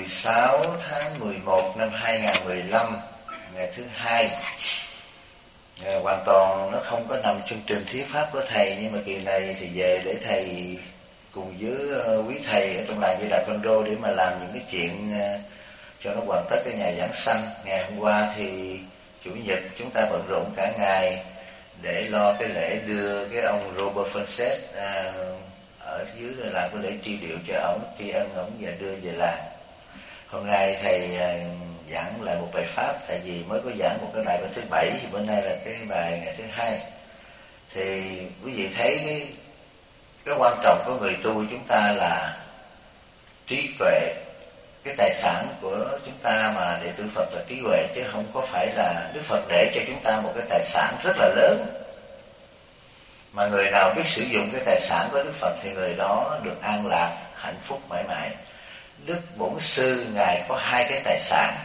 16 tháng 11 năm 2015, ngày thứ hai. Hoàn toàn nó không có nằm chương trình thuyết pháp của thầy, nhưng mà kỳ này thì về để thầy cùng với quý thầy ở trong làng Di Đà Con Rô để mà làm những cái chuyện cho nó hoàn tất cái ngày giảng sanh. Ngày hôm qua thì Chủ nhật chúng ta bận rộn cả ngày để lo cái lễ đưa cái ông Robert Frances ở dưới làm cái lễ tri điệu cho ổng, tri ân ổng và đưa về làng. Hôm nay thầy giảng lại một bài pháp, tại vì mới có giảng một cái bài vào thứ bảy, thì bữa nay là cái bài ngày thứ hai. Thì quý vị thấy cái quan trọng của người tu chúng ta là trí tuệ. Cái tài sản của chúng ta mà đệ tử Phật là trí huệ, chứ không có phải là Đức Phật để cho chúng ta một cái tài sản rất là lớn. Mà người nào biết sử dụng cái tài sản của Đức Phật thì người đó được an lạc, hạnh phúc mãi mãi. Đức Bổn Sư Ngài có hai cái tài sản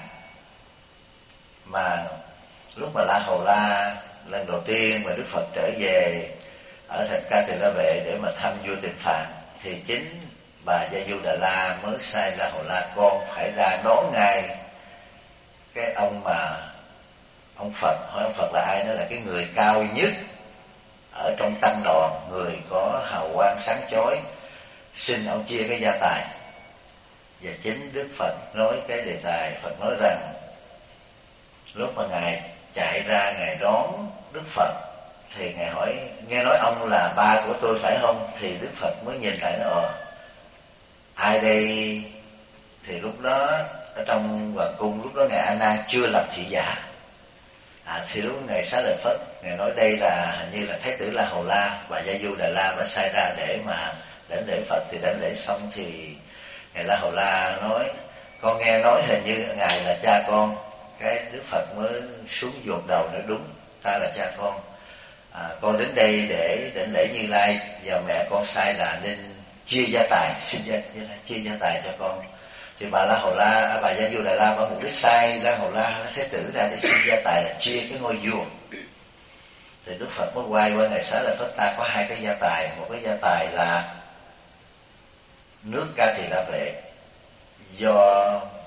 mà lúc mà La Hầu La lần đầu tiên mà Đức Phật trở về ở thành Ca Tỳ La Vệ để mà thăm vua Tịnh Phạn, thì chính bà Gia Du Đà La mới sai La Hầu La con phải ra đón ngay cái ông Phật. Hỏi ông Phật là ai? Đó là cái người cao nhất ở trong tăng đoàn, người có hào quang sáng chói, xin ông chia cái gia tài. Và chính Đức Phật nói cái đề tài. Phật nói rằng lúc mà Ngài chạy ra Ngài đón Đức Phật thì Ngài hỏi, nghe nói ông là ba của tôi phải không? Thì Đức Phật mới nhìn lại nó, ai đây? Thì lúc đó ở trong hoàng cung, lúc đó Ngài A Nan chưa làm thị giả. Thì lúc Ngài Xá Lợi Phất, Ngài nói đây là hình như là Thái tử La Hầu La và Gia Du Đà La đã sai ra để mà đảnh lễ Phật. Thì đảnh lễ xong thì Ngài La Hầu La nói, con nghe nói hình như Ngài là cha con. Cái Đức Phật mới xuống dồn đầu nói, đúng, ta là cha con. Con đến đây để đảnh lễ Như Lai, và mẹ con sai là nên chia gia tài, xin chia gia tài cho con. Thì bà La Hầu La, bà Gia Du Đà La có mục đích sai La Hầu La Thái tử ra để xin gia tài là chia cái ngôi vua. Thì Đức Phật mới quay qua Ngài Xá Lợi Phất, ta có hai cái gia tài. Một cái gia tài là nước Ca Tỳ La Vệ, do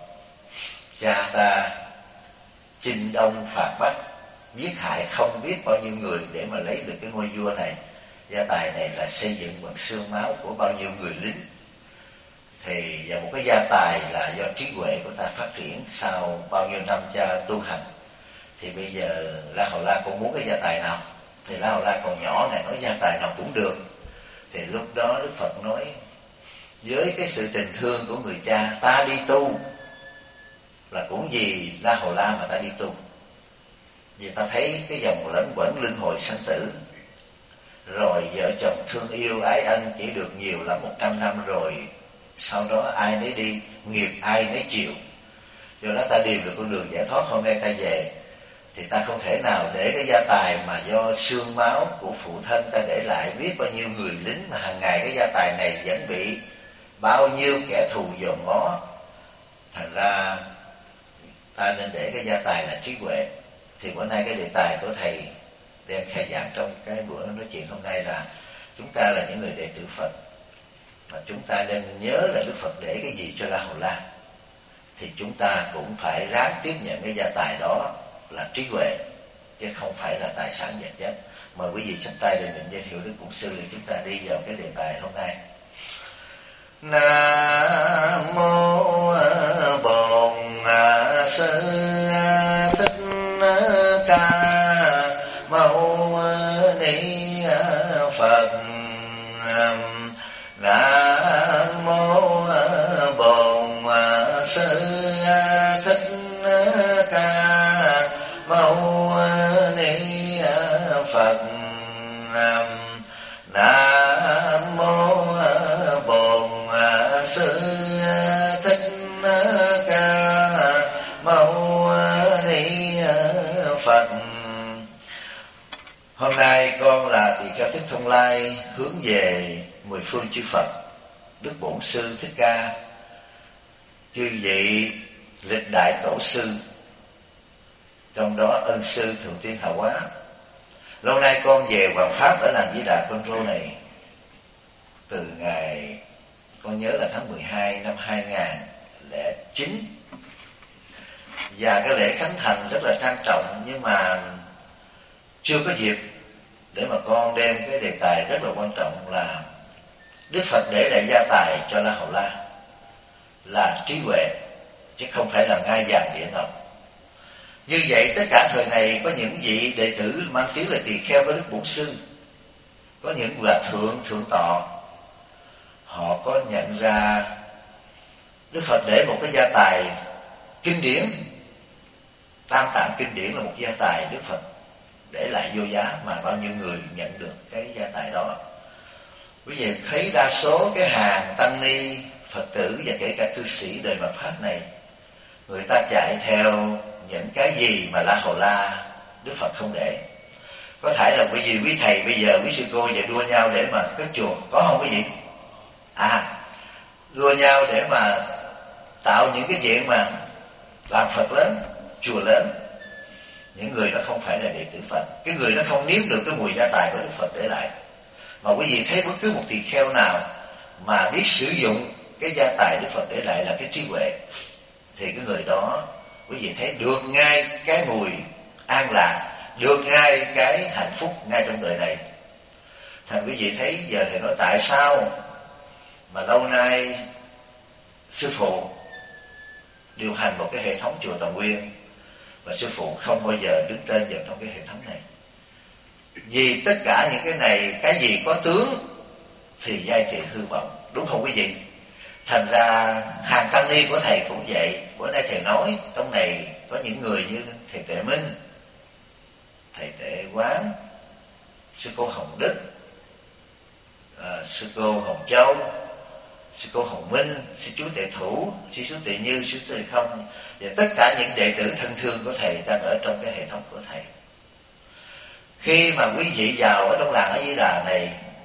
cha ta chinh đông phạt Bắc, giết hại không biết bao nhiêu người để mà lấy được cái ngôi vua này. Gia tài này là xây dựng bằng xương máu của bao nhiêu người lính. Thì và một cái gia tài là do trí huệ của ta phát triển sau bao nhiêu năm cha tu hành. Thì bây giờ La Hầu La con muốn cái gia tài nào? Thì La Hầu La còn nhỏ này nói gia tài nào cũng được. Thì lúc đó Đức Phật nói, với cái sự tình thương của người cha, ta đi tu là cũng vì La Hầu La mà ta đi tu. Vì ta thấy cái dòng lẫn quẩn luân hồi sanh tử, rồi vợ chồng thương yêu ái ân chỉ được nhiều là 100 năm rồi, sau đó ai nấy đi, nghiệp ai nấy chịu. Do đó ta tìm được con đường giải thoát. Hôm nay ta về thì ta không thể nào để cái gia tài mà do xương máu của phụ thân ta để lại, biết bao nhiêu người lính mà hàng ngày cái gia tài này vẫn bị bao nhiêu kẻ thù dòm ngó. Thành ra ta nên để cái gia tài là trí huệ. Thì bữa nay cái đề tài của thầy đem khai giảng trong cái buổi nói chuyện hôm nay là chúng ta là những người đệ tử Phật, mà chúng ta nên nhớ là Đức Phật để cái gì cho La Hầu La, thì chúng ta cũng phải ráng tiếp nhận cái gia tài đó là trí huệ, chứ không phải là tài sản vật chất. Mời quý vị chắp tay để nhận danh hiệu Đức Bổn Sư để chúng ta đi vào cái đề tài hôm nay. Nam mô Bổn Sư Thích Ca Mâu Ni Phật. Nam mô Bổn Sư Thích Ca Mâu Ni Phật. Nam mô Bổn Sư Thích Ca Mâu Ni Phật. Hôm nay con là Tỳ Kheo Thích Thông Lai, hướng về mười phương chư Phật, Đức Bổn Sư Thích Ca, chư vị lịch đại tổ sư, trong đó ân sư Thượng Tiên Hạ Hóa. Lâu nay con về Hoàng Pháp ở làng Di Đà Con Rô này từ ngày con nhớ là tháng 12 năm 2000 lễ chính. Và cái lễ khánh thành rất là trang trọng, nhưng mà chưa có dịp để mà con đem cái đề tài rất là quan trọng là Đức Phật để lại gia tài cho La Hầu La là trí huệ, chứ không phải là ngai vàng địa ngọc. Như vậy tất cả thời này có những vị đệ tử mang tiếng là tỳ kheo của Đức Bổn Sư, có những hòa thượng thượng tọa, họ có nhận ra Đức Phật để một cái gia tài kinh điển, Tam Tạng kinh điển là một gia tài Đức Phật để lại vô giá, mà bao nhiêu người nhận được cái gia tài đó. Quý vị thấy đa số cái hàng tăng ni, Phật tử và kể cả cư sĩ đời mạt Pháp này, người ta chạy theo những cái gì mà La Hầu La Đức Phật không để. Có thể là bởi vì quý thầy bây giờ, quý sư cô về đua nhau để mà cất chùa, có không quý vị? Đua nhau để mà tạo những cái chuyện mà làm Phật lớn, chùa lớn. Những người đó không phải là đệ tử Phật. Cái người đó không nếm được cái mùi gia tài của Đức Phật để lại. Mà quý vị thấy bất cứ một tỳ kheo nào mà biết sử dụng cái gia tài Đức Phật để lại là cái trí huệ, thì cái người đó quý vị thấy được ngay cái mùi an lạc, được ngay cái hạnh phúc ngay trong đời này. Thành quý vị thấy giờ thầy nói tại sao mà lâu nay sư phụ điều hành một cái hệ thống chùa Tòng Nguyên và sư phụ không bao giờ đứng tên vào trong cái hệ thống này. Vì tất cả những cái này, cái gì có tướng thì giai thị hư vọng, đúng không quý vị? Thành ra hàng tăng ni của thầy cũng vậy. Bữa nay thầy nói trong này có những người như thầy Tệ Minh, thầy Tệ Quán, sư cô Hồng Đức, sư cô Hồng Châu, sư cô Hồng Minh, sư chú Tệ Thủ, sư chú Tệ Như, sư chú Tệ Không, và tất cả những đệ tử thân thương của thầy đang ở trong cái hệ thống của thầy. Khi mà quý vị vào ở trong làng Ở Di Đà này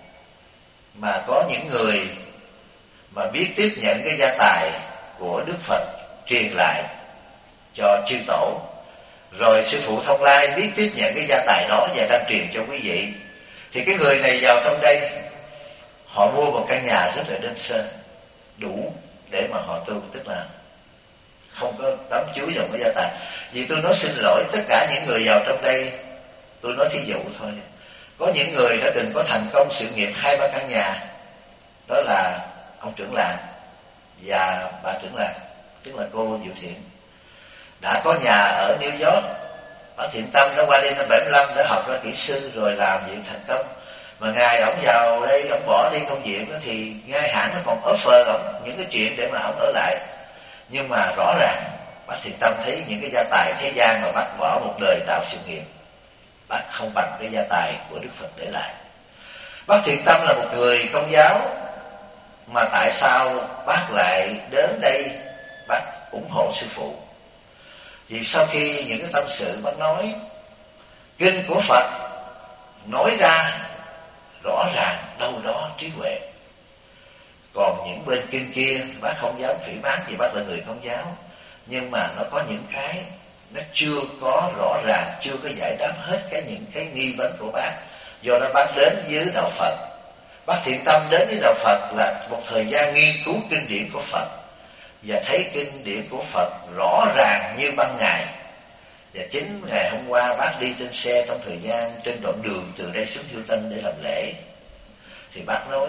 mà có những người mà biết tiếp nhận cái gia tài của Đức Phật truyền lại cho chư tổ, rồi sư phụ Thông Lai biết tiếp nhận cái gia tài đó và đang truyền cho quý vị, thì cái người này vào trong đây, họ mua một căn nhà rất là đơn sơ, đủ để mà họ tu, tức là không có đắm chúi vào cái gia tài. Vì tôi nói xin lỗi tất cả những người vào trong đây, tôi nói thí dụ thôi, có những người đã từng có thành công sự nghiệp 2-3 căn nhà, đó là ông trưởng làng và bà trưởng làng, tức là cô Diệu Thiện, đã có nhà ở New York. Bà Thiện Tâm đã qua đây năm 75 để học ra kỹ sư rồi làm việc thành công. Mà ngài ổng vào đây, ổng bỏ đi công việc đó, thì ngay hãng nó còn offer ổng những cái chuyện để mà ổng ở lại. Nhưng mà rõ ràng bác Thiện Tâm thấy những cái gia tài thế gian mà bác bỏ một đời tạo sự nghiệp, bác không bằng cái gia tài của Đức Phật để lại. Bác Thiện Tâm là một người Công giáo, mà tại sao bác lại đến đây bác ủng hộ sư phụ? Vì sau khi những cái tâm sự bác nói, kinh của Phật nói ra rõ ràng đâu đó trí huệ. Còn những bên kinh kia bác không dám phỉ báng vì bác là người Công giáo, nhưng mà nó có những cái nó chưa có rõ ràng, chưa có giải đáp hết những cái nghi vấn của bác. Do đó bác đến với đạo Phật. Bác Thiện Tâm đến với đạo Phật là một thời gian nghiên cứu kinh điển của Phật, và thấy kinh điển của Phật rõ ràng như ban ngày. Và chính ngày hôm qua bác đi trên xe trong thời gian trên đoạn đường từ đây xuống Thiêu Tân để làm lễ, thì bác nói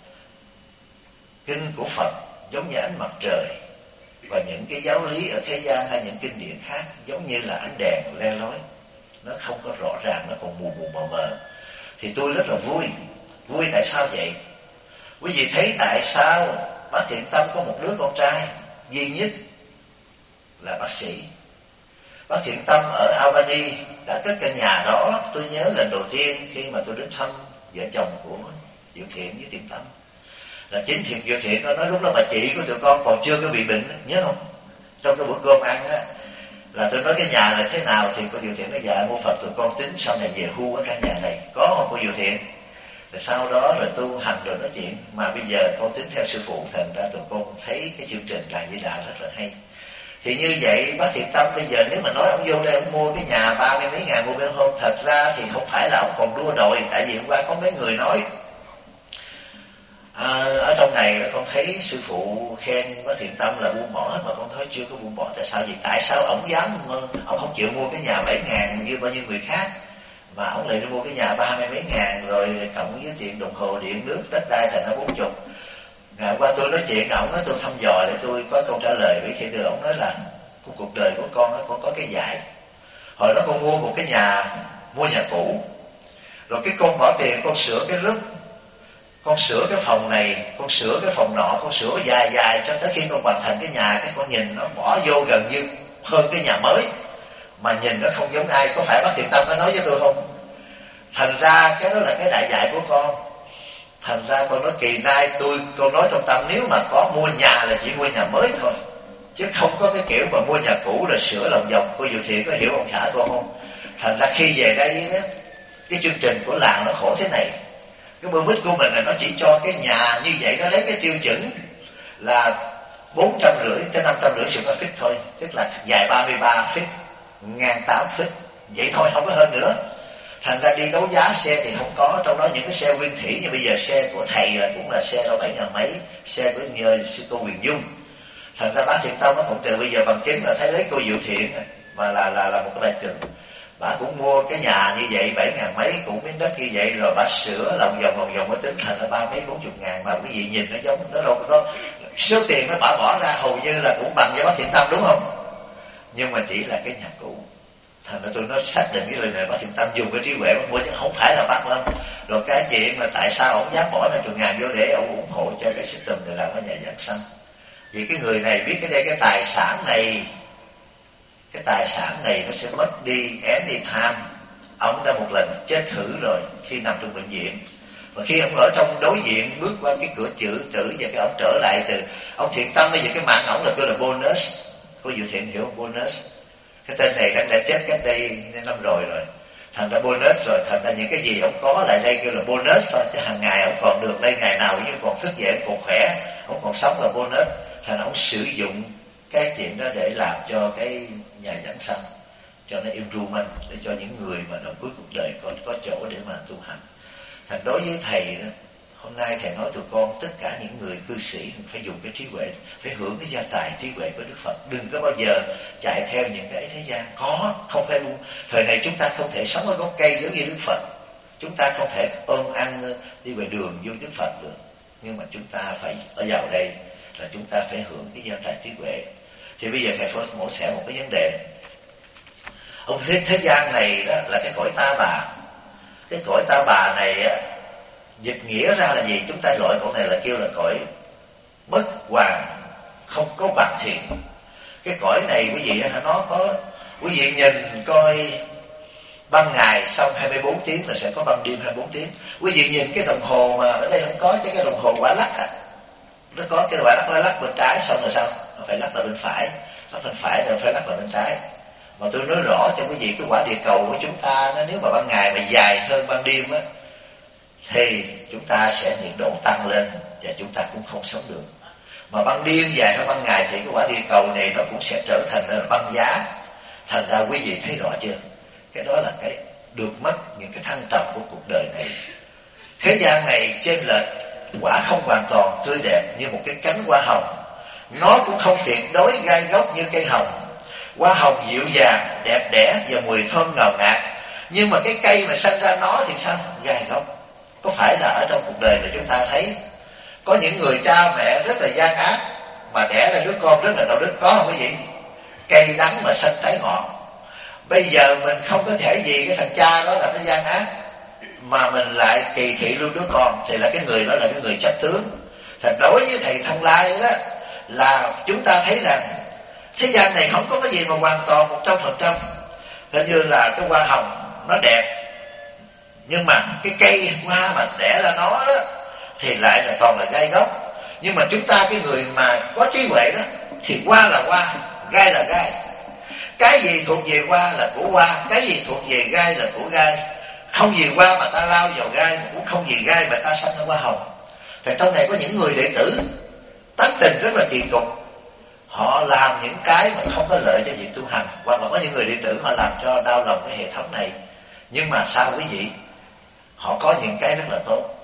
kinh của Phật giống như ánh mặt trời, và những cái giáo lý ở thế gian hay những kinh điển khác giống như là ánh đèn le lói, nó không có rõ ràng, nó còn mù mù mờ mờ. Thì tôi rất là vui. Vui tại sao vậy? Quý vị thấy tại sao bác Thiện Tâm có một đứa con trai duy nhất là bác sĩ. Bác Thiện Tâm ở Albany đã cất căn nhà đó. Tôi nhớ lần đầu tiên khi mà tôi đến thăm vợ chồng của Diệu Thiện với Thiện Tâm, là chính Diệu Thiện có nói lúc đó bà chị của tụi con còn chưa có bị bệnh, nhớ không? Trong cái bữa cơm ăn á, là tôi nói cái nhà này thế nào, thì cô Diệu Thiện nói dạ mua Phật tụi con tính sau này về hưu ở căn nhà này. Có không cô Diệu Thiện? Rồi sau đó rồi tu hành rồi nói chuyện. Mà bây giờ con tính theo sư phụ, thành ra tụi con thấy cái chương trình Làng Di Đà rất là hay. Thì như vậy bác Thiện Tâm bây giờ nếu mà nói ông vô đây ông mua cái nhà 30 mấy ngàn mua bên hôm, thật ra thì không phải là ông còn đua đòi. Tại vì hôm qua có mấy người nói Ở trong này con thấy sư phụ khen có thiện tâm là buông bỏ, mà con thấy chưa có buông bỏ. Tại sao vậy? Tại sao ổng dám, ổng không chịu mua cái nhà 7.000 như bao nhiêu người khác, mà ổng lại đi mua cái nhà 30 mấy ngàn, rồi cộng với tiền đồng hồ điện nước đất đai thành ra 40. Ngày qua tôi nói chuyện ổng nói tôi thăm dò để tôi có câu trả lời. Với khi được ổng nói là cuộc đời của con có cái dạy. Hồi đó con mua một cái nhà, mua nhà cũ, rồi cái con bỏ tiền con sửa cái roof, con sửa cái phòng này, con sửa cái phòng nọ, con sửa dài dài cho tới khi con hoàn thành cái nhà. Cái con nhìn nó bỏ vô gần như hơn cái nhà mới, mà nhìn nó không giống ai. Có phải bác Thiện Tâm có nói với tôi không? Thành ra cái đó là cái đại dạy của con. Thành ra con nói kỳ nay con nói trong tâm, nếu mà có mua nhà là chỉ mua nhà mới thôi, chứ không có cái kiểu mà mua nhà cũ rồi sửa lòng vòng. Cô Diệu Thiện có hiểu ông xã con không? Thành ra khi về đây đó, cái chương trình của làng nó khổ thế này. Cái bơm mít của mình là nó chỉ cho cái nhà như vậy, nó lấy cái tiêu chuẩn là 450 tới 550 square feet thôi, tức là dài 33 feet, ngang 8 feet, vậy thôi, không có hơn nữa. Thành ra đi đấu giá xe thì không có, trong đó những cái xe nguyên thủy như bây giờ xe của thầy là cũng là xe đâu 7.000 mấy, xe của nhờ sư cô Huyền Dung. Thành ra bác Thiện Tâm nó cũng từ bây giờ bằng chứng là thấy lấy cô Diệu Thiện mà là một cái bài trường. Bà cũng mua cái nhà như vậy 7.000 mấy, cũng miếng đất như vậy, rồi bà sửa lòng vòng mới tính thành là 30 40 ngàn. Mà quý vị nhìn nó giống, nó đâu có số tiền nó bà bỏ ra hầu như là cũng bằng với bác Thiện Tâm, đúng không? Nhưng mà chỉ là cái nhà cũ. Thành ra tôi nói xác định cái lời này bác Thiện Tâm dùng cái trí huệ mà mua, chứ không phải là bác lên. Rồi cái chuyện mà tại sao ông dám bỏ 50 ngàn vô để ông ủng hộ cho cái system này làm cái nhà giảng sanh. Vì cái người này biết cái tài sản này nó sẽ mất đi anytime. Ông đã một lần chết thử rồi khi nằm trong bệnh viện, và khi ông ở trong đối diện bước qua cái cửa chữ tử và cái ông trở lại từ ông Thiện Tâm. Bây giờ cái mạng ổng là kêu là bonus. Cô Diệu Thiện hiểu không? Bonus, cái tên này đã chết cách đây năm rồi. Thành ra bonus rồi, thành ra những cái gì ông có lại đây kêu là bonus thôi, chứ hàng ngày ông còn được đây, ngày nào như còn thức dậy, ông còn khỏe, ông còn sống là bonus. Thành ra ông sử dụng cái chuyện đó để làm cho cái nhà giảng sanh, cho nó improvement, để cho những người mà đến cuối cuộc đời có chỗ để mà tu hành. Thành đối với thầy đó, hôm nay thầy nói tụi con tất cả những người cư sĩ phải dùng cái trí huệ, phải hưởng cái gia tài trí huệ của Đức Phật. Đừng có bao giờ chạy theo những cái thế gian, không phải luôn. Thời này chúng ta không thể sống ở gốc cây giống như Đức Phật, chúng ta không thể ôm ăn đi về đường vô Đức Phật được. Nhưng mà chúng ta phải ở vào đây là chúng ta phải hưởng cái gia tài trí huệ. Thì bây giờ thầy phải mổ xẻ một cái vấn đề. Ông thế gian này đó là cái cõi ta bà. Cái cõi ta bà này á, dịch nghĩa ra là gì? Chúng ta gọi cõi này là kêu là cõi bất hoàn, không có hoàn thiện. Cái cõi này quý vị nó có, quý vị nhìn coi ban ngày xong 24 tiếng là sẽ có ban đêm 24 tiếng. Quý vị nhìn cái đồng hồ mà ở đây không có cái đồng hồ quả lắc nó có cái quả lắc bên trái, xong rồi sao? Nó phải lắc là bên phải, lắc bên phải rồi phải lắc là bên trái. Mà tôi nói rõ cho quý vị, cái quả địa cầu của chúng ta nó nếu mà ban ngày mà dài hơn ban đêm á, thì chúng ta sẽ nhiệt độ tăng lên và chúng ta cũng không sống được. Mà ban đêm dài hơn ban ngày thì cái quả địa cầu này nó cũng sẽ trở thành là băng giá. Thành ra quý vị thấy rõ chưa? Cái đó là cái được mất những cái thăng trầm của cuộc đời này. Thế gian này trên lệch, quả không hoàn toàn tươi đẹp như một cái cánh hoa hồng, nó cũng không tuyệt đối gai góc như cây hồng. Hoa hồng dịu dàng, đẹp đẽ và mùi thơm ngào ngạt. Nhưng mà cái cây mà sinh ra nó thì sao? Gai góc. Có phải là ở trong cuộc đời này chúng ta thấy có những người cha mẹ rất là gian ác mà đẻ ra đứa con rất là đạo đức, có không quý vị? Cây đắng mà sinh trái ngọt. Bây giờ mình không có thể gì cái thằng cha đó là nó gian ác mà mình lại kỳ thị luôn đứa con, thì là cái người đó là cái người chấp tướng. Thành đối với thầy Thông Lai đó là chúng ta thấy rằng thế gian này không có cái gì mà hoàn toàn 100%. Hình như là cái hoa hồng nó đẹp, nhưng mà cái cây hoa mà đẻ ra nó đó, thì lại là còn là gai góc. Nhưng mà chúng ta cái người mà có trí huệ đó thì hoa là hoa, gai là gai. Cái gì thuộc về hoa là của hoa, cái gì thuộc về gai là của gai. Không vì hoa mà ta lao vào gai, cũng không vì gai mà ta sanh ra hoa hồng. Thì trong này có những người đệ tử tánh tình rất là kỳ cục, họ làm những cái mà không có lợi cho việc tu hành, hoặc là có những người đệ tử họ làm cho đau lòng cái hệ thống này. Nhưng mà sao quý vị? Họ có những cái rất là tốt.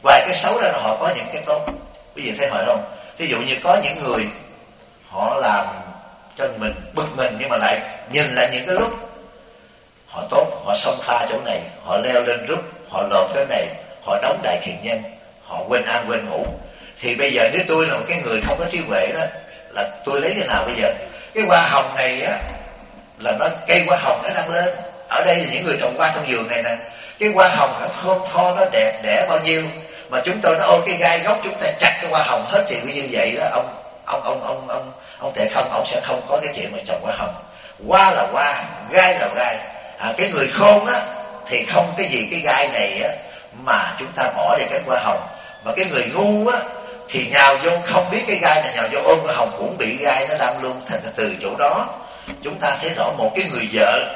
Ngoài cái xấu ra họ có những cái tốt. Quý vị thấy hỏi không? Ví dụ như có những người họ làm cho mình bực mình, nhưng mà lại nhìn lại những cái lúc họ tốt, họ xông pha chỗ này, họ leo lên rút, họ lột cái này, họ đóng đại thiện nhân, họ quên ăn quên ngủ. Thì bây giờ nếu tôi là một cái người không có trí huệ đó, là tôi lấy cái nào bây giờ? Cái hoa hồng này á, là nó cây hoa hồng nó đang lên. Ở đây là những người trồng hoa trong vườn này nè, cái hoa hồng nó thơm tho, nó đẹp đẽ bao nhiêu, mà chúng tôi nó ôi cái gai gốc chúng ta chặt cái hoa hồng hết. Thì như vậy đó, ông Tệ Không, ông sẽ không có cái chuyện mà trồng hoa hồng. Hoa là hoa, gai là gai. Cái người khôn á thì không cái gì cái gai này á mà chúng ta bỏ đi cái hoa hồng, mà cái người ngu á thì nhào vô không biết cái gai này, nhào vô ôm hoa hồng cũng bị gai nó đâm luôn. Thành ra từ chỗ đó chúng ta thấy rõ một cái người vợ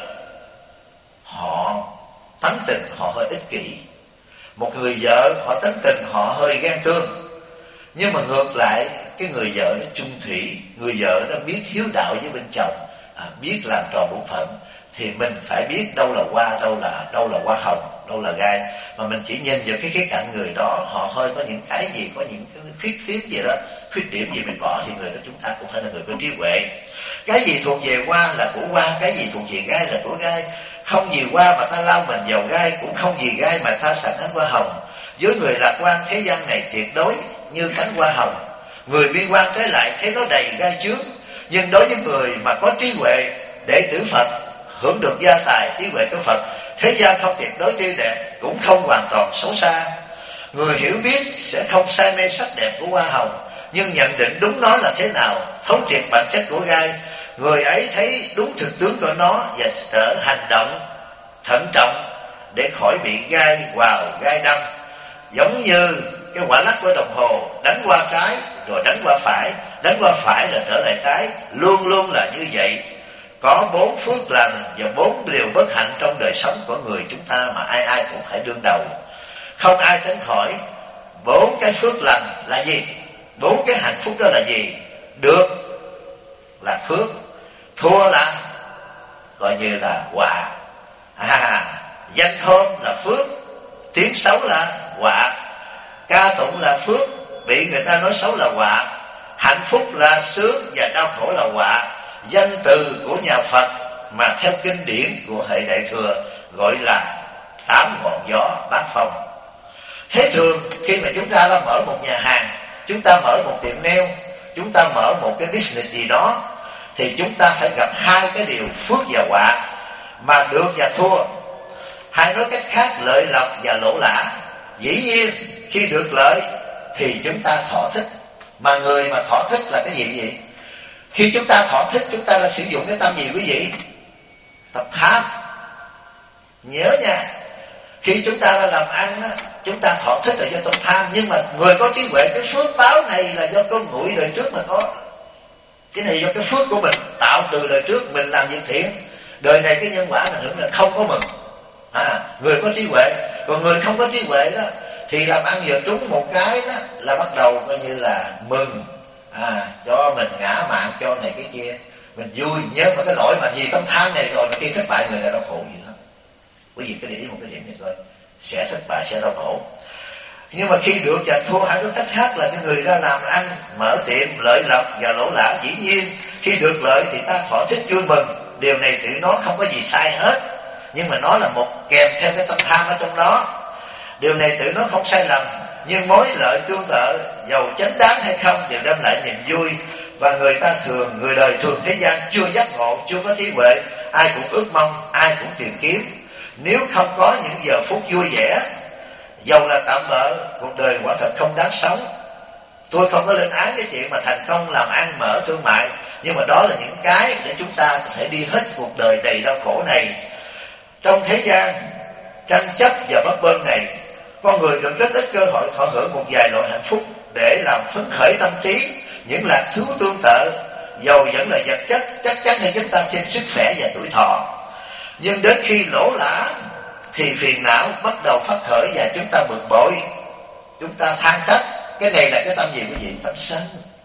họ tánh tình họ hơi ích kỷ, một người vợ họ tánh tình họ hơi ghen tương. Nhưng mà ngược lại cái người vợ nó trung thủy, người vợ nó biết hiếu đạo với bên chồng, biết làm tròn bổn phận. Thì mình phải biết đâu là hoa, đâu là hoa hồng, đâu là gai. Mà mình chỉ nhìn vào cái khía cạnh người đó họ hơi có những cái gì, có những cái khuyết điểm gì mình bỏ, thì người đó chúng ta cũng phải là người có trí huệ. Cái gì thuộc về hoa là của hoa, cái gì thuộc về gai là của gai. Không vì hoa mà ta lao mình vào gai, cũng không vì gai mà ta sẵn ánh hoa hồng. Với người lạc quan thế gian này tuyệt đối như cánh hoa hồng, người bi quan trái lại thấy nó đầy gai chướng. Nhưng đối với người mà có trí huệ, đệ tử Phật hưởng được gia tài trí huệ của Phật, thế gian không tuyệt đối tươi đẹp, cũng không hoàn toàn xấu xa. Người hiểu biết sẽ không say mê sắc đẹp của hoa hồng, nhưng nhận định đúng nó là thế nào, thấu triệt bản chất của gai. Người ấy thấy đúng thực tướng của nó và trở hành động thận trọng để khỏi bị gai vào gai đâm. Giống như cái quả lắc của đồng hồ, đánh qua trái rồi đánh qua phải, đánh qua phải là trở lại trái, luôn luôn là như vậy. Có 4 phước lành và 4 điều bất hạnh trong đời sống của người chúng ta mà ai ai cũng phải đương đầu, không ai tránh khỏi. 4 cái phước lành là gì? 4 cái hạnh phúc đó là gì? Được là phước, thua là coi như là họa. Danh thơm là phước, tiếng xấu là họa. Ca tụng là phước, bị người ta nói xấu là họa. Hạnh phúc là sướng và đau khổ là họa. Danh từ của nhà Phật mà theo kinh điển của hệ Đại Thừa gọi là 8 ngọn gió bát phong. Thế thường khi mà chúng ta đã mở một nhà hàng, chúng ta mở một tiệm nail, chúng ta mở một cái business gì đó, thì chúng ta phải gặp 2 cái điều phước và họa, mà được và thua. Hay nói cách khác, lợi lộc và lỗ lã. Dĩ nhiên khi được lợi thì chúng ta thọ thích, mà người mà thọ thích là cái gì vậy? Khi chúng ta thọ thích, chúng ta đang sử dụng cái tâm gì quý vị? Tập tham. Nhớ nha, khi chúng ta đang làm ăn đó, chúng ta thọ thích là do tâm tham. Nhưng mà người có trí huệ, cái phước báo này là do con nguội đời trước mà có. Cái này do cái phước của mình tạo từ đời trước mình làm việc thiện, đời này cái nhân quả mình hưởng là không có mừng. Người có trí huệ. Còn người không có trí huệ đó thì làm ăn vừa trúng một cái đó là bắt đầu coi như là mừng, cho mình ngã mạng, cho này cái kia, mình vui. Nhớ mà cái lỗi mà vì tâm tham này rồi, mà khi thất bại người ta đau khổ gì lắm. Quý vị cứ để ý một cái điểm này thôi, sẽ thất bại, sẽ đau khổ. Nhưng mà khi được và thua, hay nói cách khác là cái người ra làm ăn, mở tiệm, lợi lộc và lỗ lã. Dĩ nhiên khi được lợi thì ta thỏa thích vui mừng, điều này tự nó không có gì sai hết, nhưng mà nó là một kèm theo cái tâm tham ở trong đó. Điều này tự nó không sai lầm, nhưng mối lợi tương tự dầu chánh đáng hay không đều đem lại niềm vui. Và người đời thường thế gian chưa giác ngộ, chưa có trí huệ, ai cũng ước mong, ai cũng tìm kiếm. Nếu không có những giờ phút vui vẻ, dầu là tạm bợ, cuộc đời quả thật không đáng sống. Tôi không có lên án cái chuyện mà thành công làm ăn mở thương mại, nhưng mà đó là những cái để chúng ta có thể đi hết cuộc đời đầy đau khổ này. Trong thế gian tranh chấp và bất bên này, con người được rất ít cơ hội thọ hưởng một vài loại hạnh phúc để làm phấn khởi tâm trí. Những lạc thú tương tự dầu vẫn là vật chất, chắc chắn sẽ giúp ta thêm sức khỏe và tuổi thọ. Nhưng đến khi lỗ lã thì phiền não bắt đầu phát khởi và chúng ta bực bội, chúng ta than trách. Cái này là cái tâm gì quý vị? Tâm sân.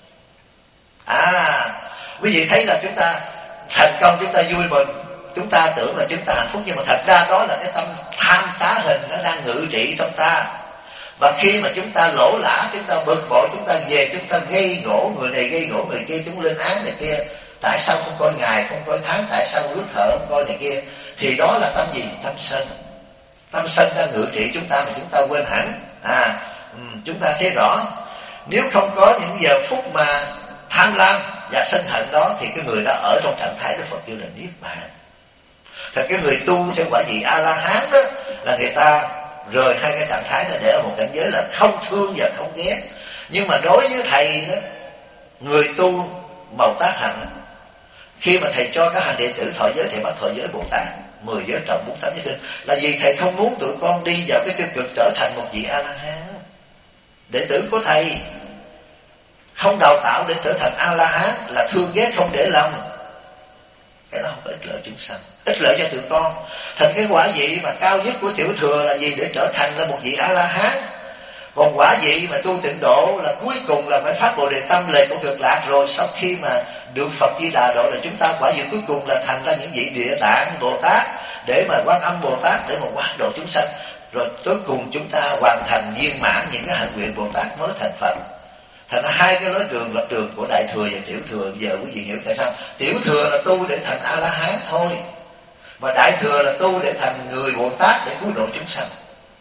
Quý vị thấy là chúng ta thành công, chúng ta vui mừng, chúng ta tưởng là chúng ta hạnh phúc, nhưng mà thật ra đó là cái tâm tham trá hình nó đang ngự trị trong ta. Và khi mà chúng ta lỗ lã, chúng ta bực bội, chúng ta về chúng ta gây gỗ người này, gây gỗ người kia, chúng lên án này kia, tại sao không coi ngày, không coi tháng, tại sao rước thợ không coi này kia, thì đó là tâm gì? Tâm sân. Tâm sân đang ngự trị chúng ta mà chúng ta quên hẳn. Chúng ta thấy rõ, nếu không có những giờ phút mà tham lam và sân hận đó thì cái người đó ở trong trạng thái Đức Phật kêu là niết bàn. Thật cái người tu theo quả vị A La Hán đó là người ta rời hai cái trạng thái đó để ở một cảnh giới là không thương và không ghét. Nhưng mà đối với thầy đó, người tu Bồ Tát hạnh, khi mà thầy cho các hàng đệ tử thọ giới, thầy bắt thọ giới Bồ Tát 10 giới trọng 48 giới kinh là vì thầy không muốn tụi con đi vào cái tiêu cực trở thành một vị A La Hán. Đệ tử của thầy không đào tạo để trở thành A La Hán là thương ghét không để lòng, cái đó không có ích lợi chúng sanh, ích lợi cho tụi con. Thành cái quả vị mà cao nhất của tiểu thừa là gì? Để trở thành là một vị A La Hán. Còn quả vị mà tu tịnh độ là cuối cùng là phải phát Bồ Đề tâm lệ của cực lạc, rồi sau khi mà được Phật Di Đà độ là chúng ta quả vị cuối cùng là thành ra những vị Địa Tạng Bồ Tát, để mà Quan Âm Bồ Tát để mà hóa độ chúng sanh, rồi cuối cùng chúng ta hoàn thành viên mãn những cái hạnh nguyện Bồ Tát mới thành Phật. Thành ra hai cái lối đường, lập trường của Đại Thừa và Tiểu Thừa. Giờ quý vị hiểu tại sao Tiểu Thừa là tu để thành A La Hán thôi, và Đại Thừa là tu để thành người Bồ Tát để cứu độ chúng sanh.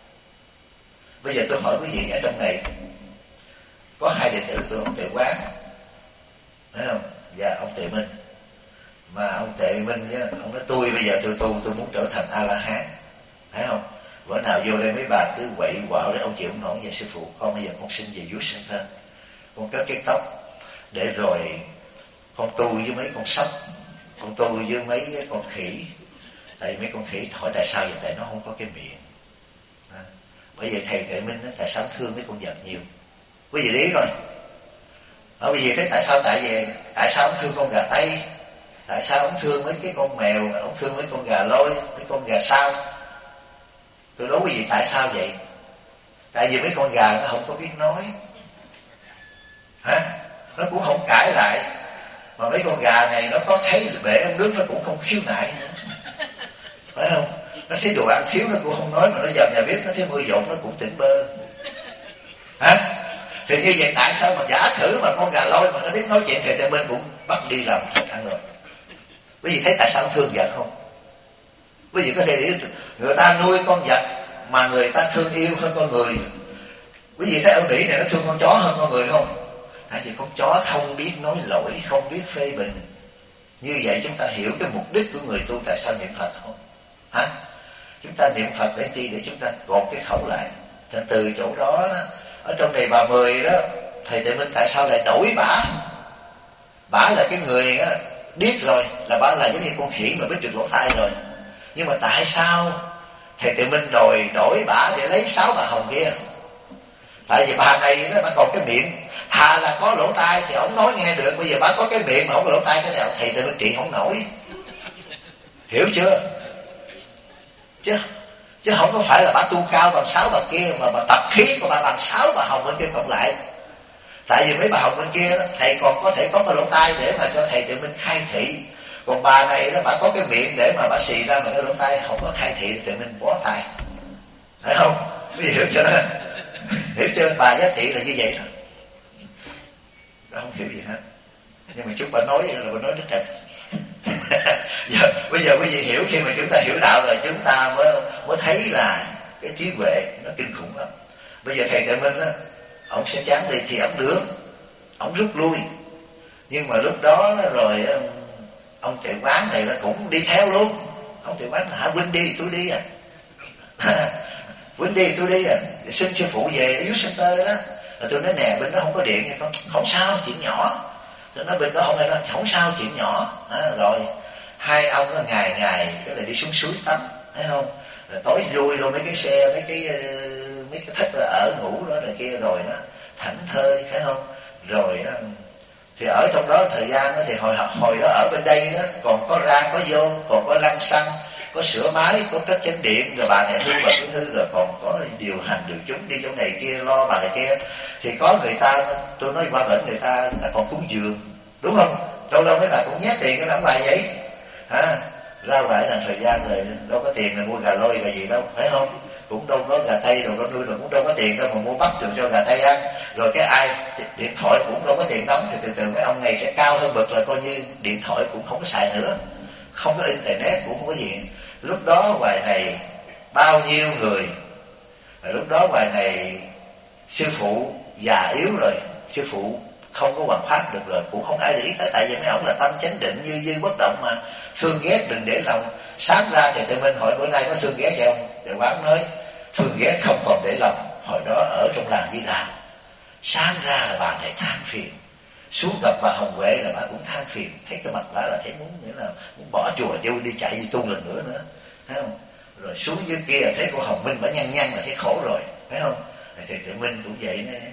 Bây giờ tôi hỏi quý vị, ở trong này có hai đệ tử của ông Tuệ Quán, thấy không, và ông Tuệ Minh. Mà ông Tuệ Minh nhá, ông nói tôi bây giờ tôi tu, tôi muốn trở thành A La Hán, thấy không? Bữa nào vô đây mấy bà cứ quậy quạo để ông chịu không nổi. Về sư phụ, con bây giờ con xin về vúa sinh thân, con cất cái tóc để rồi con tu với mấy con sóc, con tu với mấy con khỉ. Tại mấy con khỉ hỏi tại sao vậy? Tại nó không có cái miệng. Bởi vậy thầy Tuệ Minh tại sao thương mấy con vật nhiều? Quý vị để ý coi. Quý vị thấy tại sao? Tại sao ông thương con gà Tây? Tại sao ông thương mấy cái con mèo? Ông thương mấy con gà Lôi, mấy con gà Sao? Tôi đố quý vị tại sao vậy? Tại vì mấy con gà nó không có biết nói, nó cũng không cãi lại. Mà mấy con gà này nó có thấy bể ông nước nó cũng không khiếu nại nữa, phải không? Nó thấy đồ ăn thiếu nó cũng không nói, mà nó vào nhà bếp nó thấy mưa dột nó cũng tỉnh bơ. Thì như vậy tại sao mà giả thử mà con gà Lôi mà nó biết nói chuyện thì Tuệ Minh cũng bắt đi làm thịt ăn rồi. Quý vị thấy tại sao ông thương vật không? Quý vị có thể hiểu người ta nuôi con vật mà người ta thương yêu hơn con người. Quý vị thấy ông Mỹ này nó thương con chó hơn con người không? Tại vì con chó không biết nói lỗi, không biết phê bình. Như vậy chúng ta hiểu cái mục đích của người tu tại sao niệm Phật không? Chúng ta niệm Phật để chi? Để chúng ta cột cái khẩu lại. Thành từ chỗ đó, ở trong này bà Mười đó, thầy Tuệ Minh tại sao lại đổi bả? Bả là cái người đó, biết rồi là bả là giống như con khỉ mà biết được lỗ tai rồi. Nhưng mà tại sao thầy Tuệ Minh đổi bả để lấy 6 bà hồng kia? Tại vì bà này đó, bà còn cái miệng. Thà là có lỗ tai thì ổng nói nghe được. Bây giờ bà có cái miệng mà không có lỗ tai, cái nào thầy Tuệ Minh trị không nổi. Hiểu chưa? Chứ không có phải là bà tu cao bằng 6 bà kia, mà bà tập khí của bà bằng 6 bà hồng bên kia cộng lại. Tại vì mấy bà hồng bên kia đó, thầy còn có thể có cái lỗ tai để mà cho thầy Tuệ Minh khai thị. Còn bà này đó, bà có cái miệng để mà bà xì ra mà cái lỗ tai không có khai thị thì Tuệ Minh bó tay. Phải không? Quý vị hiểu chưa? Hiểu chưa? Bà giá trị là như vậy đó. Bà không hiểu gì hết. Nhưng mà chúng bà nói là bà nói rất trật. Bây giờ quý vị hiểu, khi mà chúng ta hiểu đạo rồi chúng ta mới thấy là cái trí huệ nó kinh khủng lắm. Bây giờ thầy Tuệ Minh á, ông sẽ chán đi thì ông được, ông rút lui. Nhưng mà lúc đó rồi ông Tuệ Quán này nó cũng đi theo luôn. Ông Tuệ Quán hả huynh đi tôi đi huynh đi tôi đi xin sư phụ về dưới center đó. Rồi tôi nói nè bên đó không có điện nha con. Không sao, chuyện nhỏ. Tôi nói bên đó không, là không sao, chuyện nhỏ. Rồi hai ông nó ngày cái này đi xuống suối tắm, thấy không? Rồi tối vui luôn mấy cái xe, mấy cái thất ở ngủ đó này kia, rồi nó thảnh thơi, thấy không? Rồi thì ở trong đó thời gian đó, thì hồi đó ở bên đây đó còn có ra có vô, còn có lăn xăng, có sửa máy, có cất chánh điện, rồi bà này hư bà cứ hư, rồi còn có điều hành điều chúng đi chỗ này kia lo bà này kia. Thì có người ta, tôi nói qua bển người ta còn cúng dường, đúng không? Đâu mấy bà cũng nhét tiền cái đám bài vậy ra vậy là thời gian rồi đâu có tiền là mua gà Lôi là gì đâu, phải không? cũng đâu có gà tây đâu có nuôi, rồi cũng đâu có tiền đâu mà mua bắp được cho gà tây ăn. Rồi cái ai điện thoại cũng đâu có tiền đóng, thì từ từ mấy ông này sẽ cao hơn bậc là coi như điện thoại cũng không có xài nữa, không có internet cũng không có gì. Lúc đó ngoài này bao nhiêu người, lúc đó ngoài này sư phụ già yếu rồi, sư phụ không có hoàn pháp được rồi, cũng không ai để ý tới, tại vì mấy ông là tâm chánh định như dư bất động mà, thương ghét đừng để lòng. Sáng ra thì Tự Minh hỏi bữa nay có thương ghét gì không? Để Quán nói thương ghét không còn để lòng. Hồi đó ở trong làng Di Đà, sáng ra là bà này than phiền, xuống gặp bà Hồng Huệ là bà cũng than phiền, thấy cái mặt bà là thấy muốn nghĩa là muốn bỏ chùa vô đi chạy đi tu lần nữa, thấy không? Rồi xuống dưới kia thấy cô Hồng Minh bà nhăn nhăn là thấy khổ rồi, phải không? Thì Tự Minh cũng vậy nè,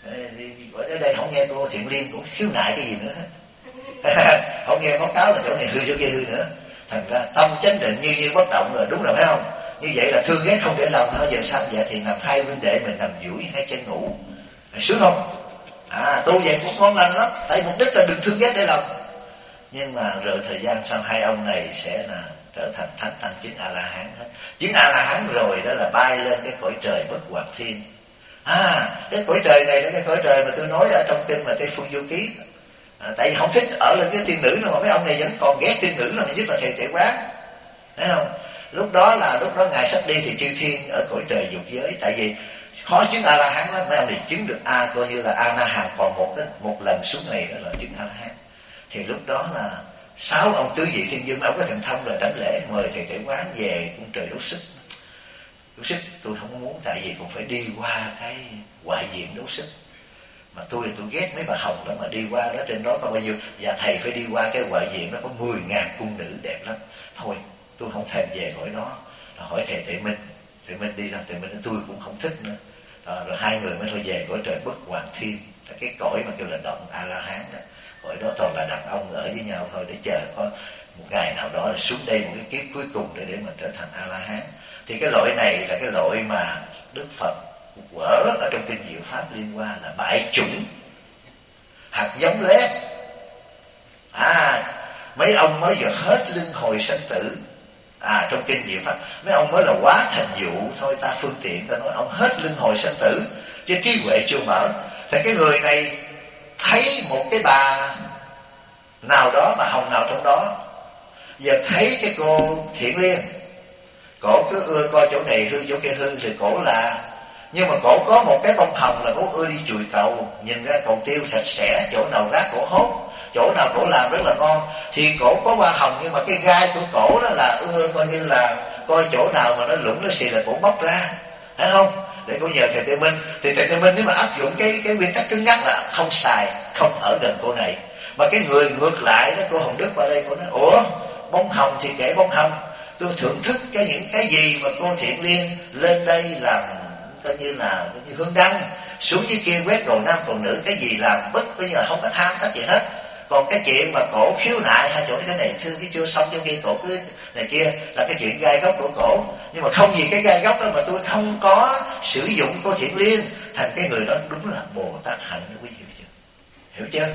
ở đây không nghe cô Thiện Liên cũng khiếu nại cái gì nữa, không nghe báo cáo là chỗ này hư chỗ kia hư nữa. Thành ra tâm chánh định như bất động rồi, đúng rồi phải không? Như vậy là thương ghét không để lòng. Thôi giờ sao vậy? Thì nằm hai huynh đệ mình nằm duỗi hai chân ngủ, sướng không? Tu vậy cũng ngon lành lắm, tại mục đích là đừng thương ghét để lòng. Nhưng mà rồi thời gian sau hai ông này sẽ là trở thành thánh tăng chứng A La Hán hết. Chứng A La Hán rồi đó là bay lên cái cõi trời bất hoạt thiên. Cái cõi trời này là cái cõi trời mà tôi nói ở trong kinh mà Tây Phương Vô Ký. Tại vì không thích ở lên cái thiên nữ nữa, mà mấy ông này vẫn còn ghét thiên nữ, là nhất là thầy Tệ Quán, thấy không? Lúc đó ngài sắp đi thì chư thiên ở cõi trời dục giới, tại vì khó chứng A La Hán lắm, mấy ông này chứng được coi như là A Na Hàm, còn một lần xuống này đó là chứng A La Hán. Thì lúc đó là 6 ông tứ vị thiên dương, ông có thần thông rồi, đảnh lễ mời thầy Tệ Quán về cung trời đấu sức. Đấu sức tôi không muốn, tại vì cũng phải đi qua cái ngoại diện đấu sức. Mà tôi ghét mấy bà Hồng đó, mà đi qua đó trên đó có bao nhiêu, và thầy phải đi qua cái ngoại diện đó có 10.000 cung nữ đẹp lắm. Thôi tôi không thèm về hỏi đó. Rồi hỏi thầy Tuệ Minh đi ra, Tuệ Minh tôi cũng không thích nữa. Rồi hai người mới thôi về cõi trời bất hoàn thiên, là cái cõi mà kêu là động A La Hán đó. Cõi đó toàn là đàn ông ở với nhau thôi, để chờ có một ngày nào đó là xuống đây một cái kiếp cuối cùng để mà trở thành A La Hán. Thì cái loại này là cái loại mà Đức Phật quở ở trong kinh Diệu Pháp liên quan là bại chủng, hạt giống lép. Mấy ông mới vừa hết luân hồi sanh tử. Trong kinh Diệu Pháp mấy ông mới là quá thành dụ thôi, ta phương tiện ta nói ông hết luân hồi sanh tử, chứ trí huệ chưa mở. Thì cái người này thấy một cái bà nào đó, bà Hồng nào trong đó, giờ thấy cái cô Thiện Liên, cổ cứ ưa coi chỗ này hư chỗ kia hư, thì cổ là, nhưng mà cổ có một cái bông hồng là cổ ưa đi chùi cầu, nhìn ra cầu tiêu sạch sẽ, chỗ nào rác cổ hốt, chỗ nào cổ làm rất là ngon. Thì cổ có hoa hồng, nhưng mà cái gai của cổ đó là ưa coi như là coi chỗ nào mà nó lủng nó xì là cổ bóc ra, thấy không? Để cổ nhờ thầy Tuệ Minh. Thì thầy Tuệ Minh nếu mà áp dụng cái nguyên tắc cứng nhắc là không xài, không ở gần cô này. Mà cái người ngược lại đó, cô Hồng Đức qua đây cô nói ủa bông hồng thì kể bông hồng, tôi thưởng thức những cái gì mà cô Thiện Liên lên đây làm coi như hương đăng, xuống dưới kia quét đồ nam còn nữ, cái gì làm bất coi như là không có tham thất gì hết. Còn cái chuyện mà cổ khiếu nại hai chỗ cái này thương cái chưa xong, trong kia cổ cứ này kia là cái chuyện gai gốc của cổ. Nhưng mà không vì cái gai gốc đó mà tôi không có sử dụng cô Thiện Liên, thành cái người đó đúng là Bồ Tát hạnh, quý vị hiểu chưa?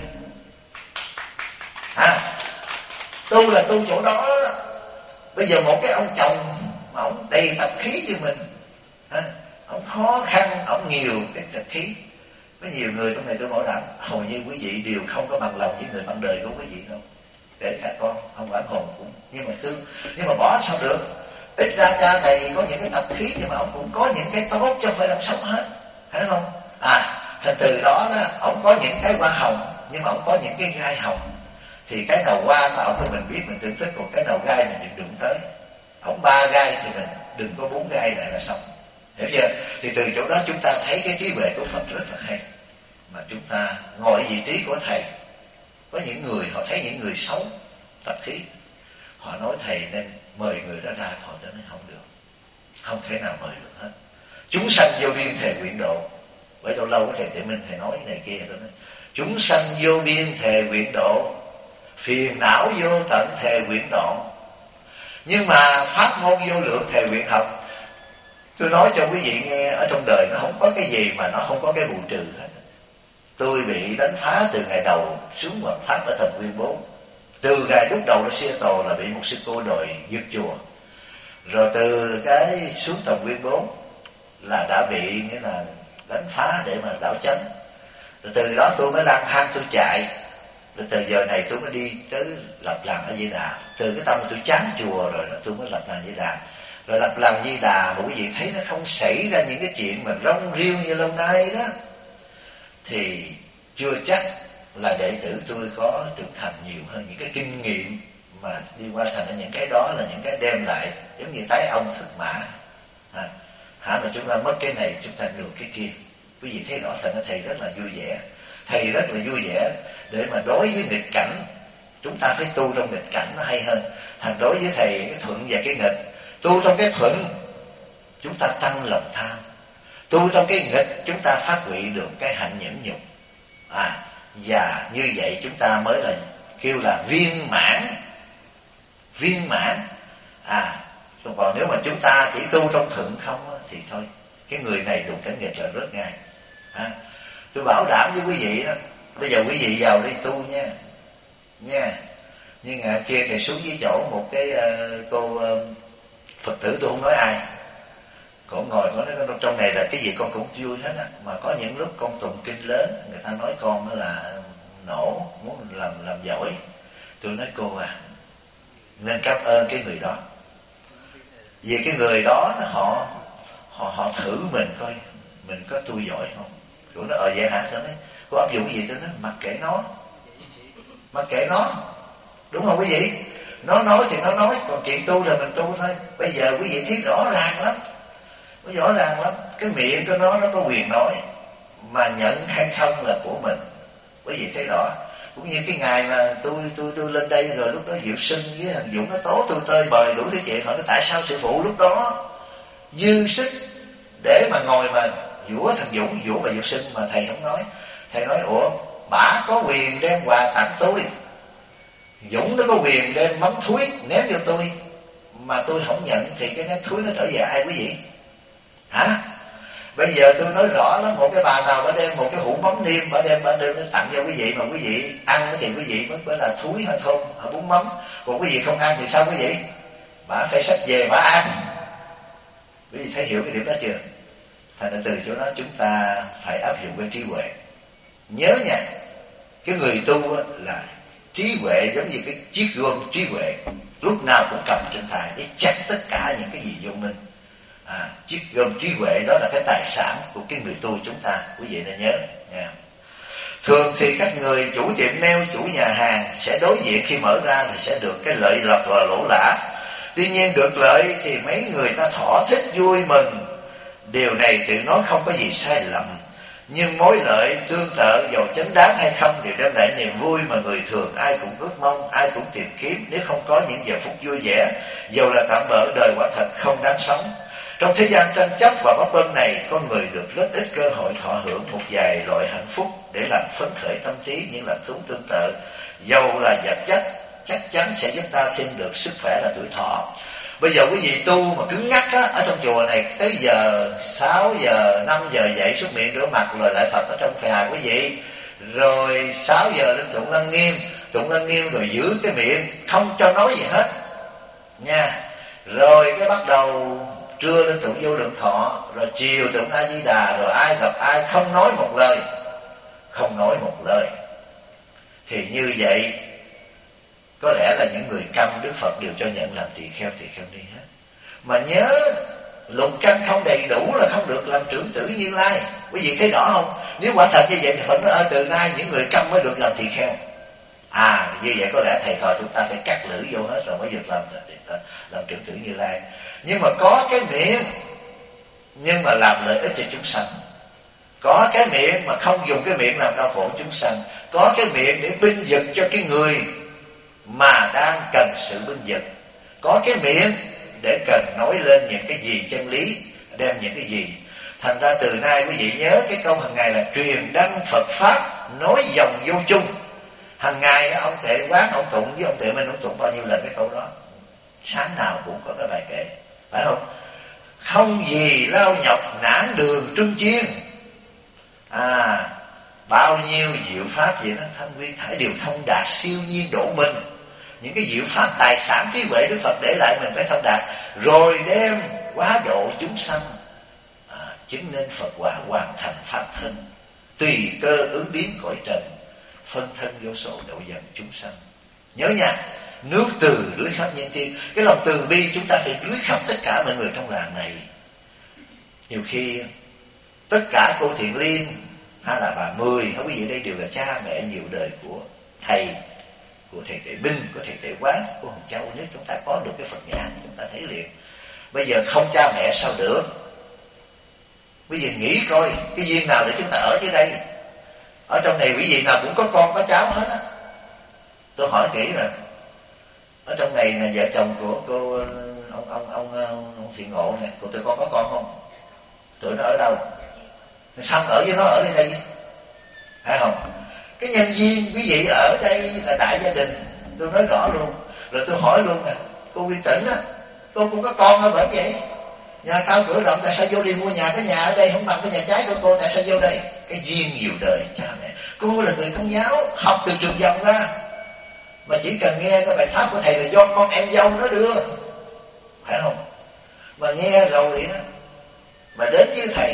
Tu là tu chỗ đó. Bây giờ một cái ông chồng mà ông đầy tập khí như mình, ông khó khăn, ông nhiều cái tập khí. Có nhiều người trong này tôi bảo đảm hầu như quý vị đều không có bằng lòng với người bạn đời của quý vị đâu, để cả con ông quản hồn cũng nhưng mà thương, nhưng mà bỏ sao được. Ít ra cha này có những cái tập khí, nhưng mà ông cũng có những cái tốt chứ không phải làm sống hết, thấy không? Thành từ đó ông có những cái hoa hồng, nhưng mà ông có những cái gai hồng. Thì cái nào hoa mà ông thì mình biết mình tự thức, còn cái nào gai mình đừng đụng tới. Ông 3 gai thì mình đừng có 4 gai lại là xong, hiểu chưa? Thì từ chỗ đó chúng ta thấy cái trí huệ của Phật rất là hay. Mà chúng ta ngồi vị trí của thầy, có những người họ thấy những người xấu tập khí, họ nói thầy nên mời người đó ra, họ nói không được, không thể nào mời được hết. Chúng sanh vô biên thề nguyện độ. Bởi lâu lâu có thầy Tuệ Minh thầy nói này kia, tôi nói chúng sanh vô biên thề nguyện độ, phiền não vô tận thề nguyện độ, nhưng mà pháp môn vô lượng thề nguyện học. Tôi nói cho quý vị nghe, ở trong đời nó không có cái gì mà nó không có cái bù trừ hết. Tôi bị đánh phá từ ngày đầu xuống Phật Pháp ở Thần Nguyên 4. Từ ngày lúc đầu nó Seattle là bị một sư cô đòi giật chùa. Rồi từ cái xuống Thần Nguyên 4 là đã bị nghĩa là đánh phá để mà đảo chánh. Rồi từ đó tôi mới lang thang tôi chạy. Rồi từ giờ này tôi mới đi tới lập làng A Di Đà. Từ cái tâm tôi chán chùa rồi tôi mới lập làng Di Đà. Rồi lập làng Di Đà mà quý vị thấy nó không xảy ra những cái chuyện mà rong riêu như lâu nay đó, thì chưa chắc là đệ tử tôi có trưởng thành nhiều hơn. Những cái kinh nghiệm mà đi qua thành ra những cái đó là những cái đem lại giống như tái ông thực mã. Mà chúng ta mất cái này chúng ta được cái kia. Quý vị thấy rõ thành ra thầy rất là vui vẻ. Thầy rất là vui vẻ để mà đối với nghịch cảnh. Chúng ta phải tu trong nghịch cảnh nó hay hơn. Thành đối với thầy cái thuận và cái nghịch. Tu trong cái thuận chúng ta tăng lòng tham. Tu trong cái nghịch chúng ta phát huy được cái hạnh nhẫn nhục. Và như vậy chúng ta mới là kêu là viên mãn. Viên mãn. Còn nếu mà chúng ta chỉ tu trong thuận không thì thôi, cái người này đụng cảnh nghịch là rớt ngay. Tôi bảo đảm với quý vị đó, bây giờ quý vị vào đi tu nha. Nhưng ngày kia thầy xuống dưới chỗ một cái cô Phật tử, tôi không nói ai, cổ ngồi có nói trong này là cái gì con cũng vui hết á, mà có những lúc con tụng kinh lớn người ta nói con là nổ, muốn làm giỏi. Tôi nói cô nên cảm ơn cái người đó, vì cái người đó họ thử mình coi mình có tu giỏi không. Cô nói vậy hả? Tôi nói cô áp dụng cái gì? Tôi nói mặc kệ nó, đúng không quý vị? Nó nói thì nó nói, còn chuyện tu là mình tu thôi. Bây giờ quý vị thấy rõ ràng lắm, cái miệng của nó có quyền nói, mà nhận hay không là của mình. Quý vị thấy rõ. Cũng như cái ngày mà tôi lên đây rồi, lúc đó Diệu Sinh với thằng Dũng nó tố tôi tơi bời đủ thứ chuyện. Hỏi nó tại sao sư phụ lúc đó dư sức để mà ngồi mà dũa thằng Dũng, dũa bà Diệu Sinh mà thầy không nói. Thầy nói ủa, bả có quyền đem quà tặng tôi, Dũng nó có quyền đem mắm thúi ném cho tôi, mà tôi không nhận thì cái ném thúi nó trở về ai quý vị? Hả? Bây giờ tôi nói rõ lắm, một cái bà nào bà đem một cái hũ mắm niêm, bà đem tặng cho quý vị, mà quý vị ăn thì quý vị mới là thúi hay thơm hay bún mắm. Còn quý vị không ăn thì sao quý vị? Bà phải xách về bà ăn. Quý vị thấy hiểu cái điểm đó chưa? Thành ra từ chỗ đó chúng ta phải áp dụng cái trí huệ. Nhớ nha, cái người tu là trí huệ giống như cái chiếc gươm trí huệ, lúc nào cũng cầm trên tay để chặt tất cả những cái gì vô minh. Chiếc gươm trí huệ đó là cái tài sản của cái người tu chúng ta, quý vị nên nhớ nha. Thường thì các người chủ tiệm nail, chủ nhà hàng sẽ đối diện khi mở ra thì sẽ được cái lợi lộc và lỗ lã. Tuy nhiên được lợi thì mấy người ta thỏa thích vui mừng, điều này tự nói không có gì sai lầm. Nhưng mối lợi tương tự dầu chánh đáng hay không đều đem lại niềm vui mà người thường ai cũng ước mong, ai cũng tìm kiếm. Nếu không có những giờ phút vui vẻ, dầu là tạm bỡ, đời quả thật không đáng sống. Trong thế gian tranh chấp và bấp bênh này, con người được rất ít cơ hội thọ hưởng một vài loại hạnh phúc để làm phấn khởi tâm trí. Những làm thú tương tự dầu là vật chất chắc chắn sẽ giúp ta thêm được sức khỏe là tuổi thọ. Bây giờ quý vị tu mà cứng ngắc á, ở trong chùa này tới giờ 6 giờ 5 giờ dậy súc miệng rửa mặt rồi lại Phật ở trong nhà quý vị, rồi 6 giờ đến tụng lăng nghiêm rồi giữ cái miệng không cho nói gì hết nha. Rồi cái bắt đầu trưa lên tụng vô lượng thọ, rồi chiều tụng A Di Đà, rồi ai gặp ai không nói một lời, thì như vậy có lẽ là những người câm Đức Phật đều cho nhận làm tỳ kheo đi hết. Mà nhớ lục căn không đầy đủ là không được làm trưởng tử Như Lai. Quý vị thấy rõ không? Nếu quả thật như vậy thì Phật nói từ nay những người câm mới được làm tỳ kheo. Như vậy có lẽ thầy trò chúng ta phải cắt lưỡi vô hết rồi mới được làm trưởng tử Như Lai. Nhưng mà có cái miệng nhưng mà làm lợi ích cho chúng sanh, có cái miệng mà không dùng cái miệng làm đau khổ chúng sanh, có cái miệng để binh vực cho cái người mà đang cần sự binh vực, có cái miệng để cần nói lên những cái gì chân lý, đem những cái gì. Thành ra từ nay quý vị nhớ cái câu hàng ngày là truyền đăng Phật Pháp, nói dòng vô chung. Hàng ngày ông Tệ Quán ông tụng với ông Tệ Minh ông tụng bao nhiêu lần cái câu đó, sáng nào cũng có cái bài kệ, phải không? Không gì lao nhọc nản đường trung chiên. Bao nhiêu diệu pháp vậy đó, thanh quy thải đều thông đạt siêu nhiên độ minh. Những cái diệu pháp tài sản trí huệ Đức Phật để lại mình phải thông đạt, rồi đem quá độ chúng sanh. chứng nên Phật quả, hoàn thành pháp thân, tùy cơ ứng biến cõi trần, phân thân vô số độ dần chúng sanh. Nhớ nha, nước từ rưới khắp nhân thiên. Cái lòng từ bi chúng ta phải rưới khắp tất cả mọi người trong làng này. Nhiều khi tất cả cô Thiện Liên hay là bà Mười hay quý vị đây đều là cha mẹ nhiều đời của thầy, của thầy Tuệ Minh, của thầy Tuệ Quán, của Hồng Châu. Nếu chúng ta có được cái Phật nhãn chúng ta thấy liền. Bây giờ không cha mẹ sao được? Quý vị nghĩ coi cái duyên nào để chúng ta ở dưới đây. Ở trong này quý vị nào cũng có con có cháu hết á. Tôi hỏi kỹ rồi, ở trong này là vợ chồng của cô ông Thiện Ngộ nè, của tụi con có con không? Tụi nó ở đâu? Sao ở với nó ở đây phải không? Cái nhân duyên quý vị ở đây là đại gia đình, tôi nói rõ luôn. Rồi tôi hỏi luôn nè, cô Quy Tỉnh á, cô cũng có con ở bển vậy, nhà cao cửa rộng, tại sao vô đi mua nhà? Cái nhà ở đây không bằng cái nhà trái của cô, tại sao vô đây? Cái duyên nhiều đời cha mẹ. Cô là người Công giáo, học từ trường dòng ra, mà chỉ cần nghe cái bài pháp của thầy là do con em dâu nó đưa, phải không? Mà nghe rồi đó, mà đến với thầy,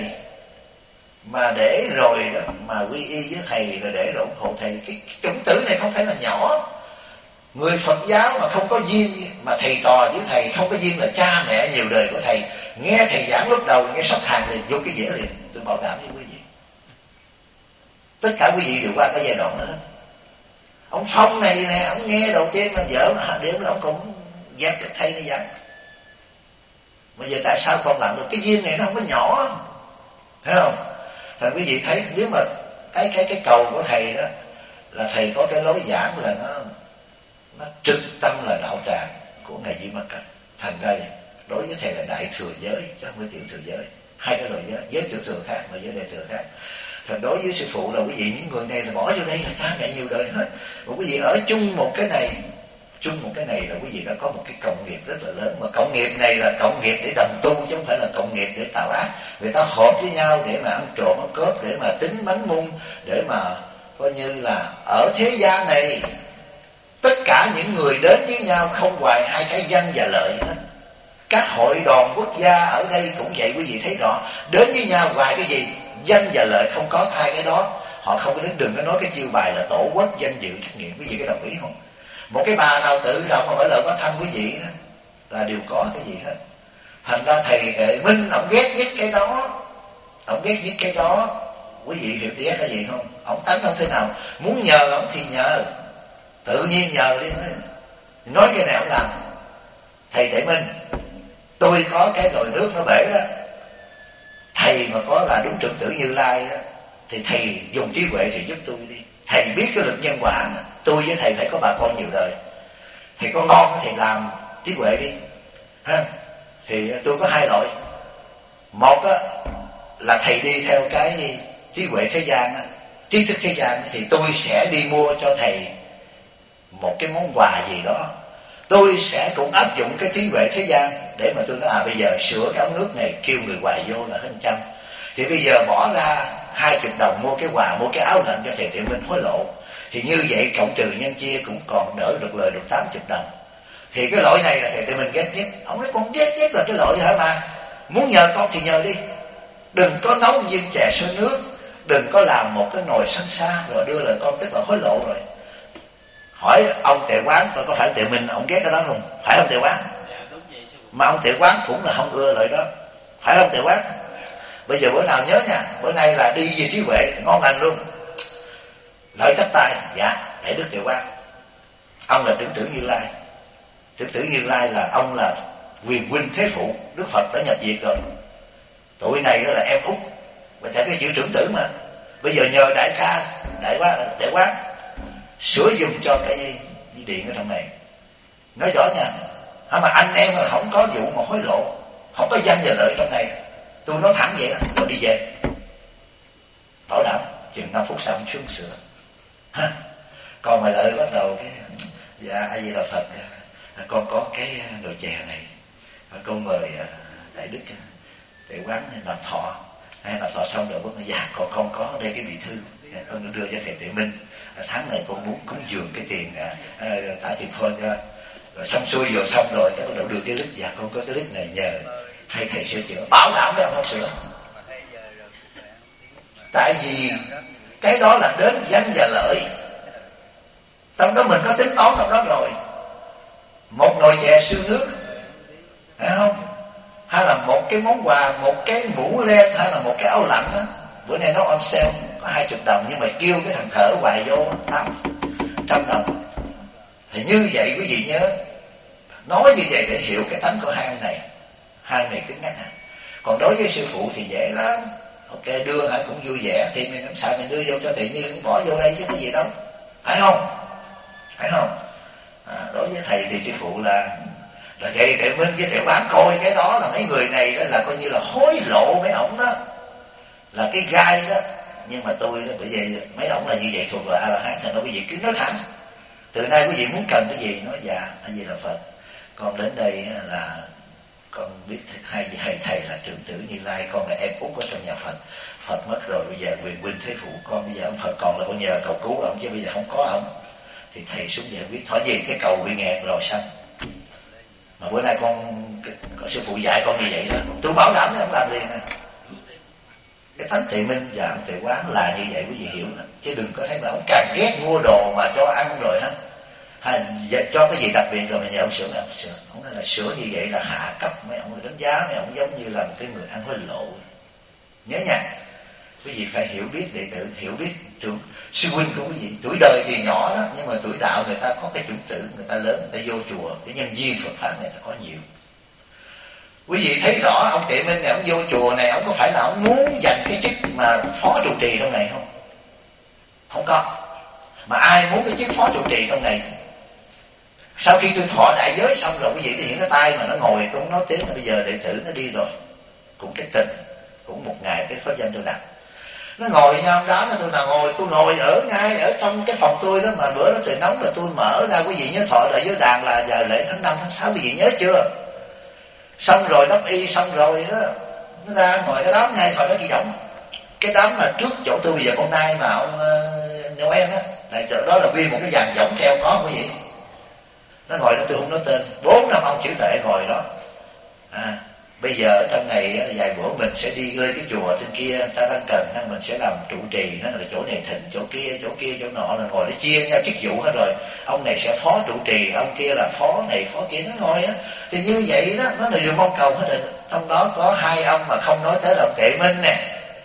mà để rồi đó, mà quy y với thầy, rồi để rồi ủng hộ thầy. Cái chủng tử này không phải là nhỏ. Người Phật giáo mà không có duyên, mà thầy trò với thầy không có duyên là cha mẹ nhiều đời của thầy, nghe thầy giảng lúc đầu nghe sắp hàng thì vô cái dễ liền. Tôi bảo đảm với quý vị, tất cả quý vị đều qua cái giai đoạn đó. Ông Phong này nè, ông nghe đầu tiên là vợ điểm là ông cũng dẹp được thầy này giảng. Mà giờ tại sao con làm được? Cái duyên này nó không có nhỏ, thấy không? Thành quý vị thấy, nếu mà cái cầu của thầy đó là thầy có cái lối giảng là nó trực tâm là đạo tràng của Ngài Di Mắc Cận. Thành ra vậy, đối với thầy là đại thừa giới chứ không phải tiểu thừa giới. Hai cái loại giới, giới tiểu thừa khác và giới đại thừa khác. Thành đối với sư phụ là quý vị, những người này là bỏ vô đây là cha mẹ nhiều đời hết. Mà quý vị ở chung một cái này, là quý vị đã có một cái cộng nghiệp rất là lớn. Mà cộng nghiệp này là cộng nghiệp để đồng tu, chứ không phải là cộng nghiệp để tạo ác. Người ta hợp với nhau để mà ăn trộm ăn cướp, để mà tính bánh mung, để mà coi như là ở thế gian này tất cả những người đến với nhau không hoài hai cái danh và lợi hết. Các hội đoàn quốc gia ở đây cũng vậy, quý vị thấy rõ, đến với nhau hoài cái gì? Danh và lợi, không có hai cái đó họ không có đến. Đừng có nói cái chiêu bài là tổ quốc danh dự trách nhiệm, quý vị có đồng ý không? Một cái bà nào tự động mà phải lợi có thân quý vị đó là đều có cái gì hết. Thành ra thầy Tuệ Minh ông ghét nhất cái đó, quý vị hiểu tiếc cái gì không? Ông tánh không thế nào, muốn nhờ ông thì nhờ, tự nhiên nhờ đi, nói cái nào ông làm. Thầy Tuệ Minh, tôi có cái nồi nước nó bể đó, thầy mà có là đúng trực tử Như Lai đó, thì thầy dùng trí huệ thì giúp tôi đi. Thầy biết cái lực nhân quả, tôi với thầy phải có bà con nhiều đời, thầy có ngon thì làm trí huệ đi ha. Thì tôi có hai loại. Một á, là thầy đi theo cái trí huệ thế gian, trí thức thế gian, thì tôi sẽ đi mua cho thầy một cái món quà gì đó. Tôi sẽ cũng áp dụng cái trí huệ thế gian để mà tôi nói bây giờ sửa cái ống nước này, kêu người hoài vô là hết 100. Thì bây giờ bỏ ra 20 đồng mua cái quà, mua cái áo lạnh cho thầy Tuệ Minh hối lộ. Thì như vậy cộng trừ nhân chia cũng còn đỡ được lời được 80 đồng. Thì cái loại này là thầy Tuệ Minh ghét nhất. Ông nói con ghét nhất là cái loại hả mà. Muốn nhờ con thì nhờ đi. Đừng có nấu viên chè sôi nước, đừng có làm một cái nồi sân xa rồi đưa lời con, tức là hối lộ rồi. Hỏi ông Tuệ Quán coi có phải Tuệ Minh ông ghét cái đó không? Phải không Tuệ Quán? Mà ông Tuệ Quán cũng là không ưa lời đó, phải không Tuệ Quán? Bây giờ bữa nào nhớ nha, bữa nay là đi về trí huệ ngon lành luôn, lợi chắp tay. Dạ để Đức Tuệ Quán, ông là trưởng tử Như Lai. Trưởng tử Như Lai là ông là quyền huynh thế phụ, Đức Phật đã nhập diệt rồi. Tụi này đó là em út, mà theo cái chữ trưởng tử mà. Bây giờ nhờ đại ca, đại quá Tuệ Quán sửa giùm cho cái điện ở trong này. Nói rõ nha, mà anh em là không có vụ mà hối lộ, không có danh và lợi trong này. Tôi nói thẳng vậy đó, rồi đi về. Bảo đảm chừng 5 phút sau ông xuống sửa ha. Còn mà lợi bắt đầu cái dạ A Di Đà Phật, con có cái nồi chè này, con mời đại đức Tuệ Quán nạp thọ. Nạp thọ xong rồi nói dạ con có đây cái vị thư, con đưa cho thầy Tuệ Minh, tháng này con muốn cúng dường cái tiền tả tiền phone cho. Rồi xong xuôi rồi xong rồi cái bắt đầu đưa cái list. Dạ con có cái list này nhờ hay thầy sửa chữa. Bảo đảm với ông không sửa. Tại vì cái đó là đến danh và lợi, trong đó mình có tính toán trong đó rồi. Một nồi chè siêu nước, phải không? Hay là một cái món quà, một cái mũ len, hay là một cái áo lạnh đó. Bữa nay nó on sale có 20 đồng, nhưng mà kêu cái thằng thợ hoài vô 800 đồng. Thì như vậy quý vị nhớ, nói như vậy để hiểu cái tánh của hai ông này cứng nhắc. Còn đối với sư phụ thì dễ lắm. Ok, đưa hả cũng vui vẻ, thì mình không sợ mình đưa vô cho tự nhiên bỏ vô đây chứ cái gì đâu, phải không? Đối với thầy thì sư phụ là thầy Minh với thầy Bán coi cái đó là mấy người này đó là coi như là hối lộ mấy ổng đó, là cái gai đó. Nhưng mà tôi đó, bởi vì mấy ổng là như vậy thuộc về A-la-hán, thành ra quý vị cứ nói thẳng. Từ nay quý vị muốn cần cái gì nói dạ, anh gì là Phật. Con đến đây là con biết hai thầy là trưởng tử Như Lai, con là em út ở trong nhà Phật. Phật mất rồi, bây giờ quyền huynh thế phụ con, bây giờ ông Phật còn là con nhờ cầu cứu ông, chứ bây giờ không có ông. Thì thầy xuống giải quyết, hỏi gì cái cầu bị nghẹt rồi xong. Mà bữa nay con sư phụ dạy con như vậy đó, tôi bảo đảm với ông làm liền nè. Cái tánh Thị Minh và ông Thị Quán là như vậy, quý vị hiểu nè. Chứ đừng có thấy mà ông càng ghét mua đồ mà cho ăn rồi ha, hay cho cái gì đặc biệt rồi mà nhờ ông sửa, ông nói là sửa như vậy là hạ cấp mấy ông, đánh giá mấy ông giống như là một cái người ăn hối lộ. Nhớ nha, quý vị phải hiểu biết đệ tử, hiểu biết trưởng sư huynh của quý vị. Tuổi đời thì nhỏ đó, nhưng mà tuổi đạo người ta có cái chủng tử, người ta lớn, người ta vô chùa, cái nhân duyên Phật pháp này có nhiều. Quý vị thấy rõ ông Tuệ Minh này, ông vô chùa này, ông có phải là ông muốn giành cái chức mà phó trụ trì trong này không? Không có. Mà ai muốn cái chức phó trụ trì trong này? Sau khi tôi thọ đại giới xong rồi quý vị thì những cái tay mà nó ngồi, tôi không nói tiếng, bây giờ đệ tử nó đi rồi, cũng cái tình, cũng một ngày cái pháp danh tôi đặt. Nó ngồi nhau đó, tôi ngồi ở ngay ở trong cái phòng tôi đó, mà bữa đó trời nóng là tôi mở ra, quý vị nhớ thọ đại giới đàn là giờ lễ tháng 5, tháng 6, quý vị nhớ chưa? Xong rồi đắp y xong rồi đó, nó ra ngồi cái đám ngay khỏi đó chị Dõng. Cái đám mà trước chỗ tôi bây giờ con nai mà ông Noel á, này chỗ đó là nguyên một cái dàn Dõng theo có quý vị. Nó ngồi đó tôi không nói tên, 4-5 ông chữ tệ ngồi đó. Bây giờ ở trong này vài bữa mình sẽ đi lên cái chùa trên kia ta đang cần, mình sẽ làm trụ trì, nó là chỗ này thịnh, chỗ kia chỗ nọ, là ngồi để chia nhau chức vụ hết rồi. Ông này sẽ phó trụ trì, ông kia là phó này phó kia, nó ngồi á. Thì như vậy đó, nó là điều mong cầu hết rồi. Trong đó có hai ông mà không nói tới là ông Tuệ Minh nè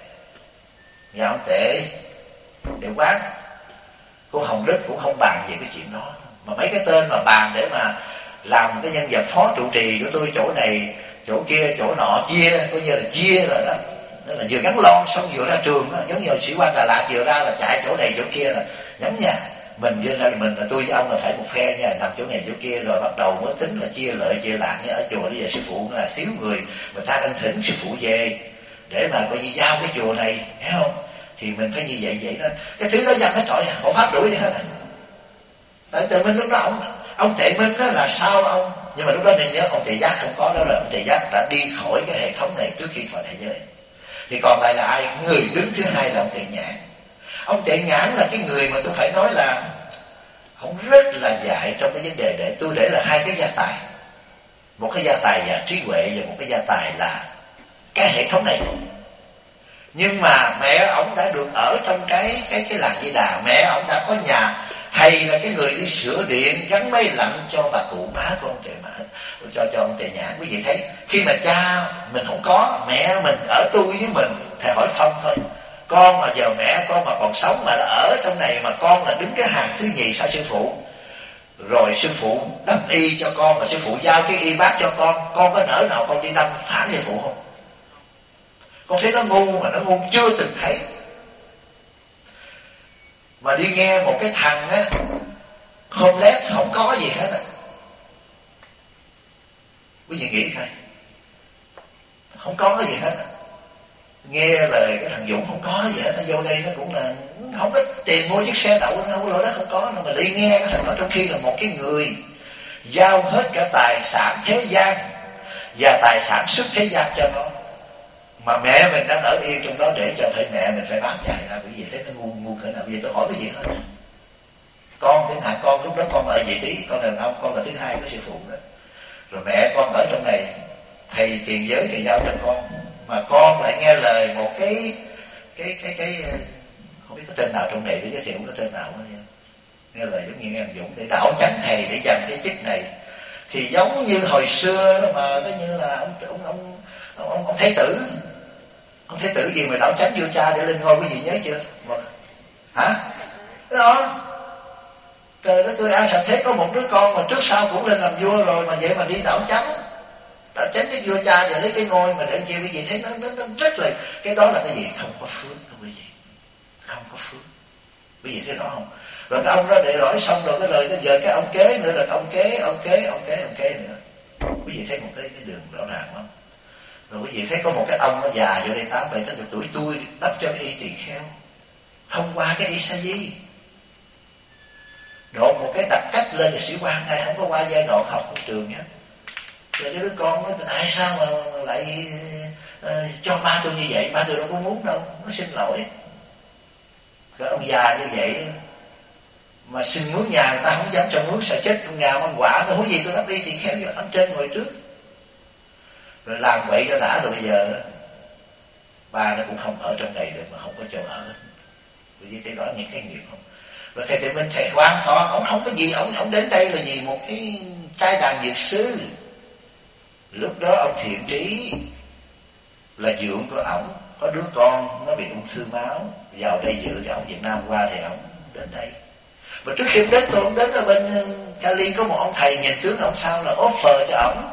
và ông Tuệ Quán. Cô Hồng Đức cũng không bàn về cái chuyện đó. Mà mấy cái tên mà bàn để mà làm cái nhân vật phó trụ trì của tôi, chỗ này chỗ kia chỗ nọ, chia coi như là chia rồi đó. Nó là vừa gắn lon xong vừa ra trường đó, giống như sĩ quan Đà Lạt vừa ra là chạy chỗ này chỗ kia, là giống nha. Mình vừa ra mình là tôi với ông là phải một phe nha, nằm chỗ này chỗ kia rồi bắt đầu mới tính là chia lợi chia lạc nha. Ở chùa bây giờ sư phụ là xíu người ta đang thỉnh sư phụ về để mà coi như giao cái chùa này, thấy không? Thì mình phải như vậy đó. Cái thứ đó dằn hết trọi, hộ pháp đuổi đi hết. Tại Tuệ Minh lúc đó ông Tuệ Minh đó là sao ông, nhưng mà lúc đó nên nhớ ông Tuệ Giác không có đó, là ông Tuệ Giác đã đi khỏi cái hệ thống này trước khi thọ đại giới. Thì còn lại là ai? Người đứng thứ hai là ông Tuệ Nhãn. Ông Tuệ Nhãn là cái người mà tôi phải nói là ông rất là dạy trong cái vấn đề, để tôi để là hai cái gia tài, một cái gia tài là trí huệ và một cái gia tài là cái hệ thống này. Nhưng mà mẹ ông đã được ở trong cái làng Di Đà, mẹ ông đã có nhà. Thầy là cái người đi sửa điện, gắn máy lạnh cho bà cụ má của ông Tuệ Mãn, cho ông Tuệ Nhãn. Quý vị thấy khi mà cha mình không có, mẹ mình ở tu với mình, thầy hỏi Phong thôi, con mà giờ mẹ con mà còn sống mà đã ở trong này, mà con là đứng cái hàng thứ nhì sau sư phụ, rồi sư phụ đắp y cho con, và sư phụ giao cái y bát cho con có nỡ nào con đi đâm phản sư phụ không? Con thấy nó ngu mà nó ngu chưa từng thấy. Mà đi nghe một cái thằng á không lét không có gì hết á, quý vị nghĩ thôi, không có cái gì hết á. Nghe lời cái thằng Dũng không có gì hết, nó vô đây nó cũng là không có tiền mua chiếc xe đậu, nó không có lỗi đó, không có đâu. Mà đi nghe cái thằng đó, trong khi là một cái người giao hết cả tài sản thế gian và tài sản xuất thế gian cho nó, mà mẹ mình đang ở yên trong đó để cho phải mẹ mình phải bán chạy ra. Bởi vì thế nó ngu cỡ nào? Bây giờ tôi hỏi cái gì hết. Con thứ hạng con lúc đó con ở vị trí, con đàn ông, con là thứ hai của sư phụ đó. Rồi mẹ con ở trong này, thầy tiền giới thì giao cho con, mà con lại nghe lời một cái không biết có tên nào trong này để giới thiệu, có tên nào không? Nghe là giống như nghe anh Dũng để đạo chánh thầy để giành cái chức này, thì giống như hồi xưa đó mà có như là ông Thái Tử. Ông Thái Tử gì mà đạo chánh vua cha để lên ngôi, quý vị nhớ chưa? Mà, hả? Cái đó trời đất ơi, ai sạch thế có một đứa con mà trước sau cũng lên làm vua rồi mà vậy mà đi đạo chánh với vua cha để lấy cái ngôi mà để chi quý vị thấy nó rất là cái đó là cái gì? Không có phước đâu quý vị, không có phước. Quý vị thấy rõ không? Rồi cái ông đó để đổi xong rồi cái giờ cái ông kế nữa, rồi ông kế nữa. Quý vị thấy một cái đường rõ ràng không? Rồi quý vị thấy có một cái ông nó già vô đây 87-80 tuổi, tôi đắp cho cái y tỳ kheo thông qua cái y sa di, đột một cái đặc cách lên là sĩ quan ngay, không có qua giai đoạn học trong trường nhé. Rồi cái đứa con nói tại sao mà lại cho ba tôi như vậy, ba tôi đâu có muốn đâu, nó xin lỗi. Cái ông già như vậy mà xin mướn nhà người ta không dám cho mướn, sợ chết trong nhà mang quả, nó húi gì tôi đắp đi thì khéo vô ông trên ngồi trước. Rồi làm vậy cho đã, rồi bây giờ ba nó cũng không ở trong này được mà không có chỗ ở. Vì vậy thấy rõ những cái nghiệp không? Rồi thầy Tuệ Minh thầy hoàn toàn ông không có gì, ông đến đây là vì một cái trai đàn dược sư. Lúc đó ông Thiện Trí là dượng của ổng, có đứa con nó bị ung thư máu, vào đây dự thì ông Việt Nam qua thì ông đến đây. Mà trước khi đến tôi, ông đến ở bên Cali có một ông thầy nhìn tướng ông sao là offer cho ổng.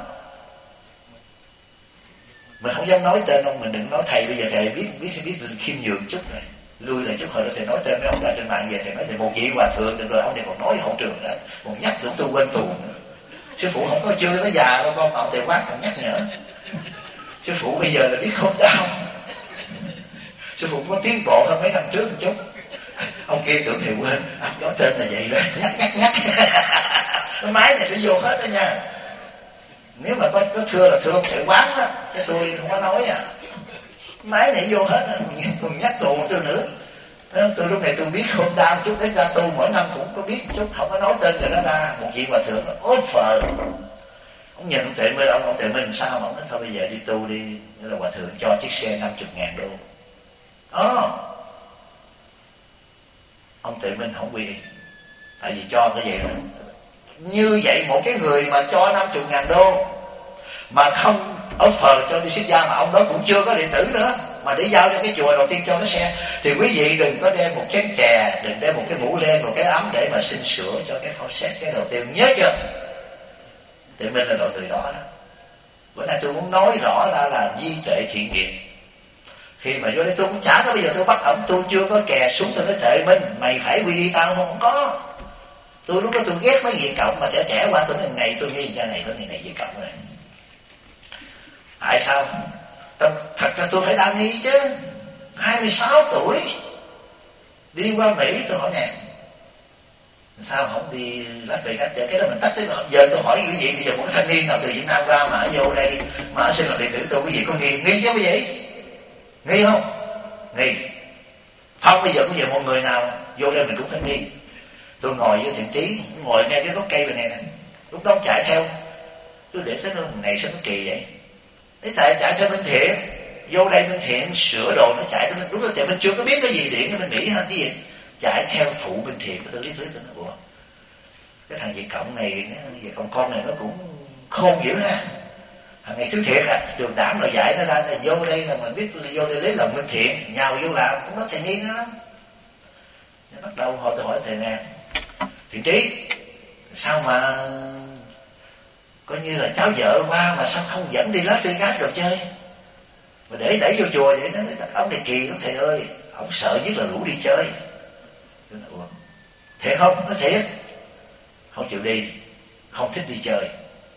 Mình không dám nói tên ông, mình đừng nói thầy, bây giờ thầy biết khiêm nhường chút rồi, lui lại chút, hồi đó thầy nói tên mấy ông ra trên mạng về, thầy nói thầy một vị hòa thượng được rồi, ông này còn nói hậu trường đó, còn nhắc tưởng tôi quên tù nữa. Sư phụ không có chưa có già đâu con, ông thầy quát còn nhắc nhở. Sư phụ bây giờ là biết không đau, sư phụ có tiến bộ hơn mấy năm trước một chút. Ông kia tưởng thầy quên, ông nói tên là vậy đó, nhắc. Cái máy này nó vô hết đó nha. Nếu mà có thưa là thưa ông thầy quán đó, chứ tôi không có nói à. Máy này vô hết đó, còn nhắc tù tôi nữa. Tôi lúc này tôi biết không đau chút, đến ra tu mỗi năm cũng có biết chút, không có nói tên rồi nó ra. Một vị hòa thượng offer. Ông nhìn ông Tuệ Minh, ông Tuệ Minh sao mà ông nói thôi bây giờ đi tu đi, như là hòa thượng cho chiếc xe 50.000 đô. Đó. Ông Tuệ Minh không quy, tại vì cho cái gì đó. Như vậy một cái người mà cho 50.000 đô mà không offer cho đi xuất gia, mà ông đó cũng chưa có điện tử nữa, mà để giao cho cái chùa đầu tiên cho cái xe, thì quý vị đừng có đem một chén chè, đừng đem một cái mũ len, một cái ấm để mà xin sửa cho cái phao xét cái đầu tiên, nhớ chưa? Tự mình là loại người đó đó. Bữa nay tôi muốn nói rõ ra là di tệ thiện nghiệp. Khi mà vô đây tôi cũng chả có, bây giờ tôi bắt ổng, tôi chưa có kè xuống tôi nói Tuệ Minh mày phải quy y tao không có. Tôi lúc đó tôi ghét mấy Việt Cộng mà trẻ qua, tôi nói ngày tôi nghi ra này, tôi này Việt Cộng này. Tại sao? Thật ra tôi phải đa nghi chứ. 26 tuổi đi qua Mỹ, tôi hỏi nè, sao không đi Las Vegas? Cái đó mình tắt tới. Giờ tôi hỏi quý vị, bây giờ một thanh niên nào từ Việt Nam ra mà vô đây mà xin làm điện tử tôi, quý vị có nghi chứ quý vị? Nghi không? Nghi. Không, bây giờ một người nào vô đây mình cũng phải nghi. Tôi ngồi với Thiện Trí, ngồi ngay cái gốc cây bên này nè, lúc đó ông chạy theo, tôi để thấy nó này sao nó kỳ vậy? Thế tại chạy theo Minh Thiện, vô đây Minh Thiện sửa đồ nó chạy, lúc đó mình chưa có biết cái gì điện cho mình nghĩ hay cái gì, chạy theo phụ Minh Thiện, tôi lý tôi nói ủa, cái thằng Việt Cộng này, Việt Cộng con này nó cũng khôn dữ ha. Thằng này thứ thiệt à, trường đảng nào dạy nó ra là vô đây là mình biết vô đây lấy lòng Minh Thiện, nhào vô làm, cũng nói thầy nghi nó lắm. Bắt đầu tôi hỏi thầy nè, Thiện Trí, sao mà coi như là cháu vợ qua mà sao không dẫn đi Las Vegas đồ chơi, mà để đẩy vô chùa vậy? Nó ông này kỳ lắm thầy ơi, ông sợ nhất là rủ đi chơi. Tôi nói, ủa, thiệt không? Nó thiệt, không chịu đi, không thích đi chơi.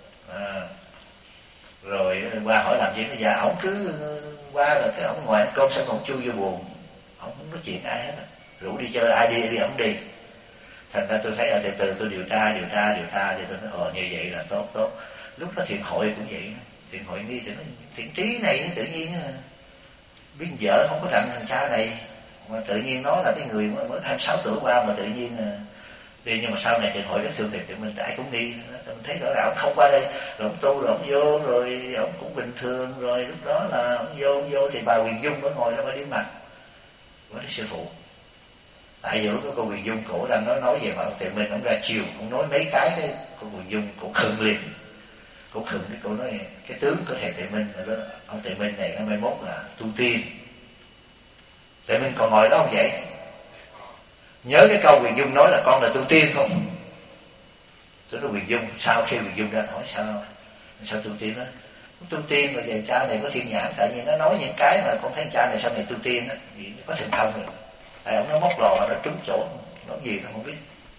Rồi qua hỏi làm gì bây giờ, ổng cứ qua rồi cái ổng ngoài cơm xong ổng chui vô buồn, ổng không nói chuyện ai hết, rủ đi chơi ai đi ổng đi. Thành ra tôi thấy từ từ tôi điều tra thì tôi nói như vậy là tốt. Lúc đó Thiện Hội cũng vậy, Thiện Hội nghi thì nói Thiện Trí này tự nhiên biết vợ không có rành thằng cha này, mà tự nhiên nó là cái người mới 26 tuổi qua mà tự nhiên đi. Nhưng mà sau này Thiện Hội rất thương thì mình ai cũng đi, mình thấy rõ là ông không qua đây, rồi ông tu rồi ông vô, rồi ông cũng bình thường, rồi lúc đó là ông vô thì bà Huyền Dung ở ngồi đó bà đi mặt. nói sư phụ. Tại vì lúc đó cô Huyền Dung cổ đang nói về mà ông Tuệ Minh ông ra chiều, ông nói mấy cái đấy, cô Huyền Dung cổ khựng liền. Cổ khựng cái cô nói cái tướng của thầy Tuệ Minh đó, ông Tuệ Minh này năm 21 là tu tiên. Tuệ Minh còn ngồi đó không vậy? Nhớ cái câu Huyền Dung nói là con là tu tiên không? Tôi nói Huyền Dung, sau khi Huyền Dung ra hỏi sao tu tiên đó? Tu tiên mà về cha này có thiên nhãn, tại vì nó nói những cái mà con thấy cha này sau này tu tiên đó, vì nó có thần thông rồi. Tại ông nó móc lò nó trúng chỗ, nói gì tôi không biết.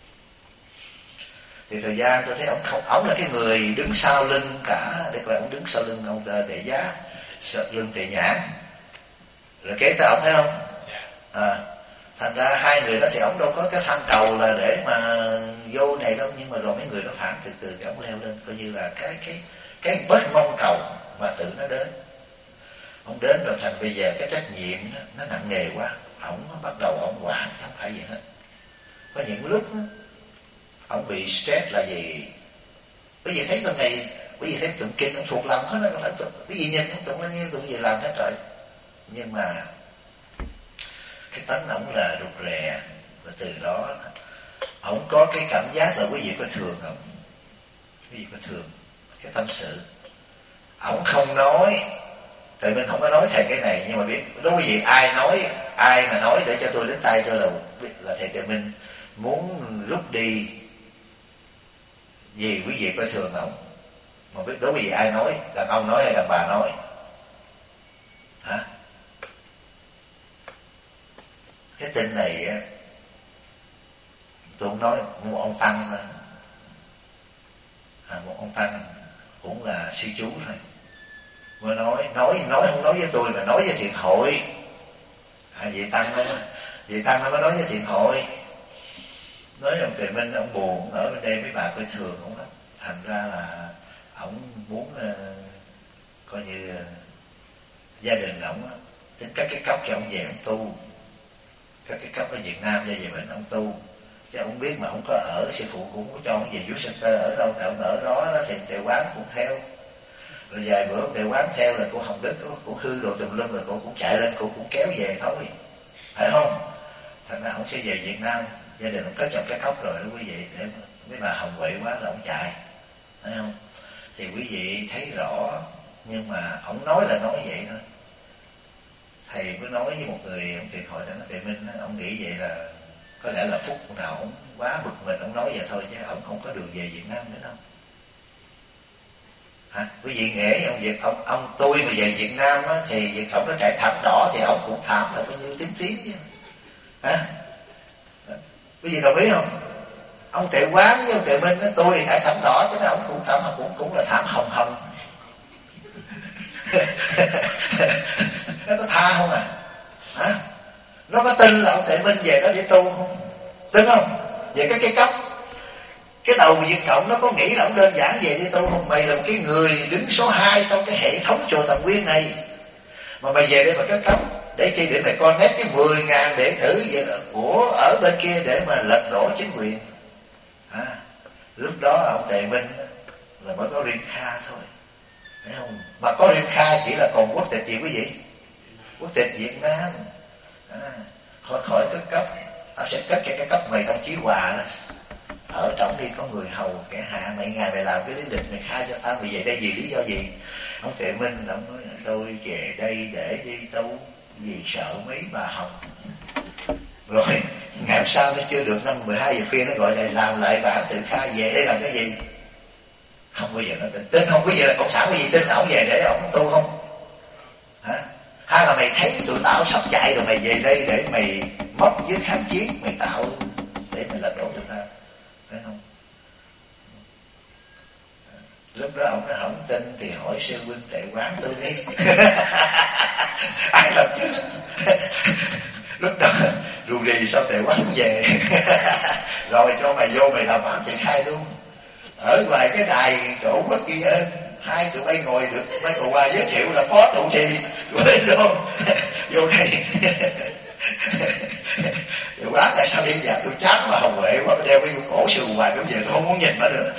Thì thời gian tôi thấy ông là cái người đứng sau lưng cả, để coi ông đứng sau lưng ông Tệ Giá, lưng Tệ Nhãn, rồi kế tới ông thấy không? Thành ra hai người đó thì ông đâu có cái thang cầu là để mà vô này đâu, nhưng mà rồi mấy người nó phản từ từ cái ông leo lên, coi như là cái vết mong cầu mà tự nó đến. Ông đến rồi thành bây giờ cái trách nhiệm nó nặng nề quá, ông bắt đầu ông quản không phải gì hết. Có những lúc ông bị stress là gì? Quý vị thấy con này, quý vị thấy tụng kinh ông thuộc lòng hết đó, quý vị nhìn ông tụng nó như tụng gì làm hết rồi. Nhưng mà cái tánh ông là rụt rè, và từ đó ông có cái cảm giác là quý vị có thường không? Quý vị có thường cái tâm sự. Ông không nói, tại mình không có nói thầy cái này, nhưng mà biết đối với gì ai mà nói để cho tôi đến tay tôi là thầy Tuệ Minh muốn rút đi vì quý vị có thường không? Mà biết đối với gì ai nói, đàn ông nói hay đàn bà nói? Hả? Cái tin này tôi không nói, một ông Tăng thôi. Một ông Tăng cũng là sư chú thôi. Mà nói không nói với tôi mà nói với thiền hội. Vị Tăng nó mới nói với thiền hội. Nói ông Tuệ Minh ông buồn ở bên đây mấy bà coi thường ông lắm. Thành ra là ông muốn coi như gia đình ông tính các cái cấp cho ông về ông tu. Các cái cấp ở Việt Nam về mình ông tu. Chứ ông biết mà ông có ở, sư phụ cũng có cho ông về Vũ Center ở đâu, tại ông ở đó thì Tuệ Quán cũng theo. Rồi vài bữa Tuệ Quán theo là cô Hồng Đức, cô hư đồ tùm lum rồi cô cũng chạy lên, cô cũng kéo về thôi, phải không? Thành ra ông sẽ về Việt Nam, gia đình ông cất trong cái cốc rồi đó quý vị, để mấy bà hồng quậy quá là ông chạy, phải không? Thì quý vị thấy rõ, nhưng mà ông nói là nói vậy thôi. Thầy cứ nói với một người ông thiền hội Tuệ Minh, ông nghĩ vậy là có lẽ là phút nào ông quá bực mình, ông nói vậy thôi chứ ông không có đường về Việt Nam nữa đâu. Hả? Quý vị nghĩ ông tôi mà về Việt Nam á, thì việc ông nó chạy thảm đỏ thì ông cũng thảm là bao nhiêu tiếng chứ. Hả? Quý vị đồng ý không? Ông Tuệ Quán với ông Tuệ Minh á, tôi chạy thảm đỏ chứ ông cũng thảm, cũng là thảm hồng hồng. Nó có tha không à? Hả? Nó có tin là ông Tuệ Minh về đó để tu không? Tin không? Về cái cấp, cái đầu Việt Cộng nó có nghĩ là ông đơn giản về đi tu không? Mày là một cái người đứng số 2 trong cái hệ thống chùa Tầm Nguyên này, mà mày về đây mà cái cấp để chi? Để mày connect cái 10.000 đệ tử của ở bên kia để mà lật đổ chính quyền. Lúc đó ông Tuệ Minh là mới có Riêng Kha thôi, phải không? Mà có Riêng Kha chỉ là còn quốc tịch gì quý vị? Quốc tịch Việt Nam. Khỏi cái cấp, tao sẽ cất cho cái cấp mày trong Chí Hòa đó. Ở trong đi có người hầu kẻ hạ, mấy ngày mày làm cái lý lịch mày khai cho tao, mày về đây vì lý do gì? Ông Tuệ Minh ông nói tôi về đây để đi tu vì sợ mấy bà Hồng. Rồi ngày hôm sau nó chưa được 12 giờ khuya nó gọi lại làm lại bản tự khai về đây làm cái gì? Không bao giờ nó tin không? Bây giờ là cộng sản cái gì tin ổng về để ổng tu không? Hả? Hay là mày thấy tụi tao sắp chạy rồi mày về đây để mày móc với kháng chiến, mày tạo để mày lật đổ tụi tao, phải không? Lúc đó ông nó không tin thì hỏi sư huynh Tuệ Quán tôi đi. Ai làm chứ? Lúc đó rù rì sao Tuệ Quán không về? Rồi cho mày vô mày làm bản triển khai luôn. Ở ngoài cái đài chỗ bất kỳ ơn, hai tụi bay ngồi được mấy cô qua giới thiệu là phó trụ trì quên luôn. Vô đây Tuệ Quán tại sao đi giờ tôi chán mà Hồng Huệ quá, đeo cái cổ sườn hoài bây giờ tôi không muốn nhìn nó nữa.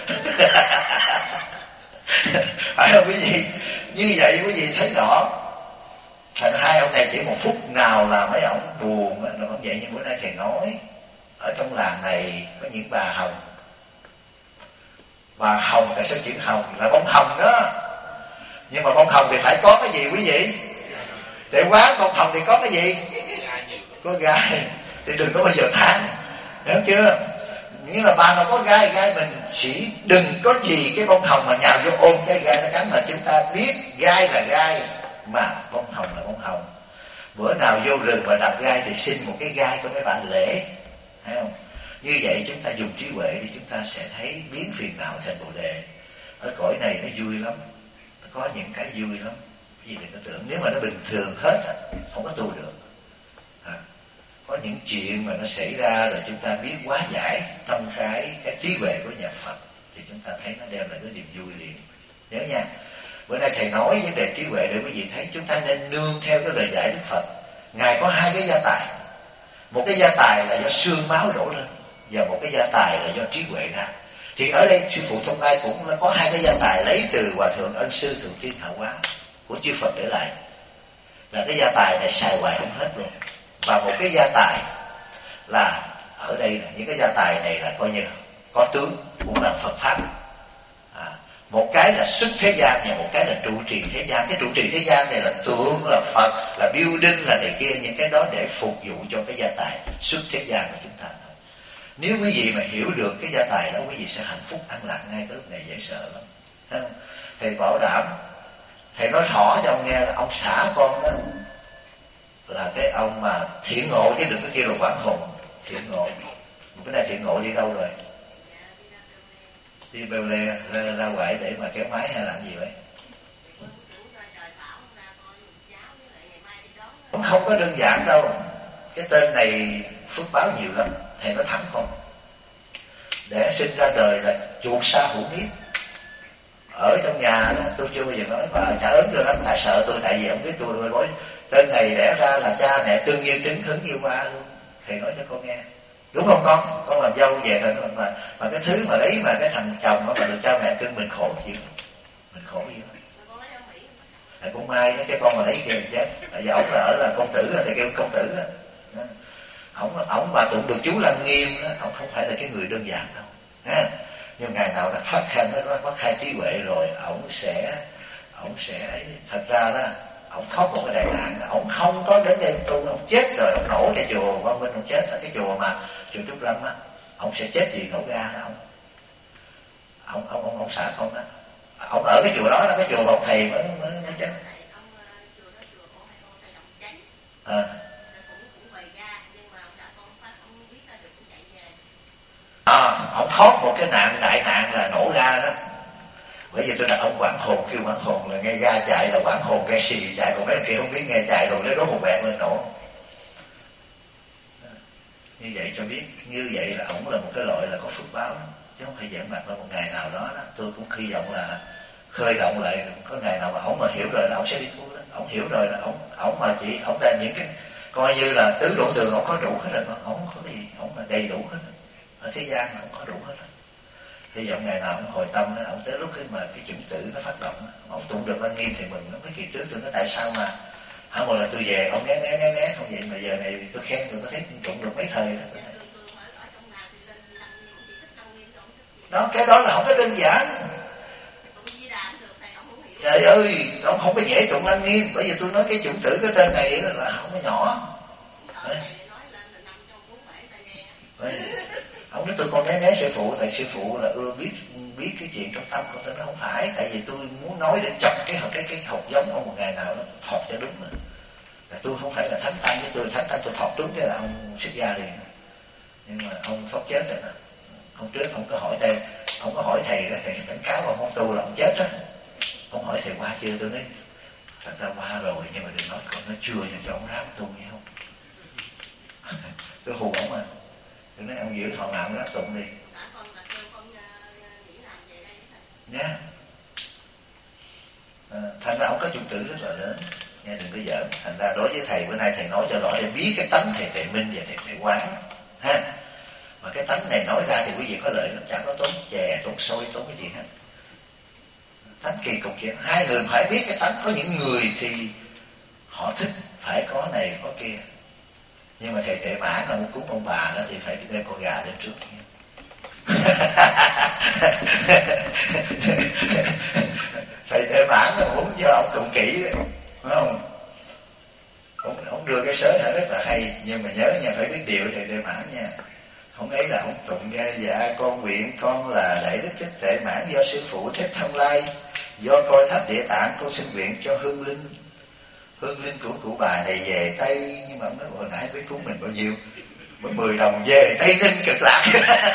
Phải không quý vị? Như vậy quý vị thấy rõ Thành hai ông này chỉ một phút nào là mấy ông buồn là không vậy. Nhưng bữa nay thầy nói ở trong làng này có những bà hồng. Bà hồng, tại sao chữ hồng là bông hồng đó. Nhưng mà bông hồng thì phải có cái gì quý vị? Để quán bông hồng thì có cái gì? Có gai. Thì đừng có bao giờ than, hiểu chưa? Nghĩa là bà nào có gai mình chỉ đừng có gì cái bông hồng mà nhào vô ôm cái gai nó cắn. Mà chúng ta biết gai là gai mà bông hồng là bông hồng. Bữa nào vô rừng mà đập gai thì xin một cái gai của mấy bạn lễ, thấy không? Như vậy chúng ta dùng trí huệ thì chúng ta sẽ thấy biến phiền não thành bồ đề. Ở cõi này nó vui lắm, nó có những cái vui lắm. Vì đừng có tưởng nếu mà nó bình thường hết không có tu được. Có những chuyện mà nó xảy ra rồi chúng ta biết hóa giải trong cái trí huệ của nhà Phật thì chúng ta thấy nó đem lại cái niềm vui liền. Nhớ nha, bữa nay thầy nói vấn đề trí huệ để quý vị thấy chúng ta nên nương theo cái lời dạy Đức Phật. Ngài có hai cái gia tài, một cái gia tài là do xương máu đổ lên và một cái gia tài là do trí huệ ra. Thì ở đây sư phụ Thông Lai cũng có hai cái gia tài lấy từ Hòa Thượng Ân Sư Thượng Tiên Hạ Hóa của chư Phật để lại. Là cái gia tài này xài hoài không hết luôn. Và một cái gia tài là ở đây những cái gia tài này là coi như có tướng cũng là Phật pháp. Một cái là xuất thế gian và một cái là trụ trì thế gian. Cái trụ trì thế gian này là tượng, là Phật, là building, là này kia. Những cái đó để phục vụ cho cái gia tài xuất thế gian của chúng ta. Nếu quý vị mà hiểu được cái gia tài đó, quý vị sẽ hạnh phúc an lạc ngay cái lúc này, dễ sợ lắm. Thầy bảo đảm, thầy nói thỏ cho ông nghe là ông xã con đó là cái ông mà thiện ngộ, chứ đừng có kêu là quảng hồn. Thiện ngộ. Cái này thiện ngộ đi đâu rồi? Đi bèo lê ra ngoài để mà kéo máy hay làm gì vậy? Cũng không có đơn giản đâu. Cái tên này phước báo nhiều lắm. Thầy nói thẳng không. Để sinh ra đời là chuột sa hữu miết. Ở trong nhà đó, tôi chưa bao giờ nói bà chả ớn tôi lắm, tại sợ tôi, tại vì ông biết tôi bối. Tên này đẻ ra là cha mẹ tương như trứng hứng như hoa luôn. Thầy nói cho con nghe. Đúng không con? Con làm dâu về thôi mà cái thứ mà lấy mà cái thằng chồng mà được cha mẹ cưng mình khổ gì? Mình khổ gì đó. Thầy cũng may cái con mà lấy kia chết. Tại vì ổng là ở là công tử, thầy kêu công tử đó. Ổng mà tụng được chú Lăng Nghiêm đó, ổng không phải là cái người đơn giản đâu. Nhưng ngày nào đã phát khai trí huệ rồi, ổng sẽ thật ra đó, ổng thoát một cái đại nạn, ổng không có đến đây tu, ổng chết rồi, ổng nổ cái chùa Quang Minh, ổng chết ở cái chùa mà chùa Trúc Lâm á, ổng sẽ chết vì nổ ga đó, ông xã không đó, ổng ở cái chùa đó là cái chùa một thầy mới chết. Ổng thoát một cái đại nạn là nổ ga đó. Bởi vì tôi đặt ông quảng hồn, kêu quảng hồn là nghe ga chạy là quảng hồn nghe xì chạy, còn mấy kia không biết nghe chạy rồi lấy đốt một vẹn lên nổ. Như vậy cho biết, như vậy là ổng là một cái loại là có phước báo đó. Chứ không phải giảng mặt là một ngày nào đó, tôi cũng hy vọng là khơi động lại có ngày nào mà ổng mà hiểu rồi là ổng sẽ đi tu đó. Ổng hiểu rồi là ổng mà chỉ ổng đang những cái coi như là tứ đủ tường ổng có đủ hết rồi, ổng không có gì, ổng là đầy đủ hết. Ở thế gian ổng có đủ hết rồi. Hy vọng ngày nào ổng hồi tâm đó, ổng tới lúc cái mà cái chủng tử nó phát động, ổng tụng được Lăng Nghiêm thì mừng lắm. Mấy kỳ trước tôi nói tại sao mà một lần tôi về ổng né không vậy mà giờ này tôi khen tôi có thấy tụng được mấy thời đó. Đó, cái đó là không có đơn giản. Trời ơi, ông không có dễ tụng Lăng Nghiêm, bởi vì tôi nói cái chủng tử cái tên này là không có nhỏ. Ông nói tôi con né sư phụ, tại sư phụ là ưa biết cái chuyện trong tâm của tôi. Nó không phải, tại vì tôi muốn nói để chọc cái học giống ông một ngày nào đó thọt cho đúng rồi. Tại tôi không phải là thánh tăng, với tôi thánh tăng tôi thọt đúng cái là ông xuất gia liền. Nhưng mà ông thoát chết rồi đó. Hôm trước ông có hỏi thầy, ông có hỏi thầy đó, thầy cảnh cáo ông không tu là ông chết á. Ông hỏi thầy qua chưa, tôi nói thật ra qua rồi, nhưng mà đừng nói còn nó chưa cho ông ráng tu nghe không. Tôi hù ông mà. Tôi nói ông giữ thọ nạn đó tụng đi. Nhá. Thành ra ông có chủng tử rất là lớn. Nghe đừng có giỡn. Thành ra đối với thầy bữa nay thầy nói cho rõ để biết cái tánh thầy minh và thầy quán. Ha. Mà cái tánh này nói ra thì quý vị có lợi lắm, chẳng có tốn chè, tốn xôi, tốn cái gì hết. Tánh kỳ cục vậy. Hai người phải biết cái tánh. Có những người thì họ thích phải có này có kia. Nhưng mà thầy Tệ Mãn là muốn cúng ông bà đó thì phải đem con gà lên trước. Thầy Tệ Mãn là muốn cho ông cụng kỹ đấy, phải không? Ông đưa cái sớ rất là hay, nhưng mà nhớ nha, phải biết điều thầy Tệ Mãn nha. Không ấy là ông tụng nghe: dạ con nguyện con là lễ Đức Thích Tệ Mãn do sư phụ Thích Thông Lai, do coi tháp Địa Tạng con xin nguyện cho hương linh của cụ bà này về Tây. Nhưng mà ông nói hồi nãy với cúng mình bao nhiêu? Mới 10 đồng về Tây Ninh Cực Lạc.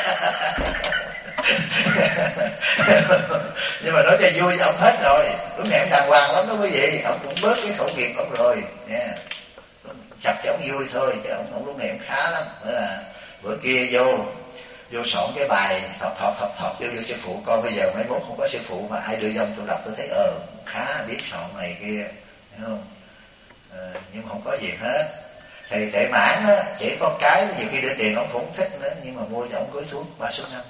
Nhưng mà nói cho vui ông hết rồi, lúc này ông đàng hoàng lắm đó quý vị, ông cũng bớt cái khẩu nghiệp ông rồi nha, chặt cho ông vui thôi, chứ ông lúc này ông khá lắm. Nữa là bữa kia vô soạn cái bài thọc vô sư phụ coi, bây giờ mấy mốt không có sư phụ mà ai đưa cho ông tôi đọc tôi thấy khá biết soạn này kia, hiểu không? Nhưng mà không có gì hết. Thầy Tệ Mãn á, chỉ có cái nhiều khi đưa tiền ông cũng thích nữa, nhưng mà mua cho ông gói thuốc 3 số 5.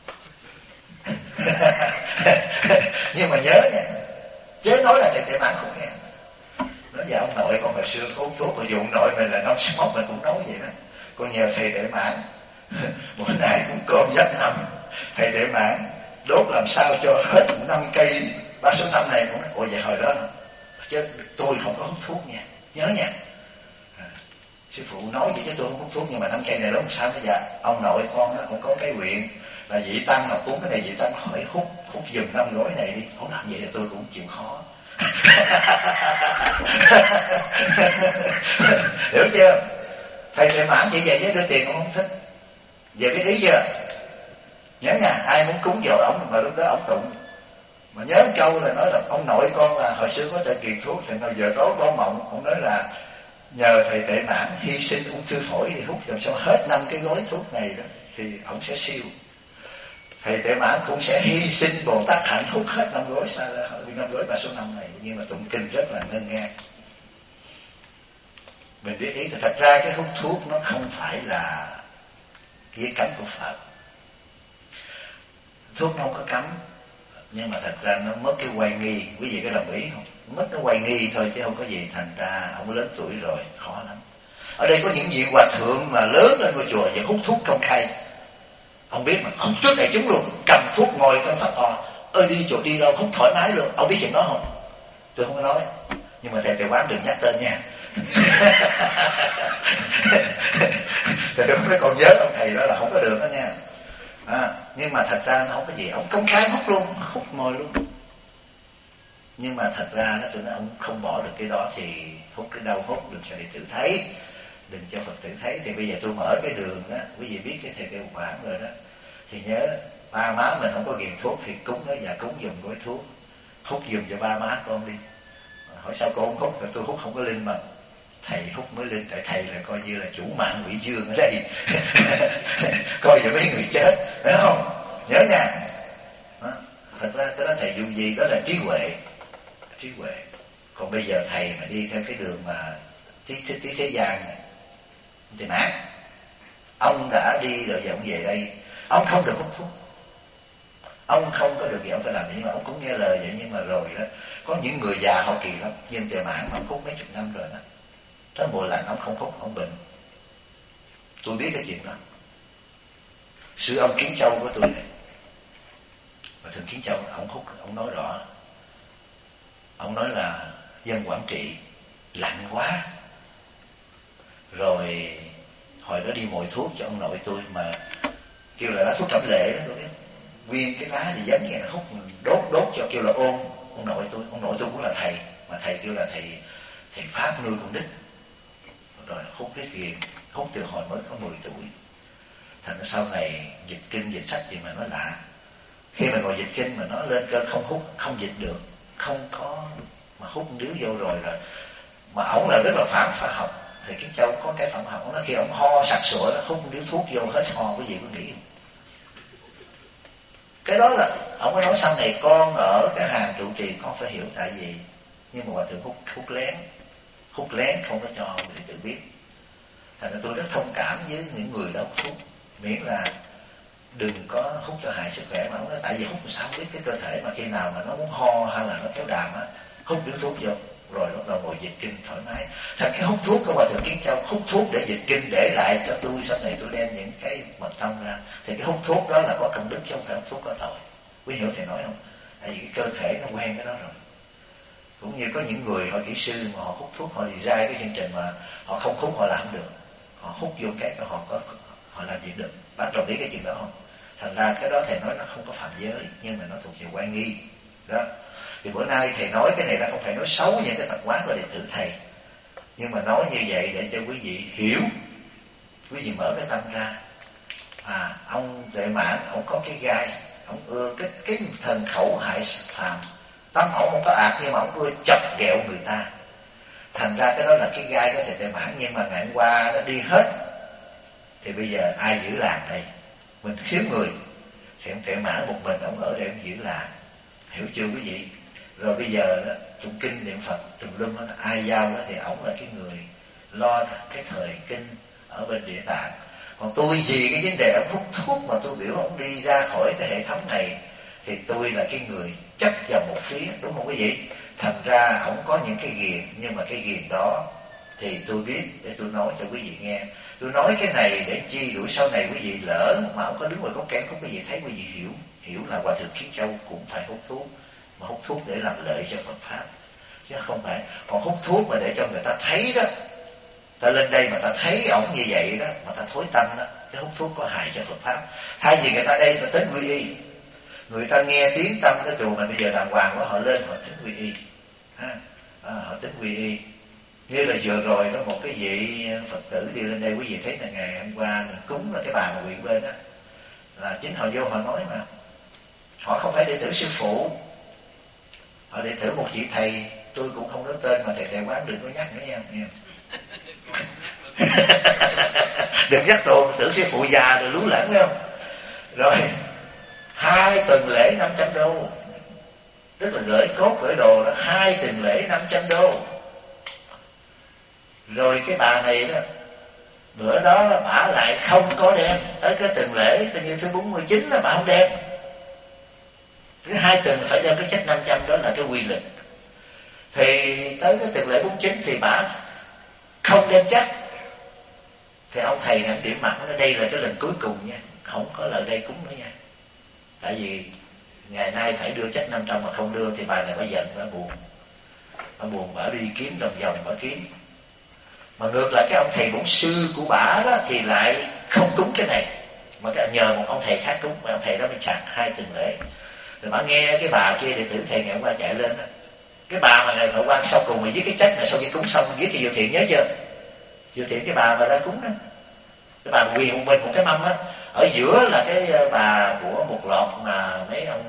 Nhưng mà nhớ nha, chớ nói là thầy Tệ Mãn không nghe. Nói giờ ông nội còn hồi xưa có uống thuốc mà dùng nội mình là 51 mình cũng nói vậy đó. Con nhờ thầy Tệ Mãn mỗi ngày cũng cơm giấc nằm, thầy Tệ Mãn đốt làm sao cho hết 5 cây 3 số 5 này cũng nói, ôi vậy hồi đó chứ tôi không có hút thuốc nha, nhớ nha. Sư phụ nói vậy chứ tôi không hút thuốc, nhưng mà 5 cây này đó làm sao bây giờ? Ông nội con đó cũng có cái nguyện là vị tăng mà cúng cái này, vị tăng hỏi hút giùm 5 gói này đi. Không làm vậy thì tôi cũng chịu khó. Hiểu chưa? Thầy Tệ Mãn chỉ vậy chứ đưa tiền cũng không thích. Giờ biết ý chưa? Nhớ nha, ai muốn cúng vào ổng mà lúc đó ổng tụng mà nhớ câu là nói là ông nội con là hồi xưa có thể kiệt thuốc, thì nào giờ tối có mộng ông nói là nhờ thầy Tệ Mãn hy sinh ung thư phổi đi hút làm sao hết 5 cái gói thuốc này đó thì ông sẽ siêu. Thầy Tệ Mãn cũng sẽ hy sinh Bồ Tát Hạnh hút hết 5 gói sao là 5 gói 3 số 5 này, nhưng mà tụng kinh rất là ngân nga. Mình biết ý thì thật ra cái hút thuốc nó không phải là cái cấm của Phật. Thuốc nó không có cấm, nhưng mà thật ra nó mất cái quay nghi. Quý vị có đồng ý không? Mất cái quay nghi thôi chứ không có gì. Thành ra ông lớn tuổi rồi khó lắm. Ở đây có những vị hòa thượng mà lớn lên ngôi chùa và hút thuốc công khai. Ông biết mà hút trước đại chúng luôn, cầm thuốc ngồi trong pháp tòa, đi chỗ đi đâu hút thoải mái luôn. Ông biết chuyện đó không? Tôi không có nói, nhưng mà thầy Tệ Quán đừng nhắc tên nha. Thầy phải còn nhớ ông thầy đó là không có được đó nha. Nhưng mà thật ra nó không có gì, ông công khai hút luôn, hút ngồi luôn. Nhưng mà thật ra nó tụi nó ông không bỏ được cái đó thì hút cái đâu hút, đừng cho đệ tử thấy, đừng cho Phật tử thấy. Thì bây giờ tôi mở cái đường đó, quý vị biết cái thầy Tệ Quán rồi đó, thì nhớ ba má mình không có nghiện thuốc thì cúng đó, và cúng giùm gói thuốc, hút giùm cho ba má con đi. Hỏi sao cô không hút? Thì tôi hút không có linh mà thầy hút mới linh, tại thầy là coi như là chủ mạng quỷ dương ở đây. Coi như mấy người chết, phải không? Nhớ nha. Thật ra cái đó thầy dùng gì đó là trí huệ. Còn bây giờ thầy mà đi theo cái đường mà tí thế gian này thì mát. Ông đã đi rồi giờ ông về đây, ông không được hút thuốc, ông không có được gì ông phải làm, nhưng mà ông cũng nghe lời vậy. Nhưng mà rồi đó, có những người già họ kỳ lắm, nhưng Tệ Mãn ông hút mấy chục năm rồi đó, tới mùa lạnh ông không hút, ông bệnh. Tôi biết cái chuyện đó. Sư ông Kiến Châu của tôi này, mà thường Kiến Châu ông hút, ông nói rõ. Ông nói là dân Quảng Trị lạnh quá, rồi hồi đó đi mồi thuốc cho ông nội tôi mà kêu là lá thuốc cẩm lệ đó, tôi biết nguyên cái lá thì giống như là hút, đốt cho kêu là ôn. Ông nội tôi cũng là thầy, mà thầy kêu là thầy Pháp nuôi con đích, rồi hút cái ghiền, hút từ hồi mới có 10 tuổi. Thành ra sau này dịch kinh dịch sách gì mà nó lạ, khi mà ngồi dịch kinh mà nó lên cơn không hút không dịch được, không có mà hút điếu vô rồi mà ổng là rất là phản khoa học. Thì Kiến Châu có cái phản học nó khi ổng ho sặc sụa nó hút điếu thuốc vô hết ho, cái gì có nghĩ cái đó là ổng có nói sau này con ở cái hàng trụ trì con phải hiểu tại vì, nhưng mà hòa thượng hút lén không có cho để tự biết. Thành ra tôi rất thông cảm với những người đó hút, miễn là đừng có hút cho hại sức khỏe. Mà tại vì hút sao biết cái cơ thể mà khi nào mà nó muốn ho hay là nó kéo đàm á, hút điếu thuốc vô rồi bắt đầu ngồi dịch kinh thoải mái. Thật cái hút thuốc của Hòa Thượng Kiến Châu, hút thuốc để dịch kinh để lại cho tôi sau này tôi đem những cái mật tông ra, thì cái hút thuốc đó là có công đức chứ không phải hút thuốc có tội. Quý hiểu thầy nói không? Tại vì cái cơ thể nó quen cái đó rồi. Cũng như có những người họ kỹ sư mà họ hút thuốc, họ design cái chương trình mà họ không hút họ làm không được, họ hút vô cái họ làm gì được. Bác đồng ý cái chuyện đó không? Thành ra cái đó thầy nói nó không có phạm giới, nhưng mà nó thuộc về quan nghi đó. Thì bữa nay thầy nói cái này là không phải nói xấu những cái tập quán của đệ tử thầy, nhưng mà nói như vậy để cho quý vị hiểu, quý vị mở cái tâm ra. Ông Tuệ Mãn ông có cái gai, ông ưa cái thần khẩu hại phàm, tâm ông không có ác nhưng mà ông ưa chọc ghẹo người ta. Thành ra cái đó là cái gai của thầy Tuệ Mãn, nhưng mà ngày hôm qua nó đi hết thì bây giờ ai giữ làng đây? Mình xíu người thì ông Tuệ Mãn một mình ông ở đây ông giữ làng, hiểu chưa quý vị? Rồi bây giờ đó, tụng kinh niệm Phật tùm lum đó, ai giao đó thì ổng là cái người lo cái thời kinh ở bên Địa Tạng. Còn tôi vì cái vấn đề ông hút thuốc mà tôi biểu ông đi ra khỏi cái hệ thống này, thì tôi là cái người chấp vào một phía, đúng không quý vị? Thành ra ổng có những cái ghiền, nhưng mà cái ghiền đó thì tôi biết để tôi nói cho quý vị nghe. Tôi nói cái này để chi đuổi sau này quý vị lỡ mà ông có đứng ngoài góc kém của quý vị thấy quý vị hiểu là Hòa Thượng Kiến Châu cũng phải hút thuốc, mà hút thuốc để làm lợi cho Phật pháp, chứ không phải còn hút thuốc mà để cho người ta thấy đó, ta lên đây mà ta thấy ổng như vậy đó mà ta thối tâm đó, cái hút thuốc có hại cho Phật pháp. Thay vì người ta đây ta tính quy y, người ta nghe tiếng tâm cái chùa mà bây giờ đàng hoàng quá, họ lên họ tính quy y, họ tính quy y. Như là vừa rồi đó một cái vị Phật tử đi lên đây, quý vị thấy là ngày hôm qua mình cúng là cái bà mà quyện bên đó, là chính họ vô họ nói mà họ không phải đệ tử sư phụ, họ đệ tử một vị thầy, tôi cũng không nói tên mà thầy quán đừng có nhắc nữa nha. Đừng nhắc tôi tưởng sư phụ già rồi lú lẫn phải không? Rồi 2 tuần lễ 500 đô, tức là gửi cốt gửi đồ đó, 2 tuần lễ 500 đô. Rồi cái bà này đó, bữa đó là bà lại không có đem tới cái tuần lễ, tự nhiên thứ 49 là bà không đem. Thứ 2 tuần phải đem cái check 500, đó là cái quy luật. Thì tới cái tuần lễ 49 thì bà không đem check. Thì ông thầy này điểm mặt nói đây là cái lần cuối cùng nha, không có lại đây cúng nữa nha. Tại vì ngày nay phải đưa check 500 mà không đưa thì bà này bà giận, bà buồn. Bà buồn, bà đi kiếm đồng vòng, bà kiếm. Mà ngược lại cái ông thầy bổn sư của bả đó thì lại không cúng cái này, mà nhờ một ông thầy khác cúng, mà ông thầy đó mới chặt 2 tuần lễ. Rồi bả nghe cái bà kia đệ tử thầy ngày hôm qua chạy lên đó, cái bà mà ngày hôm qua sau cùng mà viết cái trách này sau khi cúng xong viết cái Diệu Thiện, nhớ chưa? Diệu Thiện cái bà mà ra cúng đó, cái bà quỳ một mình một cái mâm á, ở giữa là cái bà của một lọt mà mấy ông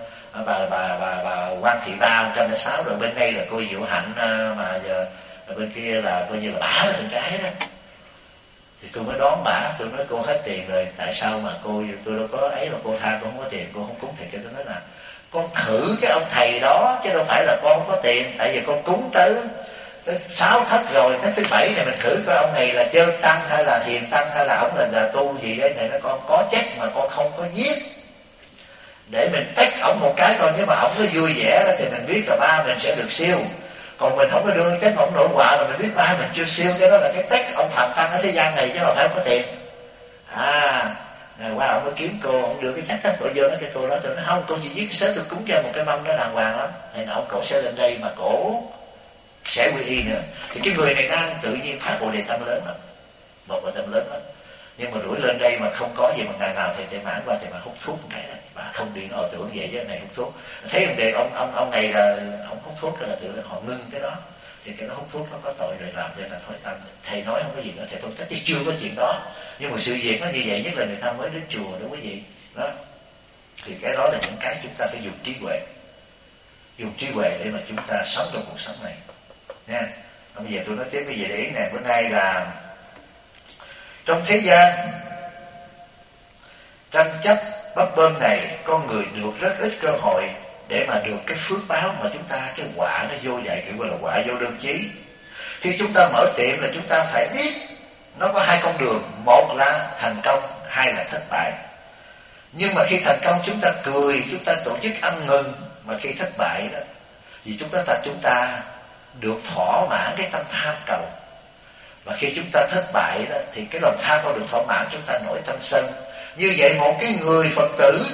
bà Quan Thị Ba 106, rồi bên đây là cô Diệu Hạnh mà giờ rồi bên kia là coi như là bả là từng cái đó. Thì tôi mới đón bả, tôi nói cô hết tiền rồi, tại sao mà tôi đâu có ấy, mà cô tha cô không có tiền, cô không cúng. Thì tôi nói là con thử cái ông thầy đó chứ đâu phải là con không có tiền, tại vì con cúng tới 6 thất rồi, tới thứ 7 này mình thử coi ông này là chơn tăng hay là hiền tăng hay là ổng là tu gì đấy này, nó con có check mà con không có viết để mình tách ổng một cái coi, nếu mà ổng có vui vẻ đó thì mình biết là ba mình sẽ được siêu. Còn mình không có đưa cái ông nội quà rồi mình biết ba mình chưa siêu, cái đó là cái tách ông Phạm Tăng ở thế gian này chứ không phải không có tiền. Ngày qua ông mới kiếm cô, ông đưa cái chắc đó, cổ vô nói cái cô đó, tôi nói không, cô chỉ viết cái sớ tôi cúng cho một cái mâm nó đàng hoàng lắm. Thầy nào ông cổ sẽ lên đây mà cổ sẽ quy y nữa. Thì cái người này đang tự nhiên phát bộ đề tâm lớn lắm, một bộ tâm lớn lắm. Nhưng mà đuổi lên đây mà không có gì, mà ngày nào thầy Mãn qua thầy mà hút thuốc một cái này, bà không đi nó tưởng vậy chứ này hút thuốc. Thấy ông này là ông hút thuốc, cái là tự là họ ngưng cái đó. Thì cái đó hút thuốc nó có tội rồi, làm cho là thối tâm. Thầy nói không có gì nữa, thầy phân tích chứ chưa có chuyện đó. Nhưng mà sự việc nó như vậy, nhất là người ta mới đến chùa đúng quý vị đó. Thì cái đó là những cái chúng ta phải dùng trí huệ, dùng trí huệ để mà chúng ta sống trong cuộc sống này nha. Bây giờ tôi nói tiếp cái gì để ý nè. Bữa nay là trong thế gian tranh chấp bấp bênh này, con người được rất ít cơ hội để mà được cái phước báo mà chúng ta, cái quả nó vô vậy, kiểu gọi là quả vô đơn chí. Khi chúng ta mở tiệm là chúng ta phải biết nó có 2 con đường, một là thành công, 2 là thất bại. Nhưng mà khi thành công chúng ta cười, chúng ta tổ chức ăn mừng, mà khi thất bại đó thì chúng ta được thỏa mãn cái tâm tham cầu. Mà khi chúng ta thất bại đó, thì cái lòng tham không được thỏa mãn, chúng ta nổi tâm sân. Như vậy một cái người Phật tử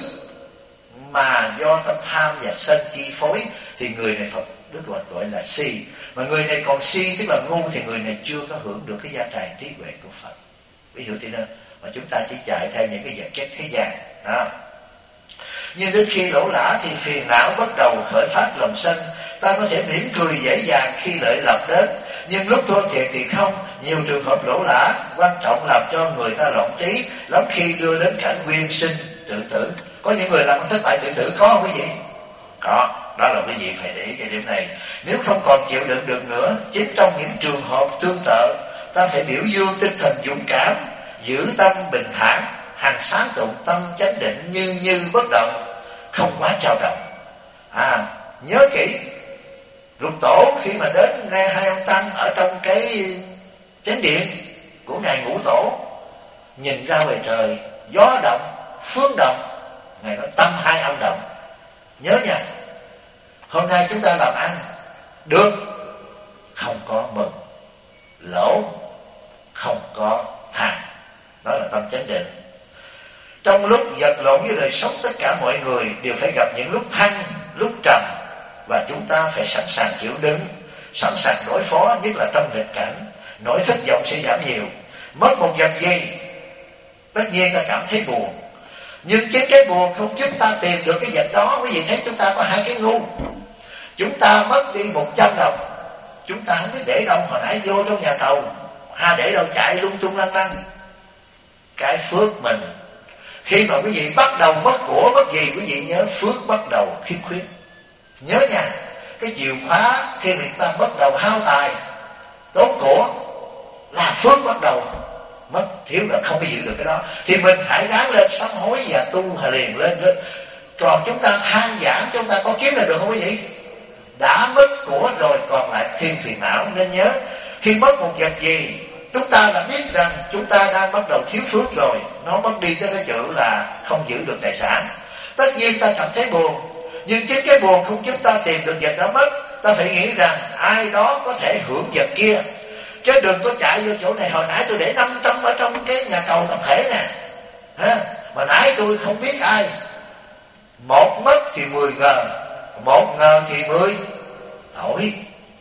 mà do tâm tham và sân chi phối thì người này Phật Đức gọi là si. Mà người này còn si tức là ngu thì người này chưa có hưởng được cái gia trì trí huệ của Phật. Ví dụ thế nên mà chúng ta chỉ chạy theo những cái vật chất thế gian đó. Nhưng đến khi lỗ lã thì phiền não bắt đầu khởi phát lòng sân. Ta có thể mỉm cười dễ dàng khi lợi lộc đến, nhưng lúc thua thiệt thì không. Nhiều trường hợp lỗ lã quan trọng làm cho người ta loạn trí lắm khi đưa đến cảnh quyên sinh tự tử. Có những người làm thất bại tự tử có không quý vị? Có. Đó là quý vị phải để ý cái điểm này. Nếu không còn chịu đựng được nữa, chính trong những trường hợp tương tự, ta phải biểu dương tinh thần dũng cảm, giữ tâm bình thản, hành sáng tụng tâm chánh định như bất động, không quá dao động. Nhớ kỹ, Lục Tổ khi mà đến nghe hai ông tăng ở trong cái chánh điện của ngài Ngũ Tổ, nhìn ra ngoài trời, gió động, phương động, ngài nói tâm hai ông động. Nhớ nha, hôm nay chúng ta làm ăn được, không có mừng, lỗ, không có than. Đó là tâm chánh định. Trong lúc vật lộn với đời sống, tất cả mọi người đều phải gặp những lúc thăng, lúc trầm, và chúng ta phải sẵn sàng chịu đựng, sẵn sàng đối phó, nhất là trong nghịch cảnh. Nỗi thất vọng sẽ giảm nhiều. Mất một vật gì, tất nhiên ta cảm thấy buồn, nhưng chính cái buồn không giúp ta tìm được cái vật đó. Quý vị thấy chúng ta có hai cái ngu. Chúng ta mất đi 100 đồng, chúng ta không biết để đâu. Hồi nãy vô trong nhà cầu, để đâu chạy lung tung lăng lăng. Cái phước mình, khi mà quý vị bắt đầu mất của mất gì, quý vị nhớ phước bắt đầu khiếm khuyết. Nhớ nha, cái chìa khóa khi mà chúng ta bắt đầu hao tài tốn của là phước bắt đầu mất, thiếu là không có giữ được cái đó. Thì mình phải ráng lên sám hối và tu liền lên. Còn chúng ta than vãn, chúng ta có kiếm là được không quý vị? Đã mất của rồi còn lại thêm phiền não. Nên nhớ, khi mất một vật gì, chúng ta đã biết rằng chúng ta đang bắt đầu thiếu phước rồi. Nó mất đi tới cái chỗ là không giữ được tài sản. Tất nhiên ta cảm thấy buồn, nhưng chính cái buồn không giúp ta tìm được vật đó mất. Ta phải nghĩ rằng ai đó có thể hưởng vật kia, chứ đừng có chạy vô chỗ này. Hồi nãy tôi để 500 ở trong cái nhà cầu tập thể nè, mà nãy tôi không biết ai. Một mất thì 10 ngờ, một ngờ thì 10 tội.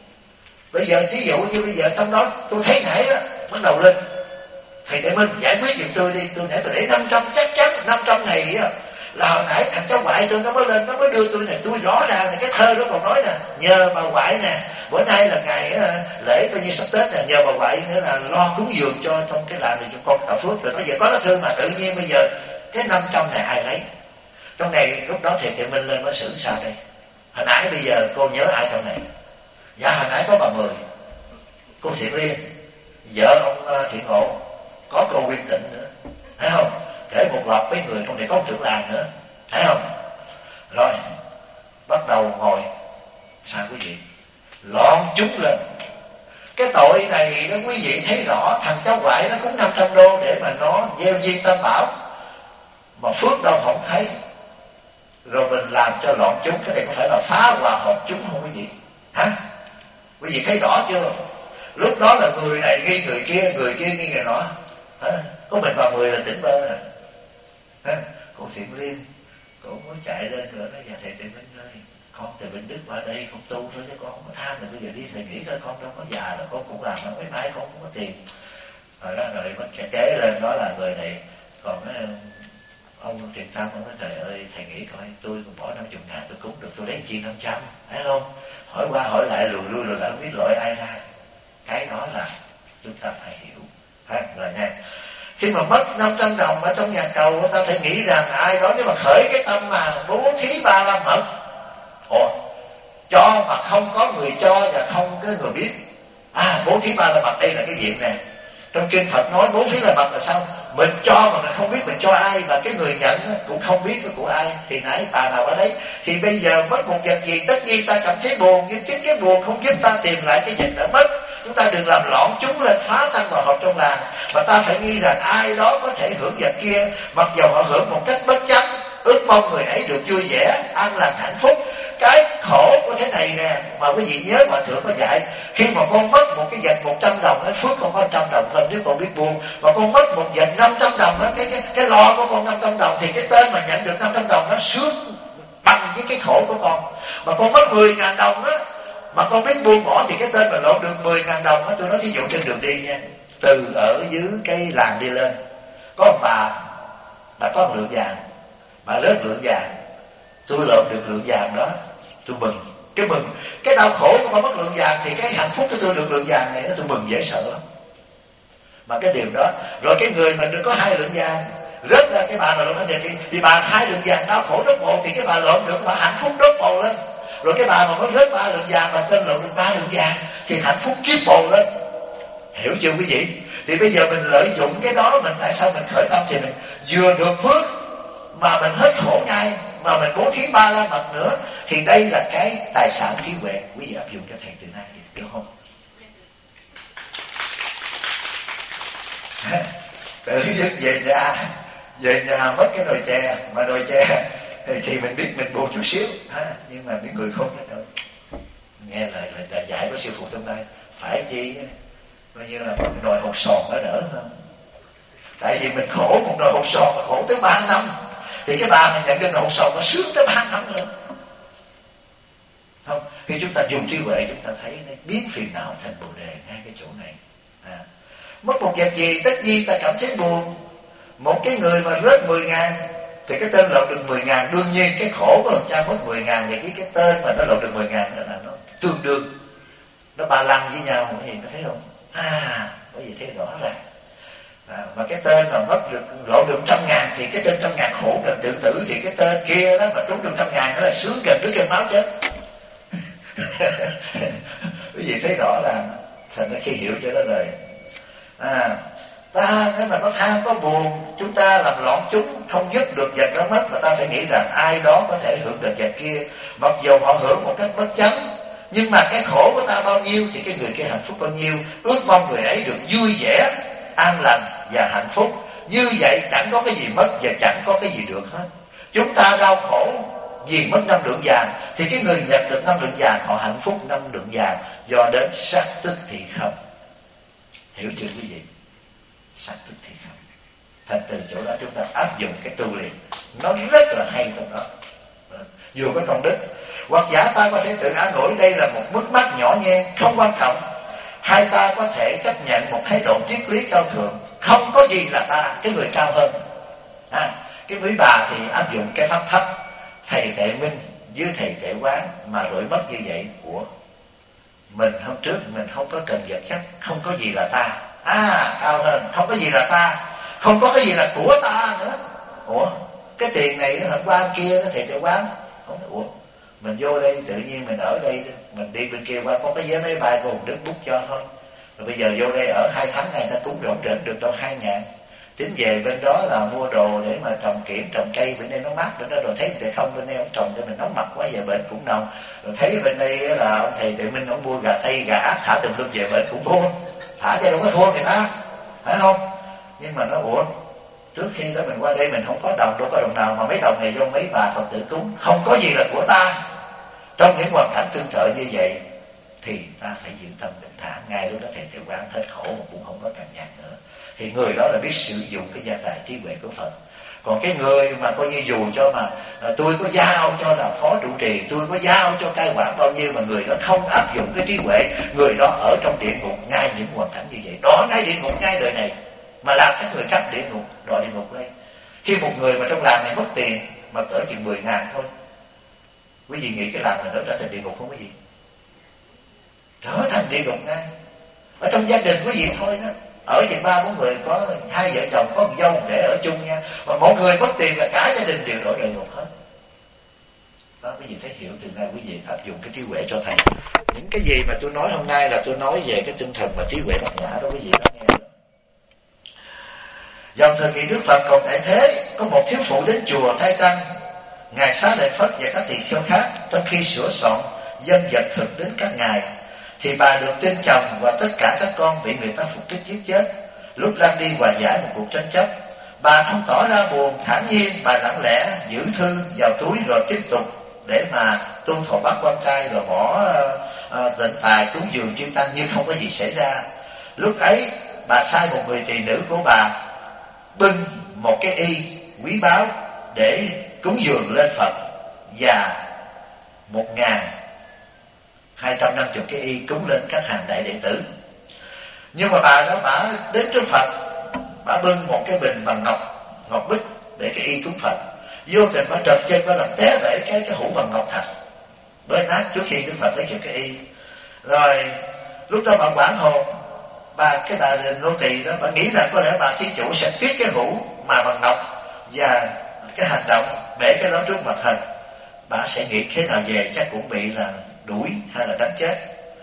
Bây giờ thí dụ như bây giờ trong đó tôi thấy nãy đó bắt đầu lên, thầy Tệ Minh giải quyết giùm tôi đi. Tôi để 500, chắc chắn 500 này là hồi nãy thằng cháu ngoại tôi nó mới lên, nó mới đưa tôi này. Tôi rõ ràng là cái thơ đó còn nói nè, nhờ bà ngoại nè, bữa nay là ngày lễ coi như sắp Tết nè, nhờ bà ngoại nữa là lo cúng dường cho trong cái làng này cho con tạo phước. Rồi nói vậy có lá thư mà tự nhiên bây giờ cái 500 này ai lấy? Trong này lúc đó thầy Tệ Minh lên nói xử sao đây? Hồi nãy bây giờ cô nhớ ai trong này? Dạ hồi nãy có bà Mười, cô Thiện Liên, vợ ông Thiện Ngộ, có cô Quyên Tịnh nữa, thấy không? Kể một loạt mấy người trong này, có trưởng làng nữa, thấy không? Rồi bắt đầu ngồi, sao quý vị? Loạn chúng lên. Cái tội này đó quý vị thấy rõ, thằng cháu ngoại nó cũng 500 đô để mà nó gieo duyên tam bảo, mà phước đâu không thấy. Rồi mình làm cho loạn chúng, cái này có phải là phá hòa hợp chúng không quý vị? Quý vị thấy rõ chưa? Lúc đó là người này nghi người kia nghi người nọ. Có mình bà Mười là tỉnh bơ nè. Cô Thiện Liên, cô mới chạy lên rồi nói: dạ thầy Tệ Minh ơi, con từ Bình Đức qua đây không tu thôi chứ con không có tham. Rồi bây giờ đi thầy nghĩ coi, con đâu có già rồi, con cũng làm mấy mai con cũng có tiền. Rồi đó, rồi mình kế lên đó là người này. Còn ông Thiện Tâm, ông nói: trời ơi thầy nghĩ coi, tôi còn bỏ 50.000 tôi cúng được, tôi lấy chi 500, thấy không? Hỏi qua hỏi lại lùi lui rồi lại không biết lỗi ai ra. Cái đó là chúng ta phải hiểu. Rồi nha, khi mà mất 500 đồng ở trong nhà cầu, người ta phải nghĩ rằng ai đó nếu mà khởi cái tâm mà bố thí 35 mật, cho mà không có người cho và không có người biết. Bố thí 35 mật, đây là cái diện này. Trong kinh Phật nói bố thí là mật là sao? Mình cho mà mình không biết mình cho ai, và cái người nhận cũng không biết cái của ai. Thì nãy bà nào ở đấy, thì bây giờ mất một vật gì, tất nhiên ta cảm thấy buồn, nhưng chính cái buồn không giúp ta tìm lại cái vật đã mất. Chúng ta đừng làm loạn chúng lên, phá tăng vào hợp trong làng, mà ta phải nghĩ rằng ai đó có thể hưởng vật kia, mặc dầu họ hưởng một cách bất chấp. Ước mong người ấy được vui vẻ, an lành, hạnh phúc. Cái khổ của thế này nè. Mà quý vị nhớ Hòa Thượng có dạy, khi mà con mất một cái vật 100 đồng á, phước con có 100 đồng thôi nếu con biết buông. Mà con mất một vật 500 đồng á, cái lo của con 500 đồng thì cái tên mà nhận được 500 đồng nó sướng bằng với cái khổ của con. Mà con mất 10.000 đồng á, mà con biết buông bỏ thì cái tên mà lộn được 10.000 đồng á. Tôi nói thí dụ trên đường đi nha, từ ở dưới cái làng đi lên, có ông bà có một lượng vàng, bà rớt lượng vàng, tôi lộn được lượng vàng đó, tôi mừng. Cái đau khổ của con mất lượng vàng thì cái hạnh phúc của tôi được lượng vàng này, tôi mừng dễ sợ lắm. Mà cái điều đó, rồi cái người mà được có 2 lượng vàng rớt ra, cái bà mà lộn lên thì bà 2 lượng vàng đau khổ đốt bộ, thì cái bà lộn được bà hạnh phúc đốt bộ lên. Rồi cái bà mà mới rớt 3 lượng vàng mà tên lộn được 3 lượng vàng thì hạnh phúc triple lên. Hiểu chưa quý vị? Thì bây giờ mình lợi dụng cái đó, mình tại sao mình khởi tâm thì mình vừa được phước mà mình hết khổ ngay, mà mình bố thí 3 la mật nữa, thì đây là cái tài sản trí huệ. Quý vị áp dụng cho thầy từ nay được không? Tự dứt về nhà mất cái nồi chè, mà nồi chè thì mình biết mình buồn chút xíu nhưng mà những người không thôi nghe lời người dạy của sư phụ hôm nay phải chi coi như là một nồi hột sòn nó đỡ hơn. Tại vì mình khổ một nồi hột sòn mà khổ tới 3 năm, thì cái bà mình nhận cái nồi hột sòn nó sướng tới 3 năm nữa. Không, khi chúng ta dùng trí huệ chúng ta thấy nó biến phiền não thành bồ đề ngay cái chỗ này. Mất một vật gì tất nhiên ta cảm thấy buồn. Một cái người mà rớt 10.000 thì cái tên lộn được 10.000, đương nhiên cái khổ của cha mất 10.000 và cái tên mà nó lộn được 10.000 đó là nó tương đương, nó ba lăng với nhau. Thì có thấy không? Có gì thấy rõ ràng. Mà cái tên mà mất được lộn được 100.000 thì cái tên 100.000 khổ gần tự tử, thì cái tên kia đó mà trúng được 100.000 đó là sướng gần đứa cơn máu chết. Quý vị thấy rõ ràng. Thành ra khi hiểu cho nó rồi ta nếu mà có tham có buồn, chúng ta làm loạn chúng không dứt được vật đó mất, mà ta phải nghĩ rằng ai đó có thể hưởng được vật kia, mặc dù họ hưởng một cách bất chánh, nhưng mà cái khổ của ta bao nhiêu thì cái người kia hạnh phúc bao nhiêu. Ước mong người ấy được vui vẻ, an lành và hạnh phúc. Như vậy chẳng có cái gì mất và chẳng có cái gì được hết. Chúng ta đau khổ vì mất 5 lượng vàng, thì cái người nhận được 5 lượng vàng họ hạnh phúc 5 lượng vàng, do đến sát tức thì không. Hiểu chưa quý vị? Sát tức thì không. Thành từ chỗ đó chúng ta áp dụng cái tu luyện, nó rất là hay trong đó. Dù có công đức, hoặc giả ta có thể tự an ủi đây là một mất mát nhỏ nhen, không quan trọng. Hai ta có thể chấp nhận một thái độ triết lý cao thượng, không có gì là ta, cái người cao hơn. Cái quý bà thì áp dụng cái pháp thấp, thầy Tệ Minh với thầy Tệ Quán, mà đổi mất như vậy của mình. Hôm trước mình không có cần vật chất, không có gì là ta. Cao hơn, không có gì là ta, không có cái gì là của ta nữa. Cái tiền này hôm qua kia nó thầy Tệ Quán không. Mình vô đây tự nhiên mình ở đây, mình đi bên kia qua có cái vé máy bay của Hùng Đức bút cho thôi. Rồi bây giờ vô đây ở 2 tháng này ta cũng rộng rỉnh được đâu 2.000. Tính về bên đó là mua đồ để mà trồng kiển, trồng cây, bên đây nó mát bên đó, rồi thấy Tệ Không bên đây ông trồng cho mình nóng mặt quá, về bệnh cũng nồng. Rồi thấy bên đây là ông thầy Tệ Minh ông mua gà tây, gà ác thả tùm lum, về bệnh cũng mua. Thả cho đâu có thua người ta, phải không? Nhưng mà nó trước khi đó mình qua đây mình không có đồng, đâu có đồng nào mà mấy đồng này vô mấy bà Phật tử cúng, không có gì là của ta. Trong những hoàn cảnh tương tự như vậy thì ta phải giữ tâm bình thản. Ngay lúc đó thầy Tệ Quán hết khổ mà cũng không có cằn nhằn nữa, thì người đó là biết sử dụng cái gia tài trí huệ của Phật. Còn cái người mà coi như dù cho mà tôi có giao cho là phó trụ trì, tôi có giao cho cai quản bao nhiêu, mà người đó không áp dụng cái trí huệ, người đó ở trong địa ngục ngay những hoàn cảnh như vậy. Đó, ngay địa ngục ngay đời này mà làm cho người khác địa ngục, đòi địa ngục lên. Khi một người mà trong làng này mất tiền mà cỡ chừng 10.000 thôi, quý vị nghĩ cái làng này nó trở thành địa ngục không quý vị? Trở thành địa ngục ngay. Ở trong gia đình quý vị thôi đó, ở chừng 3-4 người, có 2 vợ chồng có một dâu để ở chung nha, mà một người mất tiền là cả gia đình đều đổ địa ngục hết. Đó, quý vị thấy hiểu. Từ nay quý vị áp dụng cái trí huệ cho thầy. Những cái gì mà tôi nói hôm nay là tôi nói về cái tinh thần mà trí huệ bát nhã đó, quý vị đã nghe được. Dòng thời kỳ Đức Phật còn tại thế, có một thiếu phụ đến chùa thay tăng. Ngài Xá Lợi Phất và các tỳ kheo khác trong khi sửa soạn dân vật thực đến các ngài, thì bà được tin chồng và tất cả các con bị người ta phục kích giết chết. Lúc đang đi hòa giải một cuộc tranh chấp, bà không tỏ ra buồn, thản nhiên, bà lặng lẽ giữ thư vào túi rồi tiếp tục để mà tu thọ bắt quan trai rồi bỏ tịnh tài cúng dường chư tăng như không có gì xảy ra. Lúc ấy bà sai một người tỳ nữ của bà bưng một cái y quý báu để cúng dường lên Phật, và 1.250 cái y cúng lên các hàng đại đệ tử. Nhưng mà bà đó, bà đến trước Phật, bà bưng một cái bình bằng ngọc bích để cái y cúng Phật, vô tình bà trật chân, bà làm té bể cái hũ bằng ngọc thạch, bể nát trước khi Đức Phật lấy chịu cái y. Rồi lúc đó bà quảng hồn, cái bà nô tỳ đó, bà nghĩ rằng có lẽ bà thí chủ sẽ tiếc cái hũ mà bằng ngọc, và cái hành động bể cái đó trước mặt thần, bà sẽ nghĩ thế nào về, chắc cũng bị là đuổi hay là đánh chết.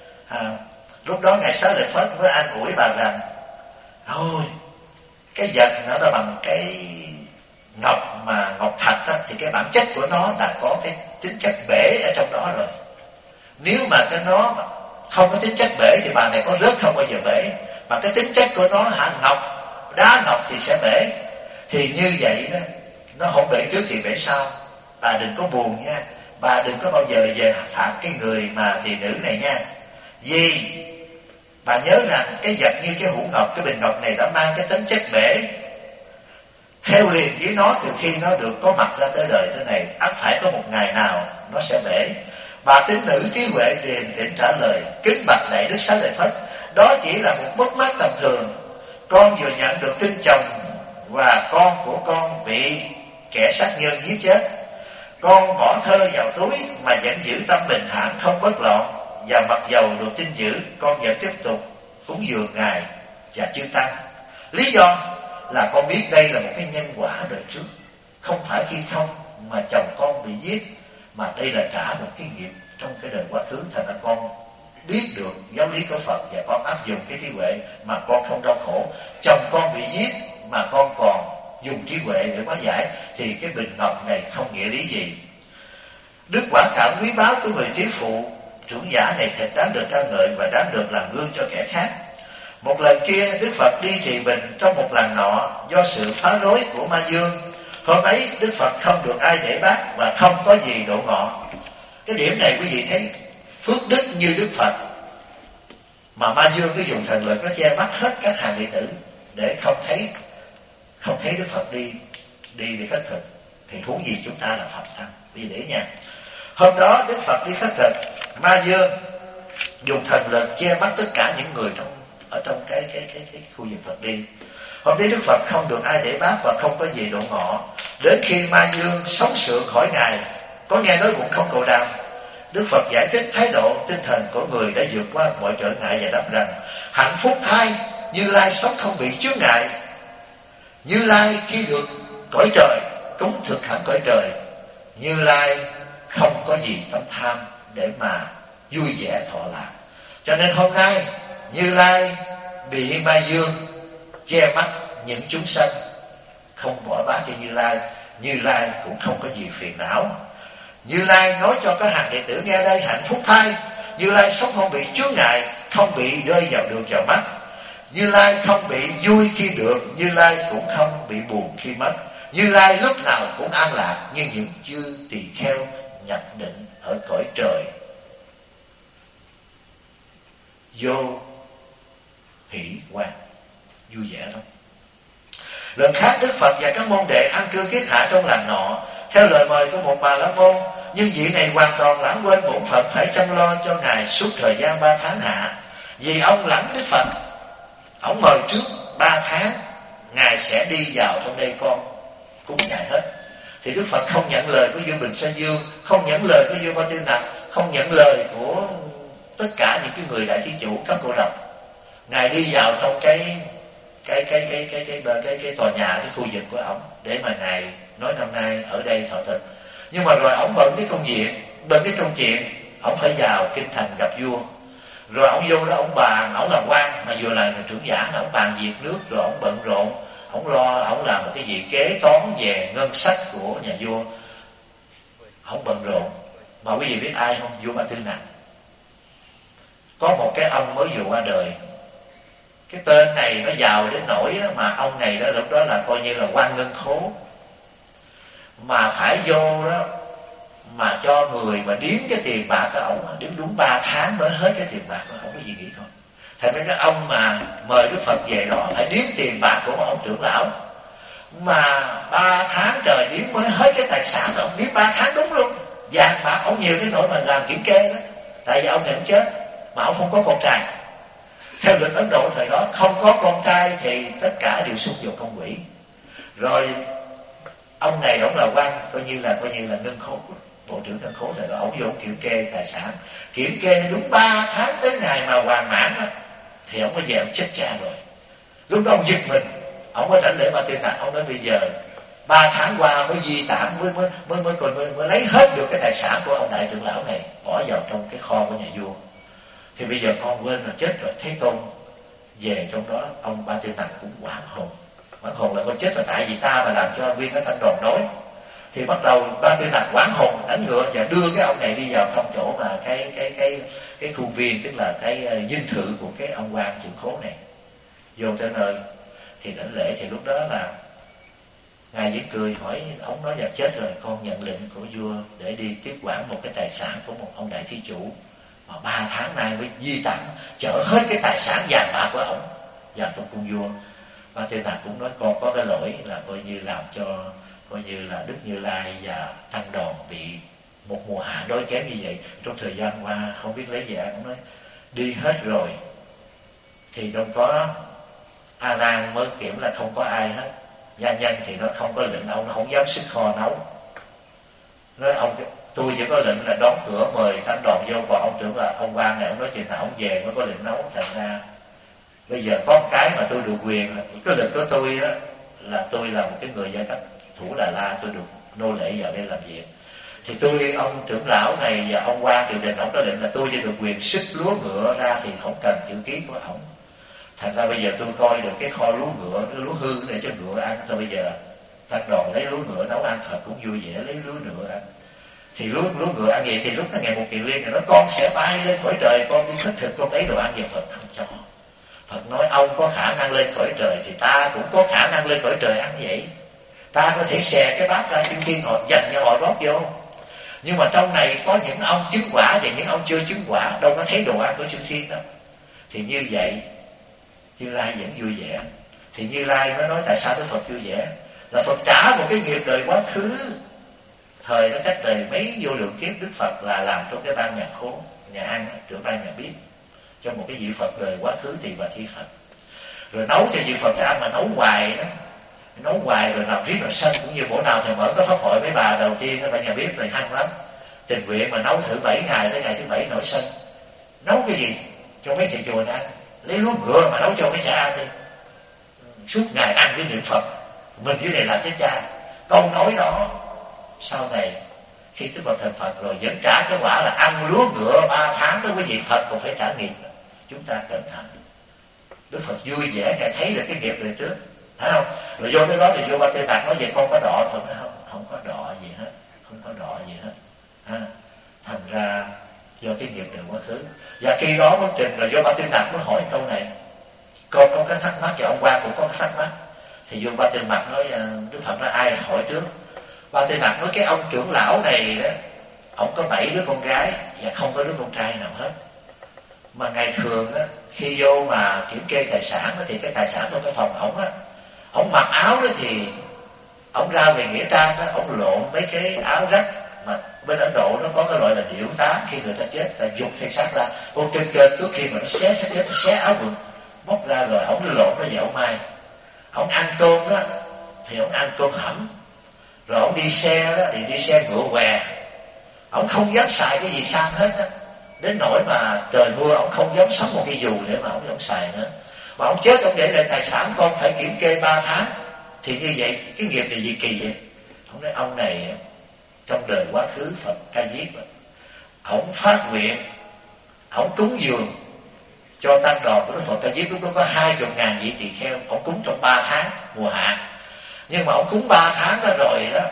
Lúc đó Ngài Xá Lợi Phất mới an ủi bà rằng: ôi, cái vật nó là bằng cái ngọc mà ngọc thạch đó, thì cái bản chất của nó đã có cái tính chất bể ở trong đó rồi. Nếu mà cái nó mà không có tính chất bể thì bà này có rớt không bao giờ bể. Mà cái tính chất của nó ngọc, đá ngọc thì sẽ bể. Thì như vậy đó, nó không bể trước thì bể sau. Bà đừng có buồn nha, bà đừng có bao giờ về phạm cái người mà tỳ nữ này nha. Vì bà nhớ rằng cái vật như cái hũ ngọc, cái bình ngọc này đã mang cái tính chất bể. Theo liền với nó, từ khi nó được có mặt ra tới đời thế này, ắt phải có một ngày nào nó sẽ bể. Bà tín nữ trí huệ điềm tĩnh trả lời: kính bạch đại Đức Xá Lợi Phất, đó chỉ là một mất mát tầm thường. Con vừa nhận được tin chồng và con của con bị kẻ sát nhân giết chết. Con bỏ thơ vào túi mà vẫn giữ tâm bình thản không bất loạn, và mặc dầu được tin dữ, con vẫn tiếp tục cúng dường Ngài và chư tăng. Lý do là con biết đây là một cái nhân quả đời trước, không phải khi không mà chồng con bị giết, mà đây là trả một cái nghiệp trong cái đời quá khứ. Thành ra con biết được giáo lý của Phật và con áp dụng cái trí huệ mà con không đau khổ. Chồng con bị giết mà con còn dùng trí huệ để hóa giải, thì cái bình ngọc này không nghĩa lý gì. Đức quả cảm quý báu của người thí phụ trưởng giả này thật đáng được ca ngợi và đáng được làm gương cho kẻ khác. Một lần kia Đức Phật đi trì bình trong một làng nọ do sự phá rối của Ma Dương. Hôm ấy Đức Phật không được ai để bác và không có gì độ ngọ. Cái điểm này quý vị thấy phước đức như Đức Phật, mà Ma Dương nó dùng thần lực nó che mắt hết các hàng đệ tử để không thấy Đức Phật đi để khất thực, thì huống gì chúng ta là Phật tăng. Quý vị để nha, hôm đó Đức Phật đi khất thực, Ma Dương dùng thần lực che mắt tất cả những người ở trong cái khu vực Phật đi. Hôm nay Đức Phật không được ai để bác và không có gì độ ngọ. Đến khi Ma Dương sống sượng khỏi Ngài, có nghe nói cũng không cầu đàm, Đức Phật giải thích thái độ tinh thần của người đã vượt qua mọi trở ngại và đáp rằng: hạnh phúc thay, Như Lai sống không bị chướng ngại. Như Lai khi được cõi trời, cúng thực hẳn cõi trời. Như Lai không có gì tâm tham để mà vui vẻ thọ lạc. Cho nên hôm nay Như Lai bị Ma Dương che mắt những chúng sanh, không bỏ bác cho Như Lai. Như Lai cũng không có gì phiền não. Như Lai nói cho các hàng đệ tử nghe đây: hạnh phúc thay, Như Lai sống không bị chướng ngại, không bị rơi vào đường vào mắt. Như Lai không bị vui khi được, Như Lai cũng không bị buồn khi mất. Như Lai lúc nào cũng an lạc như những chư tỳ kheo nhập định ở cõi trời vô hỷ quan, vui vẻ lắm. Lần khác Đức Phật và các môn đệ ăn cư kiết hạ trong làng nọ theo lời mời của một bà la môn, nhưng vị này hoàn toàn lãng quên bổn phận phải chăm lo cho Ngài suốt thời gian 3 tháng hạ. Vì ông lãnh Đức Phật, ông mời trước 3 tháng Ngài sẽ đi vào trong đây con cúng Ngài hết. Thì Đức Phật không nhận lời của vua Bình Sa Dương, không nhận lời của vua Ba Tư Nặc, không nhận lời của tất cả những cái người đại thí chủ các cô độc. Ngài đi vào trong cái tòa nhà, cái khu vực của ổng để mà Ngài nói năm nay ở đây thọ thực. Nhưng mà rồi ổng bận cái công chuyện, ổng phải vào kinh thành gặp vua. Rồi ổng vô đó, ổng bàn, ổng làm quan mà vừa là trưởng giả, ổng bàn việc nước, rồi ổng bận rộn, ổng lo, ổng làm một cái gì kế toán về ngân sách của nhà vua, ổng bận rộn. Mà quý vị biết ai không? Vua Ba Tư Nặc. Có một cái ông mới vừa qua đời, cái tên này nó giàu đến nỗi đó, mà ông này đó lúc đó là coi như là quan ngân khố, mà phải vô đó mà cho người mà điếm cái tiền bạc của ổng, điếm đúng 3 tháng mới hết cái tiền bạc của ổng, có gì nghĩ không? Thành ra cái ông mà mời Đức Phật về đó phải điếm tiền bạc của ông trưởng lão, mà 3 tháng trời điếm mới hết cái tài sản của ông, điếm 3 tháng đúng luôn, vàng bạc ông nhiều đến nỗi mà làm kiểm kê đó. Tại vì ông này ông chết mà ông không có con trai. Theo luật Ấn Độ thời đó, không có con trai thì tất cả đều xung vào công quỹ. Rồi ông này ông là quan, coi như là ngân khố, bộ trưởng ngân khố thời đó, ông vô kiểm kê tài sản, kiểm kê đúng 3 tháng tới ngày mà hoàn mãn đó, thì ông mới về ông chết cha rồi. Lúc đó ông giật mình, ông mới đảnh lễ Ba Tư Nặc, ông nói bây giờ 3 tháng qua mới di tản, mới lấy hết được cái tài sản của ông đại trưởng lão này, bỏ vào trong cái kho của nhà vua. Thì bây giờ con quên rồi, chết rồi. Thế Tôn về trong đó, ông Ba Tư Nặc cũng hoảng hồn. Hoảng hồn là con chết rồi, tại vì ta mà làm cho nguyên cái thanh đồn nói. Thì bắt đầu Ba Tư Nặc hoảng hồn đánh ngựa và đưa cái ông này đi vào trong chỗ mà cái khuôn viên, tức là cái dinh thự của cái ông quan trưởng khố này. Vô tới nơi thì đảnh lễ, thì lúc đó là ngài vẫn cười hỏi, ông nói là chết rồi, con nhận lệnh của vua để đi tiếp quản một cái tài sản của một ông đại thí chủ mà 3 tháng nay mới di tản, chở hết cái tài sản vàng bạc của ông vào trong cung vua. Ba Tư Nặc cũng nói con có cái lỗi là coi như làm cho coi như là Đức Như Lai và Tăng Đoàn bị một mùa hạ đối kém như vậy. Trong thời gian qua không biết lấy gì ăn, cũng nói đi hết rồi thì đâu có, A Nan mới kiểm là không có ai hết. Gia nhân thì nó không có lệnh, ông nó không dám sức kho nấu. Nói ông, tôi chỉ có lệnh là đóng cửa mời Tăng Đoàn vô, còn ông tưởng là ông quan này ông nói chuyện nào ông về mới có lệnh nấu. Thành ra bây giờ có một cái mà tôi được quyền là cái lực của tôi đó, là tôi là một cái người giai cấp thủ Đà La, tôi được nô lệ vào đây làm việc. Thì tôi, ông trưởng lão này và ông quan triều đình, ông có lệnh là tôi chỉ được quyền sức lúa ngựa ra, thì không cần chữ ký của ông. Thành ra bây giờ tôi coi được cái kho lúa ngựa, cái lúa hư để cho ngựa ăn. Thôi bây giờ Tăng Đoàn lấy lúa ngựa nấu ăn, Phật cũng vui vẻ lấy lúa ngựa ăn. Thì lúa ngựa ăn vậy, thì lúc cái ngày một Kiền Liên thì nói con sẽ bay lên cõi trời, con đi khất thực, con lấy đồ ăn về. Phật không cho. Phật nói ông có khả năng lên cõi trời thì ta cũng có khả năng lên cõi trời ăn vậy. Ta có thể xè cái bát ra, chư thiên họ dành cho họ rót vô. Nhưng mà trong này có những ông chứng quả và những ông chưa chứng quả, đâu có thấy đồ ăn của chư thiên đâu. Thì như vậy Như Lai vẫn vui vẻ. Thì Như Lai mới nói tại sao Đức Phật vui vẻ, là Phật trả một cái nghiệp đời quá khứ. Thời nó cách đời mấy vô lượng kiếp, Đức Phật là làm trong cái ban nhà khố, nhà ăn, trưởng ban nhà bếp cho một cái vị Phật đời quá khứ Tỳ Bà Thi Phật. Rồi nấu cho vị Phật cái ăn mà nấu hoài đó, nấu hoài rồi làm riết rồi sân. Cũng như bữa nào thầy mở cái pháp hội mấy bà đầu tiên ở ban nhà bếp này hăng lắm, tình nguyện mà nấu thử 7 ngày, tới ngày thứ 7 nổi sân. Nấu cái gì cho mấy thầy chùa này ăn, lấy lúa ngựa mà nấu cho mấy cha ăn đi, suốt ngày ăn với niệm Phật, mình dưới này làm cái cha. Câu nói đó sau này khi Đức Phật thành Phật rồi vẫn trả cái quả là ăn lúa ngựa 3 tháng đó quý vị. Phật cũng phải trả nghiệp. Chúng ta cẩn thận. Đức Phật vui vẻ, ngài thấy được cái nghiệp đời trước, phải không? Rồi vô tới đó thì vô Ba Tư Nặc nói về con có đọ không? Không có đọ gì hết, không có đọ gì hết. Thành ra do cái nghiệp đời quá khứ. Và khi đó mới trình rồi vô Ba Tư Nặc mới hỏi câu này, con có cái thắc mắc, và ông quan cũng có cái thắc mắc. Thì vô Ba Tư Nặc nói, Đức Phật nói ai hỏi trước? Ba Tư Nặc nói cái ông trưởng lão này đó, ông có 7 đứa con gái và không có đứa con trai nào hết. Mà ngày thường đó, khi vô mà kiểm kê tài sản đó, thì cái tài sản trong cái phòng ổng á, ổng mặc áo đó thì ổng ra về nghĩa trang đó, ổng lộn mấy cái áo rách mà bên Ấn Độ nó có cái loại là điểu tán. Khi người ta chết là dục thân xác ra, con trên trước khi mà nó xé xác chết, nó xé áo quần móc ra rồi ổng lộn nó về ổng mai. Ổng ăn cơm đó thì ổng ăn cơm hẩm, rồi ổng đi xe đó thì đi xe ngựa què, ổng không dám xài cái gì sang hết á, đến nỗi mà trời mưa ổng không dám sắm một cái dù để mà ổng xài nữa. Mà ổng chết ổng để lại tài sản con phải kiểm kê 3 tháng. Thì như vậy cái nghiệp này gì kỳ vậy? Ổng nói ông này trong đời quá khứ Phật Ca Diếp, ổng phát nguyện, ổng cúng dường cho tăng đoàn của Đức Phật Ca Diếp. Lúc đó có 20.000 vị tỳ kheo, ổng cúng trong 3 tháng mùa hạ. Nhưng mà ổng cúng 3 tháng đó rồi đó,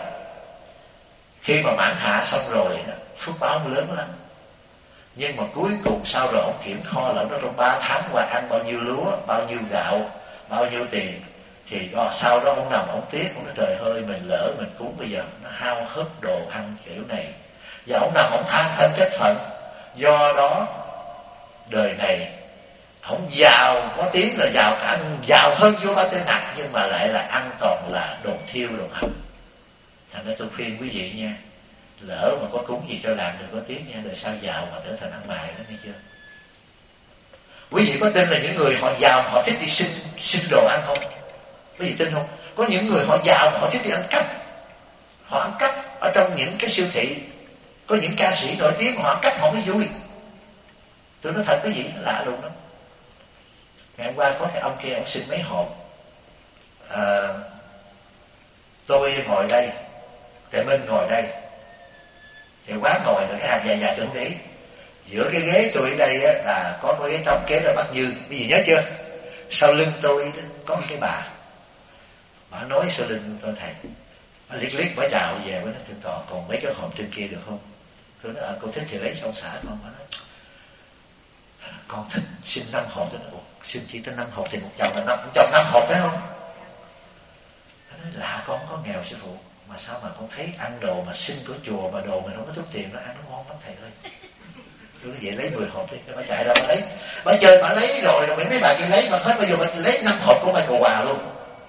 khi mà mãn hạ xong rồi đó, phước báo lớn lắm. Nhưng mà cuối cùng sau rồi ổng kiểm kho là nó trong 3 tháng qua ăn bao nhiêu lúa, bao nhiêu gạo, bao nhiêu tiền. Thì sau đó ông nằm ông tiếc, ông nói trời ơi mình lỡ mình cúng bây giờ nó hao hớt đồ ăn kiểu này, Và ông nằm ông than thân trách phận. Do đó đời này ông giàu, có tiếng là giàu cả, giàu hơn vua Ba Tư Nặc, nhưng mà lại là ăn toàn là đồ thiêu đồ hầm. Thành ra tôi khuyên quý vị nha, lỡ mà có cúng gì cho làm đừng có tiếng nha, đời sau giàu mà trở thành ăn mày đó, nghe chưa? Quý vị có tin là những người họ giàu họ thích đi xin đồ ăn không? Quý vị tin không? Có những người họ giàu họ thích đi ăn cắp. Họ ăn cắp ở trong những cái siêu thị. Có những ca sĩ nổi tiếng họ ăn cắp họ mới vui. Tôi nói thật quý vị, lạ luôn đó. Ngày hôm qua có cái ông kia ông xin mấy hộp. Tôi ngồi đây, Tệ Minh ngồi đây, thì quán ngồi rồi cái hàng dài dài tôi không để ý. Giữa cái ghế tôi ở đây á, là có cái ghế trống, kế là bác Như, cái gì nhớ chưa? Sau lưng tôi có một cái bà nói sau lưng tôi thầy, bà liếc bà chào về với nó thượng tọa, còn mấy cái hộp trên kia được không? Tôi nói cô thích thì lấy trong xã con. Bà nói con thích xin 5 hộp. Tôi nói xin chỉ tới 5 hộp thì một chồng 5 hộp phải không? Bà nói lạ, con có nghèo sư phụ, mà sao mà con thấy ăn đồ mà xin của chùa mà đồ mình không có tốn tiền, nó ăn nó ngon lắm thầy ơi. Tôi nói vậy lấy 10 hộp đi. Bà chạy ra bà lấy, bà chơi bà lấy rồi mấy bà kia lấy, bà hết bây giờ bà lấy 5 hộp của Michael Hòa luôn.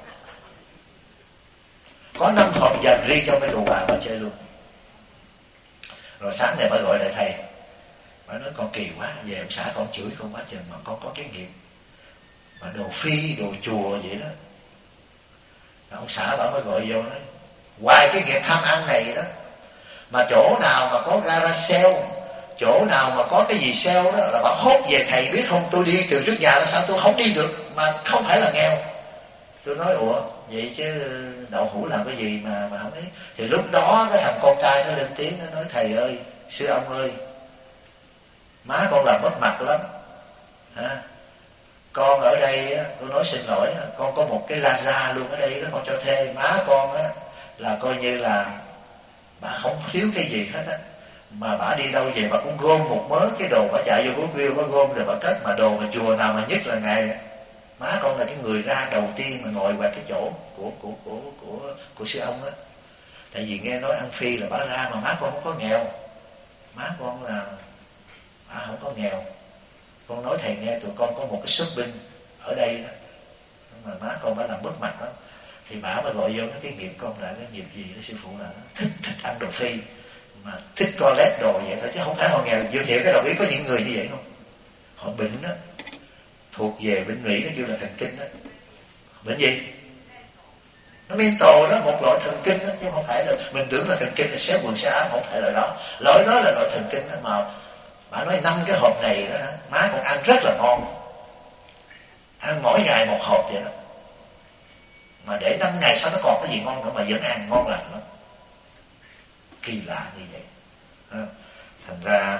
Có 5 hộp dành riêng cho Michael Hòa, bà chơi luôn. Rồi sáng này bà gọi lại thầy, bà nói con kỳ quá, về ông xã con chửi con quá chừng, mà con có cái nghiệp mà đồ phi, đồ chùa vậy đó. Rồi ông xã bà mới gọi vô nói, ngoài cái nghiệp tham ăn này đó, mà chỗ nào mà có gara sale, chỗ nào mà có cái gì sale đó là bà hốt về thầy biết không, tôi đi từ trước nhà là sao tôi không đi được, mà không phải là nghèo. Tôi nói ủa vậy chứ đậu hũ làm cái gì mà không ấy. Thì lúc đó cái thằng con trai nó lên tiếng, nó nói thầy ơi, sư ông ơi, má con làm mất mặt lắm hả? Con ở đây á, tôi nói xin lỗi, con có một cái Laza luôn ở đây đó, con cho thuê. Má con á là coi như là bà không thiếu cái gì hết á, mà bà đi đâu về bà cũng gom một mớ cái đồ, bà chạy vô Google bà gom rồi bà cất. Mà đồ mà chùa nào mà nhất là ngày má con là cái người ra đầu tiên mà ngồi vào cái chỗ của sư ông á. Tại vì nghe nói ăn phi là bà ra, mà má con không có nghèo, má con là bà không có nghèo. Con nói thầy nghe, tụi con có một cái shopping ở đây đó, mà má con bà làm mất mặt lắm. Thì bà mới gọi vô nói cái nghiệp con là cái nghiệp gì đó sư phụ, là thích ăn đồ phi, mà thích toilet đồ vậy thôi, chứ không phải họ nghèo. Dựa thiệu cái đồng ý có những người như vậy không? Họ bệnh đó, thuộc về bệnh Mỹ, nó kêu là thần kinh đó. Bệnh gì? Nó mental đó, một loại thần kinh đó, chứ không phải là mình tưởng là thần kinh là xé quần xé áo, không phải là đó. Loại đó là loại thần kinh đó. Mà bà nói 5 cái hộp này đó, má còn ăn rất là ngon, ăn mỗi ngày 1 hộp vậy đó, mà để 5 ngày sau nó còn cái gì ngon nữa mà vẫn ăn ngon lành lắm. Kỳ lạ như vậy. Thành ra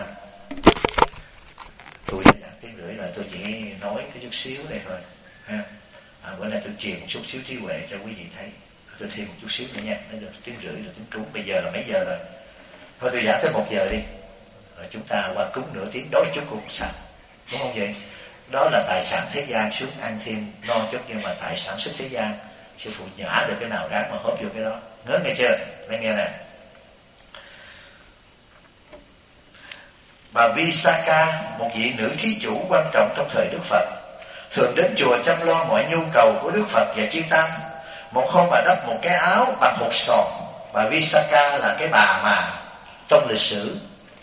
tôi giảng tiếng rưỡi rồi, tôi chỉ nói cái chút xíu đây thôi ha. Bữa nay tôi truyền một chút xíu trí huệ cho quý vị thấy, tôi thêm một chút xíu nữa nha. Nó được tiếng rưỡi là tiếng trúng. Bây giờ là mấy giờ rồi? Thôi tôi giảng tới 1 giờ đi, rồi chúng ta qua cúng nửa tiếng, đói chút cũng sao, đúng không vậy? Đó là tài sản thế gian, xuống ăn thêm no chút, nhưng mà tài sản sức thế gian sư phụ nhả được cái nào ráng mà hốt vô cái đó. Nhớ nghe chưa? Nghe nghe nè. Bà Visakha, một vị nữ thí chủ quan trọng trong thời Đức Phật, thường đến chùa chăm lo mọi nhu cầu của Đức Phật và chư tăng. Một hôm bà đắp một cái áo bằng hột sòn. Bà Visakha là cái bà mà trong lịch sử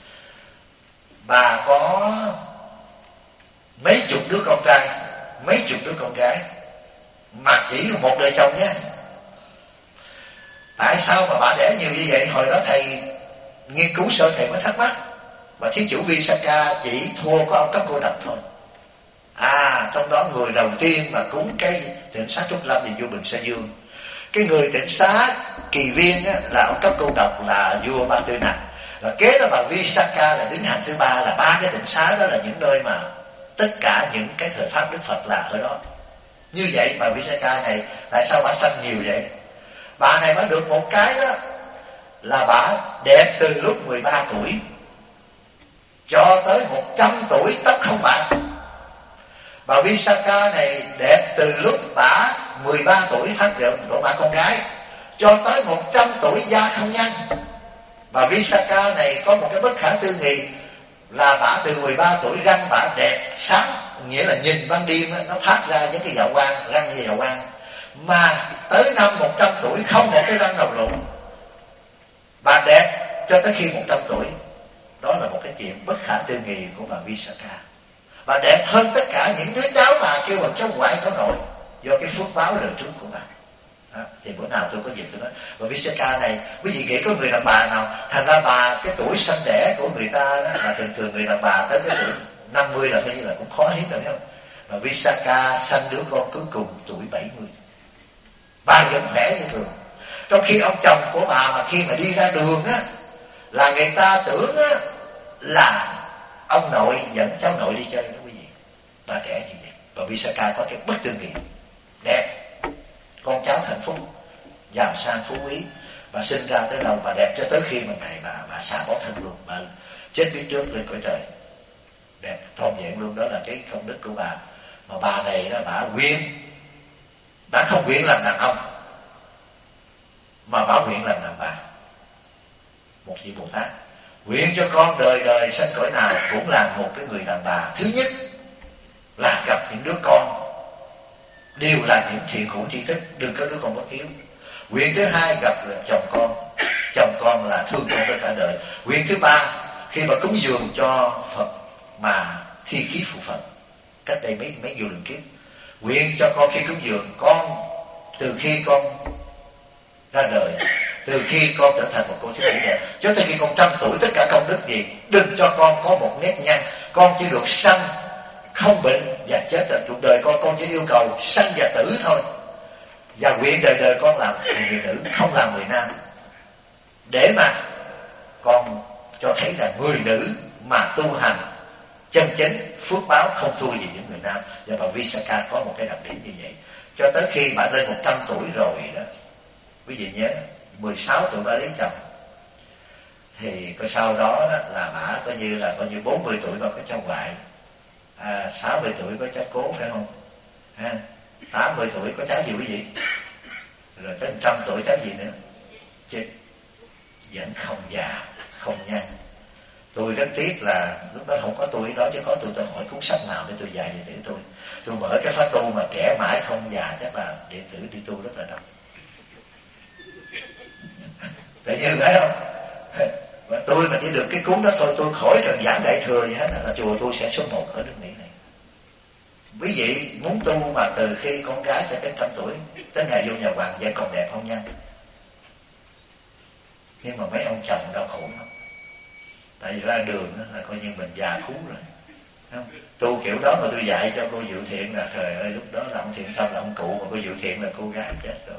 bà có mấy chục đứa con trai, mấy chục đứa con gái, mà chỉ một đời chồng nhé. Tại sao mà bà đẻ nhiều như vậy? Hồi đó thầy nghiên cứu sơ thầy mới thắc mắc. Và thí chủ Visakha chỉ thua có ông Cấp Cô Độc thôi. Trong đó người đầu tiên mà cúng cái tịnh xá Trúc Lâm thì vua Bình Sa Dương. Cái người tịnh xá Kỳ Viên á, là ông Cấp Cô Độc, là vua Ba Tư Nặc. Và kế đó bà Visakha là đứng hàng thứ 3. Là 3 cái tịnh xá đó là những nơi mà tất cả những cái thời pháp Đức Phật là ở đó. Như vậy bà Visakha này tại sao bà sanh nhiều vậy? Bà này bà được một cái đó là bà đẹp từ lúc 13 tuổi cho tới 100 tuổi tất không bạc. Bà Visakha này đẹp từ lúc bà 13 tuổi phát rượu độ 3 con gái cho tới 100 tuổi da không nhăn. Bà Visakha này có một cái bất khả tư nghị là bà từ 13 tuổi răng bà đẹp sáng, nghĩa là nhìn ban đêm nó phát ra những cái dạo quang, răng như dạo quang, mà tới năm 100 tuổi không một cái răng nào lụng. Bà đẹp cho tới khi 100 tuổi. Đó là một cái chuyện bất khả tư nghị của bà Visakha. Bà đẹp hơn tất cả những đứa cháu mà kêu bằng cháu ngoại cháu nội, do cái phước báo đời trước của bà. Thì bữa nào tôi có dịp tôi nói bà Visakha này, quý vị nghĩ có người đàn bà nào thành ra bà cái tuổi sanh đẻ của người ta đó, là thường người đàn bà tới cái tuổi 50 là coi như là cũng khó hiếm rồi, thấy không? Bà Visakha sanh đứa con cuối cùng tuổi 70. Bà vẫn khỏe như thường. Trong khi ông chồng của bà mà khi mà đi ra đường á, là người ta tưởng á là ông nội dẫn cháu nội đi chơi đó quý vị. Bà trẻ như vậy. Bà Visakha có cái bất tư nghị, đẹp, con cháu hạnh phúc, giàu sang phú quý. Bà sinh ra tới đâu bà đẹp cho tới khi mà ngày bà xả bỏ thân luôn, bà chết biết trước lên cõi trời, đẹp trọn vẹn luôn. Đó là cái công đức của bà. Mà bà này đó, bà nguyện, bà không nguyện làm đàn ông mà bà nguyện làm đàn bà. Một vị Bồ Tát nguyện cho con đời đời sanh cõi nào cũng là một cái người đàn bà. Thứ nhất là gặp những đứa con đều là những thiện hữu tri thức, đừng có đứa con bất hiếu. Nguyện thứ hai gặp là chồng con là thương con tới cả đời. Nguyện thứ ba khi mà cúng dường cho Phật mà thi khí phụ Phật, cách đây mấy vô lượng kiếp. Nguyện cho con khi cúng dường con, từ khi con ra đời, từ khi con trở thành một cô thiếu nữ đẹp, cho tới khi con 100 tuổi, tất cả công đức gì đừng cho con có một nét nhăn. Con chỉ được sanh không bệnh và chết ở cuộc đời con chỉ yêu cầu sanh và tử thôi. Và nguyện đời đời con làm người nữ, không làm người nam, để mà con cho thấy là người nữ mà tu hành chân chính, phước báo không thua gì những người nam. Và bà Visakha có một cái đặc điểm như vậy. Cho tới khi bà lên 100 tuổi rồi đó, quý vị nhớ 16 tuổi bà lấy chồng, thì sau đó, là bà coi như 40 tuổi bà có cháu ngoại, 60 tuổi có cháu cố, phải không? 80 tuổi có cháu gì quý vị? Rồi tới 100 tuổi cháu gì nữa? Chết. Vẫn không già, không nhanh. Tôi rất tiếc là lúc đó không có tôi đó, chứ có tôi hỏi cuốn sách nào để tôi dạy đệ tử tôi mở cái pháp tu mà trẻ mãi không già, chắc là đệ tử đi tu rất là đông. Tại như phải không? Và tôi mà chỉ được cái cuốn đó thôi, tôi khỏi cần giảng đại thừa gì hết, là chùa tôi sẽ số 1 ở nước Mỹ này. Quý vị muốn tu mà từ khi con gái cho tới 100 tuổi, tới ngày vô nhà hoàng vẫn còn đẹp không nha. Nhưng mà mấy ông chồng đau khổ lắm. Tại vì ra đường đó là coi như mình già khú rồi, không? Tu kiểu đó mà tôi dạy cho cô Diệu Thiện là trời ơi, lúc đó là ông Thiện Tâm là ông cụ, mà cô Diệu Thiện là cô gái chết rồi.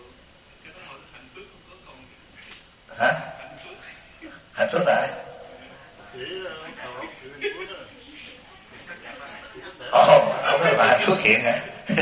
Hả? Hạnh phúc lại. Ông nói bà hạnh phúc hiện hả?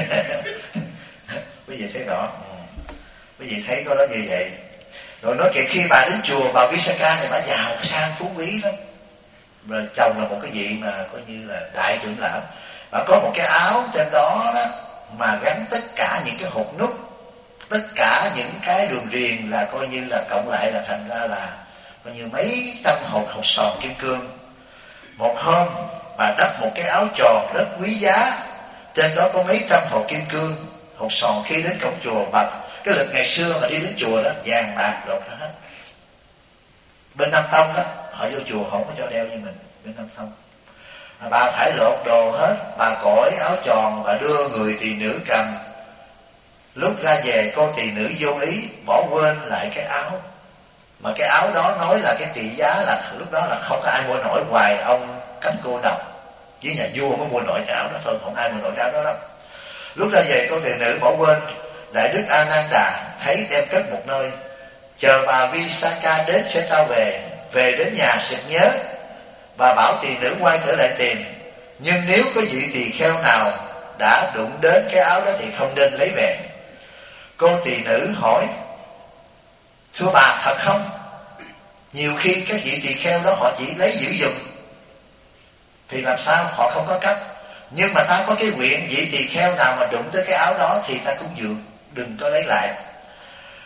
Quý vị thấy rõ. Quý vị thấy có đó như vậy. Rồi nói kìa, khi bà đến chùa bà Visakha này, bà giàu sang phú quý lắm. Rồi chồng là một cái vị mà coi như là đại trưởng lão. Bà có một cái áo trên đó, mà gắn tất cả những cái hột nút, tất cả những cái đường viền là coi như là cộng lại là thành ra là coi như mấy trăm hột sòn kim cương. Một hôm bà đắp một cái áo tròn rất quý giá, trên đó có mấy trăm hột kim cương, hột sòn. Khi đến cổng chùa, bà cái lịch ngày xưa mà đi đến chùa đó, vàng bạc lột ra hết. Bên Nam Tông đó, họ vô chùa họ không có cho đeo như mình. Bên Nam Tông bà phải lột đồ hết, bà cởi áo tròn và đưa người tỳ nữ cầm. Lúc ra về, cô tỳ nữ vô ý bỏ quên lại cái áo, mà cái áo đó nói là cái trị giá là lúc đó là không có ai mua nổi ngoài ông Cánh Cô Độc với nhà vua mới mua nổi cái áo đó thôi, không ai mua nổi cái áo đó đâu. Lúc ra về, cô tỳ nữ bỏ quên. Đại đức A Nan Đà thấy đem cất một nơi, chờ bà Visakha đến sẽ trao về. Về đến nhà sực nhớ, bà bảo tỳ nữ quay trở lại tìm. Nhưng nếu có vị tỳ kheo nào đã đụng đến cái áo đó thì không nên lấy về. Cô tỳ nữ hỏi: thưa bà, thật không? Nhiều khi các vị tỳ kheo đó họ chỉ lấy giữ giùm, thì làm sao họ không có cách. Nhưng mà ta có cái nguyện, vị tỳ kheo nào mà đụng tới cái áo đó thì ta cũng dường, đừng có lấy lại.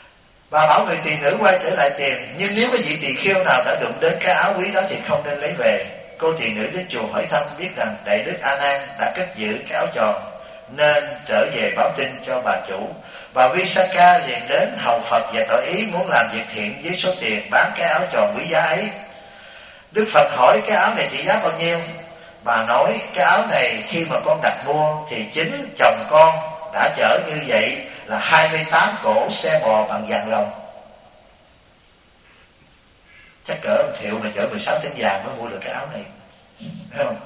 Bà bảo người tỳ nữ quay trở lại tìm, nhưng nếu cái vị tỳ kheo nào đã đụng đến cái áo quý đó thì không nên lấy về. Cô tỳ nữ đến chùa hỏi thăm, biết rằng Đại Đức A Nan đã cất giữ cái áo tròn, nên trở về báo tin cho bà chủ. Bà Visakha liền đến hầu Phật và tỏ ý muốn làm việc thiện với số tiền bán cái áo tròn quý giá ấy. Đức Phật hỏi cái áo này trị giá bao nhiêu? Bà nói cái áo này khi mà con đặt mua thì chính chồng con đã chở như vậy là 28 cỗ xe bò bằng vàng rồng. Chắc cỡ 1 triệu mà chở 16 tấn vàng mới mua được cái áo này, thấy không?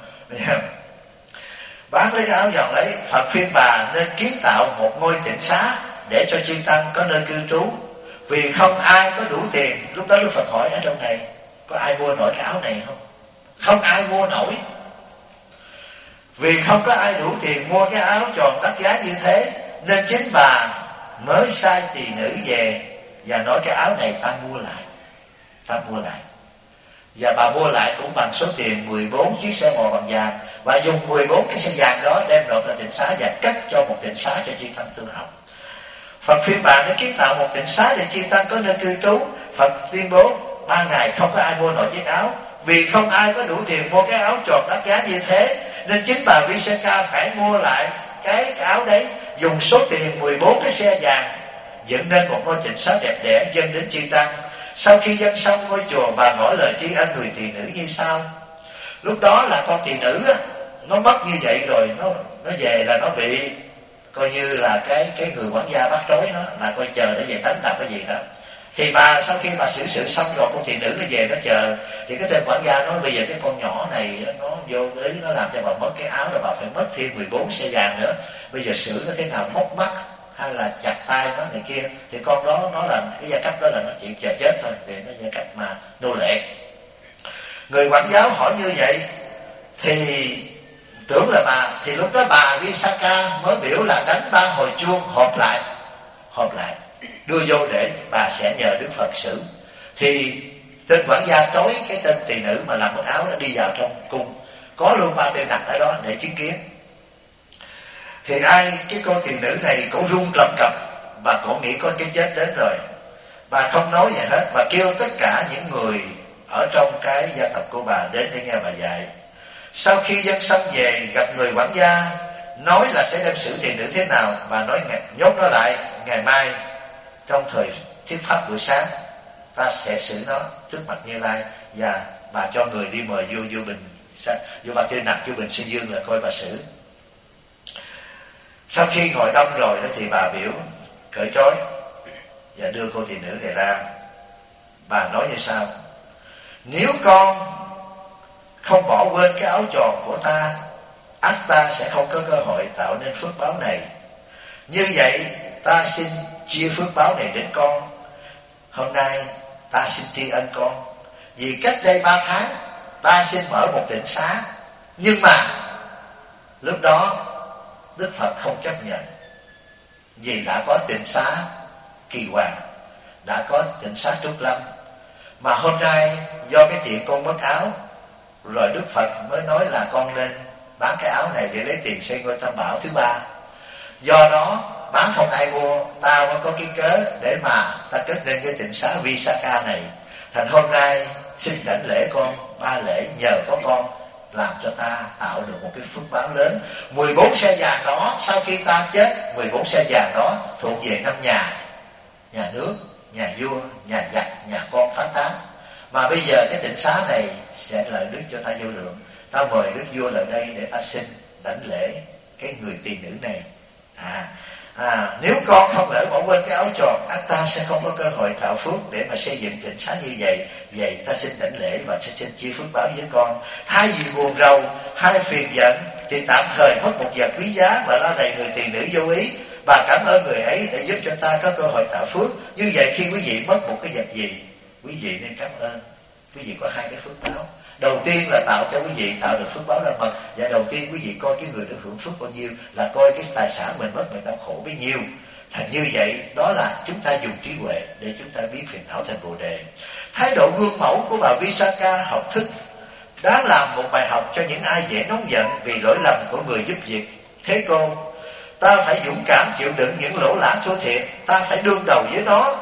Bán lấy cái áo giòn lấy. Phật khuyên bà nên kiến tạo một ngôi tịnh xá để cho chư tăng có nơi cư trú, vì không ai có đủ tiền. Lúc đó Đức Phật hỏi ở trong này có ai mua nổi cái áo này không? Không ai mua nổi, vì không có ai đủ tiền mua cái áo tròn đắt giá như thế, nên chính bà mới sai tỳ nữ về và nói cái áo này ta mua lại. Và bà mua lại cũng bằng số tiền 14 chiếc xe bò bằng vàng, và dùng 14 cái xe vàng đó đem nộp vào tịnh xá và cất cho một tịnh xá cho chư tăng tu học. Phật khuyên bà nên kiến tạo một tịnh xá để chư tăng có nơi cư trú. Phật tuyên bố 3 ngày không có ai mua nổi chiếc áo, vì không ai có đủ tiền mua cái áo tròn đắt giá như thế, nên chính bà Visakha phải mua lại cái áo đấy, dùng số tiền 14 cái xe vàng dựng nên một ngôi tịnh xá đẹp đẽ dâng đến chư tăng. Sau khi dâng xong ngôi chùa, bà ngỏ lời tri ân người tỳ nữ như sau. Lúc đó là con tỳ nữ á, nó mất như vậy rồi, nó về là nó bị coi như là cái người quản gia bắt trói nó, là coi chờ để về đánh đập cái gì đó. Thì bà sau khi bà xử sự xong rồi, con tỳ nữ nó về nó chờ, thì cái tên quản gia nói bây giờ cái con nhỏ này nó vô ý nó làm cho bà mất cái áo, rồi bà phải mất thêm 14 xe vàng nữa. Bây giờ xử nó thế nào, móc mắt hay là chặt tay nó này kia, thì con đó nó là cái gia cấp đó là nó chịu chờ chết thôi, để nó gia cấp mà nô lệ. Người quản giáo hỏi như vậy thì tưởng là bà, thì lúc đó bà Visakha mới biểu là đánh 3 hồi chuông họp lại đưa vô để bà sẽ nhờ Đức Phật xử. Thì tên quản gia trói cái tên tỳ nữ mà làm cái áo đó đi vào trong cung, có luôn 3 tên nặc ở đó để chứng kiến. Thì cái cô tỳ nữ này cổ run cầm cập, bà cổ nghĩ có cái chết đến rồi. Bà không nói gì hết, bà kêu tất cả những người ở trong cái gia tộc của bà đến để nghe bà dạy. Sau khi dâng xong về gặp người quản gia, nói là sẽ đem xử tỳ nữ thế nào. Bà nói nhốt nó lại, ngày mai trong thời thuyết pháp buổi sáng ta sẽ xử nó trước mặt Như Lai, và bà cho người đi mời vô bà Tư Nặc, vô Bình Sơn Dương là coi bà xử. Sau khi ngồi đông rồi đó thì bà biểu cởi trói và đưa cô tỳ nữ này ra. Bà nói như sau: nếu con không bỏ quên cái áo tròn của ta, ắt ta sẽ không có cơ hội tạo nên phước báo này. Như vậy ta xin chia phước báo này đến con. Hôm nay ta xin tri ân con, vì cách đây 3 tháng ta xin mở một tịnh xá, nhưng mà lúc đó Đức Phật không chấp nhận, vì đã có tịnh xá Kỳ Hoàng, đã có tịnh xá Trúc Lâm, mà hôm nay do cái chuyện con mất áo, rồi Đức Phật mới nói là con nên bán cái áo này để lấy tiền xây ngôi Tam Bảo thứ 3. Do đó bán không ai mua, ta mới có cái cớ để mà ta cất lên cái tịnh xá Visakha này. Thành hôm nay xin đảnh lễ con 3 lễ, nhờ có con làm cho ta tạo được một cái phước báo lớn. 14 xe vàng đó, sau khi ta chết, 14 xe vàng đó thuộc về 5 nhà: nhà nước, nhà vua, nhà giặc, nhà con phá tán. Mà bây giờ cái tịnh xá này sẽ lợi đức cho ta vô lượng. Ta mời Đức Vua lại đây để ta xin đảnh lễ cái người tỳ nữ này. Nếu con không lỡ bỏ quên cái áo tròn, ta sẽ không có cơ hội tạo phước để mà xây dựng tịnh xá như vậy. Vậy ta xin đảnh lễ và sẽ xin chia phước báo với con. Thay vì buồn rầu hay phiền giận thì tạm thời mất một vật quý giá mà la rầy người tỳ nữ vô ý, bà cảm ơn người ấy để giúp cho ta có cơ hội tạo phước. Như vậy khi quý vị mất một cái vật gì, quý vị nên cảm ơn. Quý vị có 2 cái phước báo. Đầu tiên là tạo cho quý vị tạo được phước báo là mật, và đầu tiên quý vị coi cái người được hưởng phước bao nhiêu, là coi cái tài sản mình mất, mình đau khổ bấy nhiêu. Thành như vậy, đó là chúng ta dùng trí huệ để chúng ta biến phiền não thành Bồ Đề. Thái độ gương mẫu của bà Visakha học thức đáng làm một bài học cho những ai dễ nóng giận vì lỗi lầm của người giúp việc. Thế cô, ta phải dũng cảm chịu đựng những lỗ lã thua thiệt, ta phải đương đầu với nó.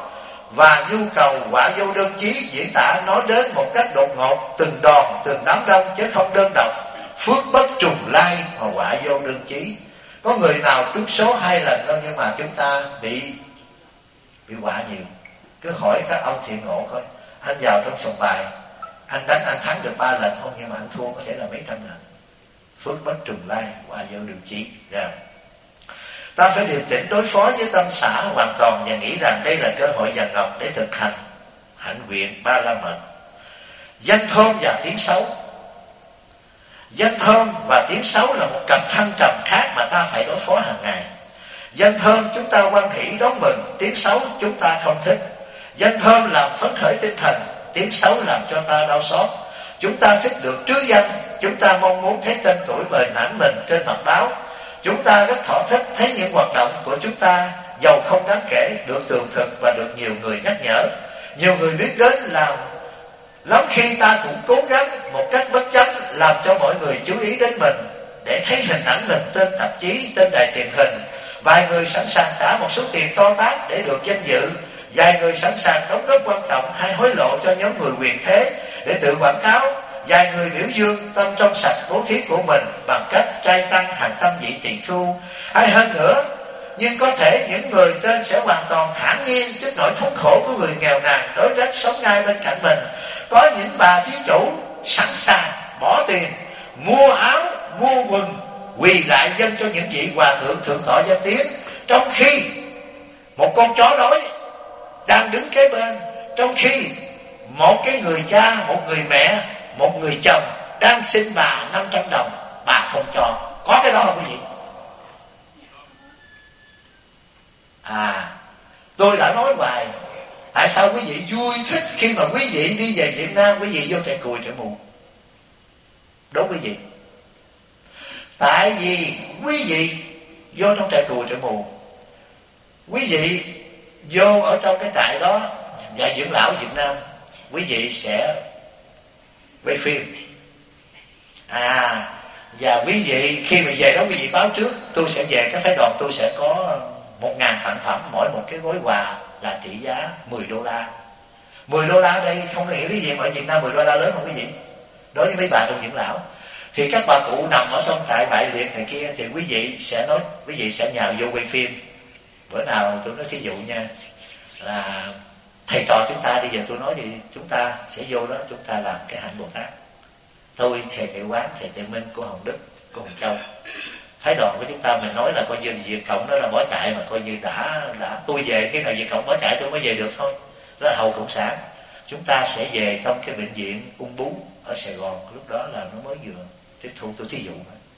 và nhu cầu quả vô đơn chí diễn tả nói đến một cách đột ngột, từng đòn, từng đám đông chứ không đơn độc. Phước bất trùng lai mà quả vô đơn chí. Có người nào trúng số 2 lần đâu, nhưng mà chúng ta bị quả nhiều. Cứ hỏi các ông thiện ngộ coi, anh vào trong sòng bài, anh đánh anh thắng được 3 lần không, nhưng mà anh thua có thể là mấy trăm lần. Phước bất trùng lai, quả vô đơn chí. Ta phải điềm tĩnh đối phó với tâm xã hoàn toàn và nghĩ rằng đây là cơ hội vàng ngọc để thực hành hạnh nguyện ba la mật. Danh thơm và tiếng xấu. Danh thơm và tiếng xấu là một cặp thăng trầm khác mà ta phải đối phó hàng ngày. Danh thơm chúng ta hoan hỷ đón mừng, tiếng xấu chúng ta không thích. Danh thơm làm phấn khởi tinh thần, tiếng xấu làm cho ta đau xót. Chúng ta thích được trứ danh, chúng ta mong muốn thấy tên tuổi vời nản mình trên mặt báo. Chúng ta rất thỏa thích thấy những hoạt động của chúng ta giàu không đáng kể được tường thực và được nhiều người nhắc nhở. Nhiều người biết đến làm lắm khi ta cũng cố gắng một cách bất chấp làm cho mọi người chú ý đến mình để thấy hình ảnh mình trên tạp chí, trên đài truyền hình. Vài người sẵn sàng trả một số tiền to tát để được danh dự. Vài người sẵn sàng đóng góp quan trọng hay hối lộ cho nhóm người quyền thế để tự quảng cáo. Vài người biểu dương tâm trong sạch bố thí của mình bằng cách trai tăng hàng tâm vị tỳ khu. Hay hơn nữa, nhưng có thể những người trên sẽ hoàn toàn thản nhiên trước nỗi thống khổ của người nghèo nàn đối rách sống ngay bên cạnh mình. Có những bà thí chủ sẵn sàng bỏ tiền mua áo, mua quần, quỳ lại dâng cho những vị hòa thượng thượng tọa danh tiếng, trong khi một con chó đói đang đứng kế bên, trong khi một cái người cha, một người mẹ, một người chồng đang xin bà 500 đồng, bà không cho. Có cái đó không quý vị? Tôi đã nói hoài, tại sao quý vị vui thích khi mà quý vị đi về Việt Nam, quý vị vô trại cùi trại mù? Đúng quý vị. Tại vì quý vị vô trong trại cùi trại mù, quý vị vô ở trong cái trại đó và dưỡng lão Việt Nam, quý vị sẽ quay phim. Và quý vị khi mà về đó quý vị báo trước, tôi sẽ về cái phái đoàn, tôi sẽ có 1.000 tặng phẩm, mỗi một cái gói quà là trị giá 10 đô la. 10 đô la đây không có hiểu cái gì, mà ở Việt Nam 10 đô la lớn không quý vị? Đối với mấy bà trong dưỡng lão thì các bà cụ nằm ở trong trại bại liệt này kia, thì quý vị sẽ nói, quý vị sẽ nhào vô quay phim. Bữa nào tôi nói thí dụ nha, là thầy trò chúng ta, bây giờ tôi nói thì chúng ta sẽ vô đó, chúng ta làm cái hạnh Bồ Tát. Tôi, thầy Tệ Quán, thầy Tệ Minh, cô Hồng Đức, cô Hồng Châu, phái đoàn của chúng ta, mình nói là coi như Việt Cộng đó là bỏ chạy, mà coi như đã tôi về cái nào Việt Cộng bỏ chạy tôi mới về được thôi. Đó là hậu cộng sản. Chúng ta sẽ về trong cái bệnh viện ung bướu ở Sài Gòn, lúc đó là nó mới vừa tiếp thu, tôi thí dụ.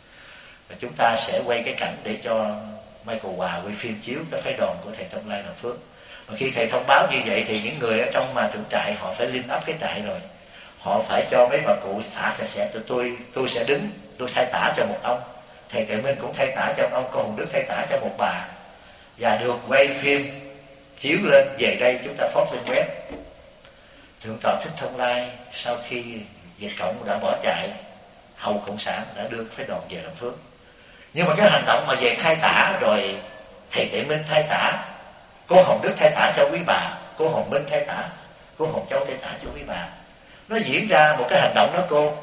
Và chúng ta sẽ quay cái cảnh để cho Michael Hòa quay phim chiếu cái phái đoàn của thầy Thông Lai Nam Phước. Và khi thầy thông báo như vậy thì những người ở trong mà trưởng trại họ phải liên ấp cái trại rồi, họ phải cho mấy bà cụ thả sạch sẽ. Tôi sẽ đứng, tôi thay tả cho một ông, thầy Tệ Minh cũng thay tả cho ông, cô Hồng Đức thay tả cho một bà, và được quay phim chiếu lên. Về đây chúng ta post lên web. Thượng tọa Thích Thông Lai sau khi Việt Cộng đã bỏ chạy, hậu cộng sản đã đưa phái đoàn về Nam Phước. Nhưng mà cái hành động mà về thay tả rồi, thầy Tệ Minh thay tả, cô Hồng Đức thay tả cho quý bà, cô Hồng Minh thay tả, cô Hồng Châu thay tả cho quý bà, nó diễn ra một cái hành động đó cô.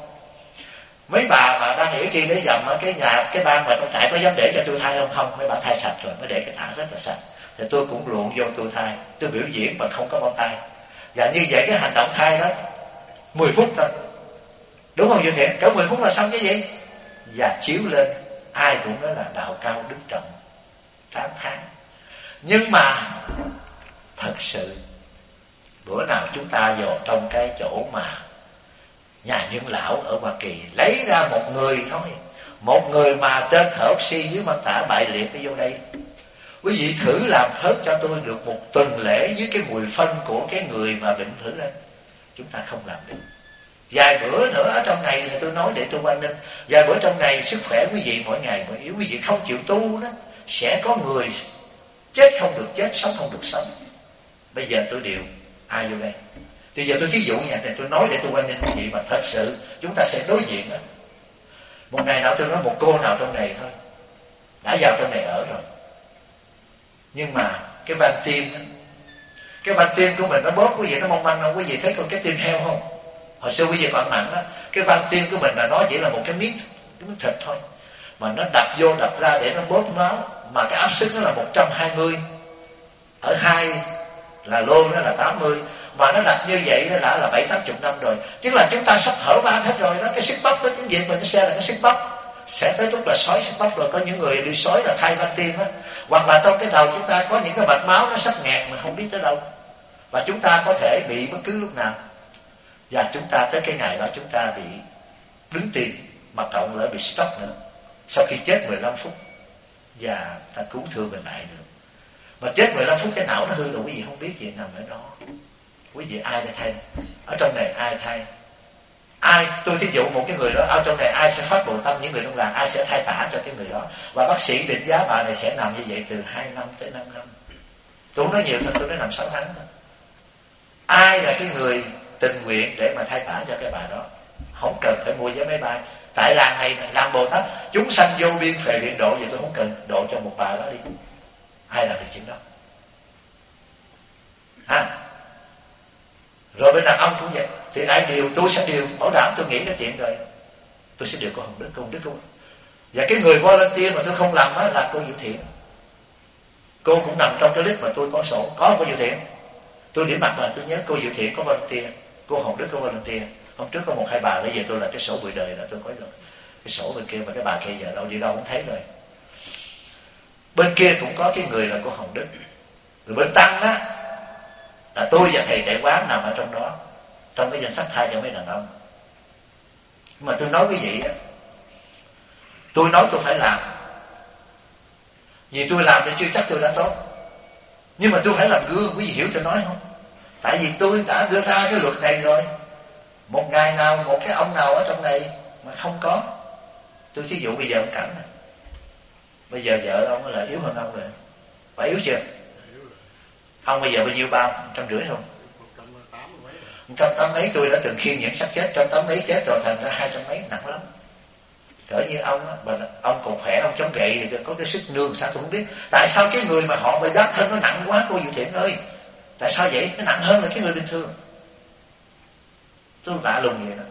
Mấy bà mà đang hiểu chi để dầm ở cái nhà, cái ban mà trong trại có dám để cho tôi thay không? Không, mấy bà thay sạch rồi, mới để cái tả rất là sạch. Thì tôi cũng luồn vô tôi thay, tôi biểu diễn mà không có bao tay. Và như vậy cái hành động thay đó 10 phút thôi, đúng không Duy Thiện? Cỡ 10 phút là xong cái gì? Và chiếu lên, ai cũng nói là đạo cao đức trọng, tán thán. Nhưng mà thật sự bữa nào chúng ta vào trong cái chỗ mà nhà dưỡng lão ở Hoa Kỳ, lấy ra một người thôi, một người mà trên thở oxy dưới mang tả bại liệt cái vô đây, quý vị thử làm hết cho tôi được một tuần lễ với cái mùi phân của cái người mà bệnh thử lên. Chúng ta không làm được. Vài bữa nữa ở trong này là tôi nói để tôi quan ninh, vài bữa trong này sức khỏe quý vị mỗi ngày mỗi yếu, quý vị không chịu tu đó, sẽ có người chết không được chết, sống không được sống. Bây giờ tôi điều ai vô đây? Bây giờ tôi thí dụ nha, tôi nói để tôi quan ninh quý vị, mà thật sự chúng ta sẽ đối diện đó. Một ngày nào tôi nói một cô nào trong này thôi đã vào trong này ở rồi, nhưng mà cái van tim đó, Cái van tim của mình nó bóp quý vị, nó mong manh không? Quý vị thấy con cái tim heo không? Hồi xưa quý vị còn mặn đó, cái van tim của mình là nó chỉ là một cái miếng thịt thôi, mà nó đập vô đập ra để nó bóp máu, mà cái áp suất nó là 120, ở 2 là lô nó là 80, mà nó đặt như vậy nó đã là 70-80 năm rồi. Tức là chúng ta sắp hở van hết rồi đó. Cái xích bắp đó, tiếng Việt mình nó xe là cái xích bắp, sẽ tới lúc là sói xích bắp rồi. Có những người đi sói là thay van tim á, hoặc là trong cái đầu chúng ta có những cái mạch máu nó sắp nghẹt mà không biết tới đâu, và chúng ta có thể bị bất cứ lúc nào. Và chúng ta tới cái ngày đó chúng ta bị đứng tim, mà cộng lại bị stroke nữa, sau khi chết 15 phút và ta cứu thương mình lại được. Mà chết 15 phút cái não nó hư rồi, quý vị không biết gì nằm ở đó. Quý vị ai để thay? Ở trong này ai thay? Ai? Tôi thí dụ một cái người đó ở trong này ai sẽ phát bộ tâm, những người trong làng ai sẽ thay tả cho cái người đó. Và bác sĩ định giá bà này sẽ nằm như vậy từ 2 năm tới 5 năm. Tôi không nói nhiều thôi, tôi nói nằm 6 tháng thôi. Ai là cái người tình nguyện để mà thay tả cho cái bà đó? Không cần phải mua vé máy bay. Tại làng này làm Bồ Tát, chúng sanh vô biên phệ điện độ, vậy tôi không cần độ cho một bà đó đi. Ai làm được chuyện đó? Rồi bên đàn ông cũng vậy. Thì ai điều, tôi sẽ điều, bảo đảm tôi nghĩ cái chuyện rồi. Tôi sẽ điều cô Hồng Đức, cô Đức. Và cái người volunteer mà tôi không làm đó là cô Diệu Thiện. Cô cũng nằm trong cái list mà tôi có sổ. Có cô Diệu Thiện, tôi điểm mặt là tôi nhớ cô Diệu Thiện có volunteer, cô Hồng Đức có volunteer. Hôm trước có 1-2 bà, bây giờ tôi là cái sổ bụi đời là tôi có rồi. Cái sổ bên kia mà cái bà kia giờ đâu đi đâu cũng thấy rồi. Bên kia cũng có cái người là cô Hồng Đức. Rồi bên Tăng á là tôi và thầy Tệ Quán nằm ở trong đó, trong cái danh sách thay cho mấy đàn ông. Mà tôi nói quý vị á, tôi nói tôi phải làm, vì tôi làm thì chưa chắc tôi đã tốt, nhưng mà tôi phải làm gương. Quý vị hiểu tôi nói không? Tại vì tôi đã đưa ra cái luật này rồi. Một ngày nào một cái ông nào ở trong này mà không có, tôi thí dụ bây giờ ông Cảnh này, bây giờ vợ ông là yếu hơn ông rồi, phải yếu chưa? Ông bây giờ bao nhiêu bao? 150 không? 180 mấy. Tôi đã từng khiêng những xác chết 180 mấy chết rồi, thành ra 200 mấy, nặng lắm. Cỡ như ông á, mà ông còn khỏe, ông chống gậy thì có cái sức nương sao tôi không biết. Tại sao cái người mà họ bị đắc thân nó nặng quá cô Diệu Thiện ơi? Tại sao vậy? Nó nặng hơn là cái người bình thường. Tôi lạ lùng vậy đó.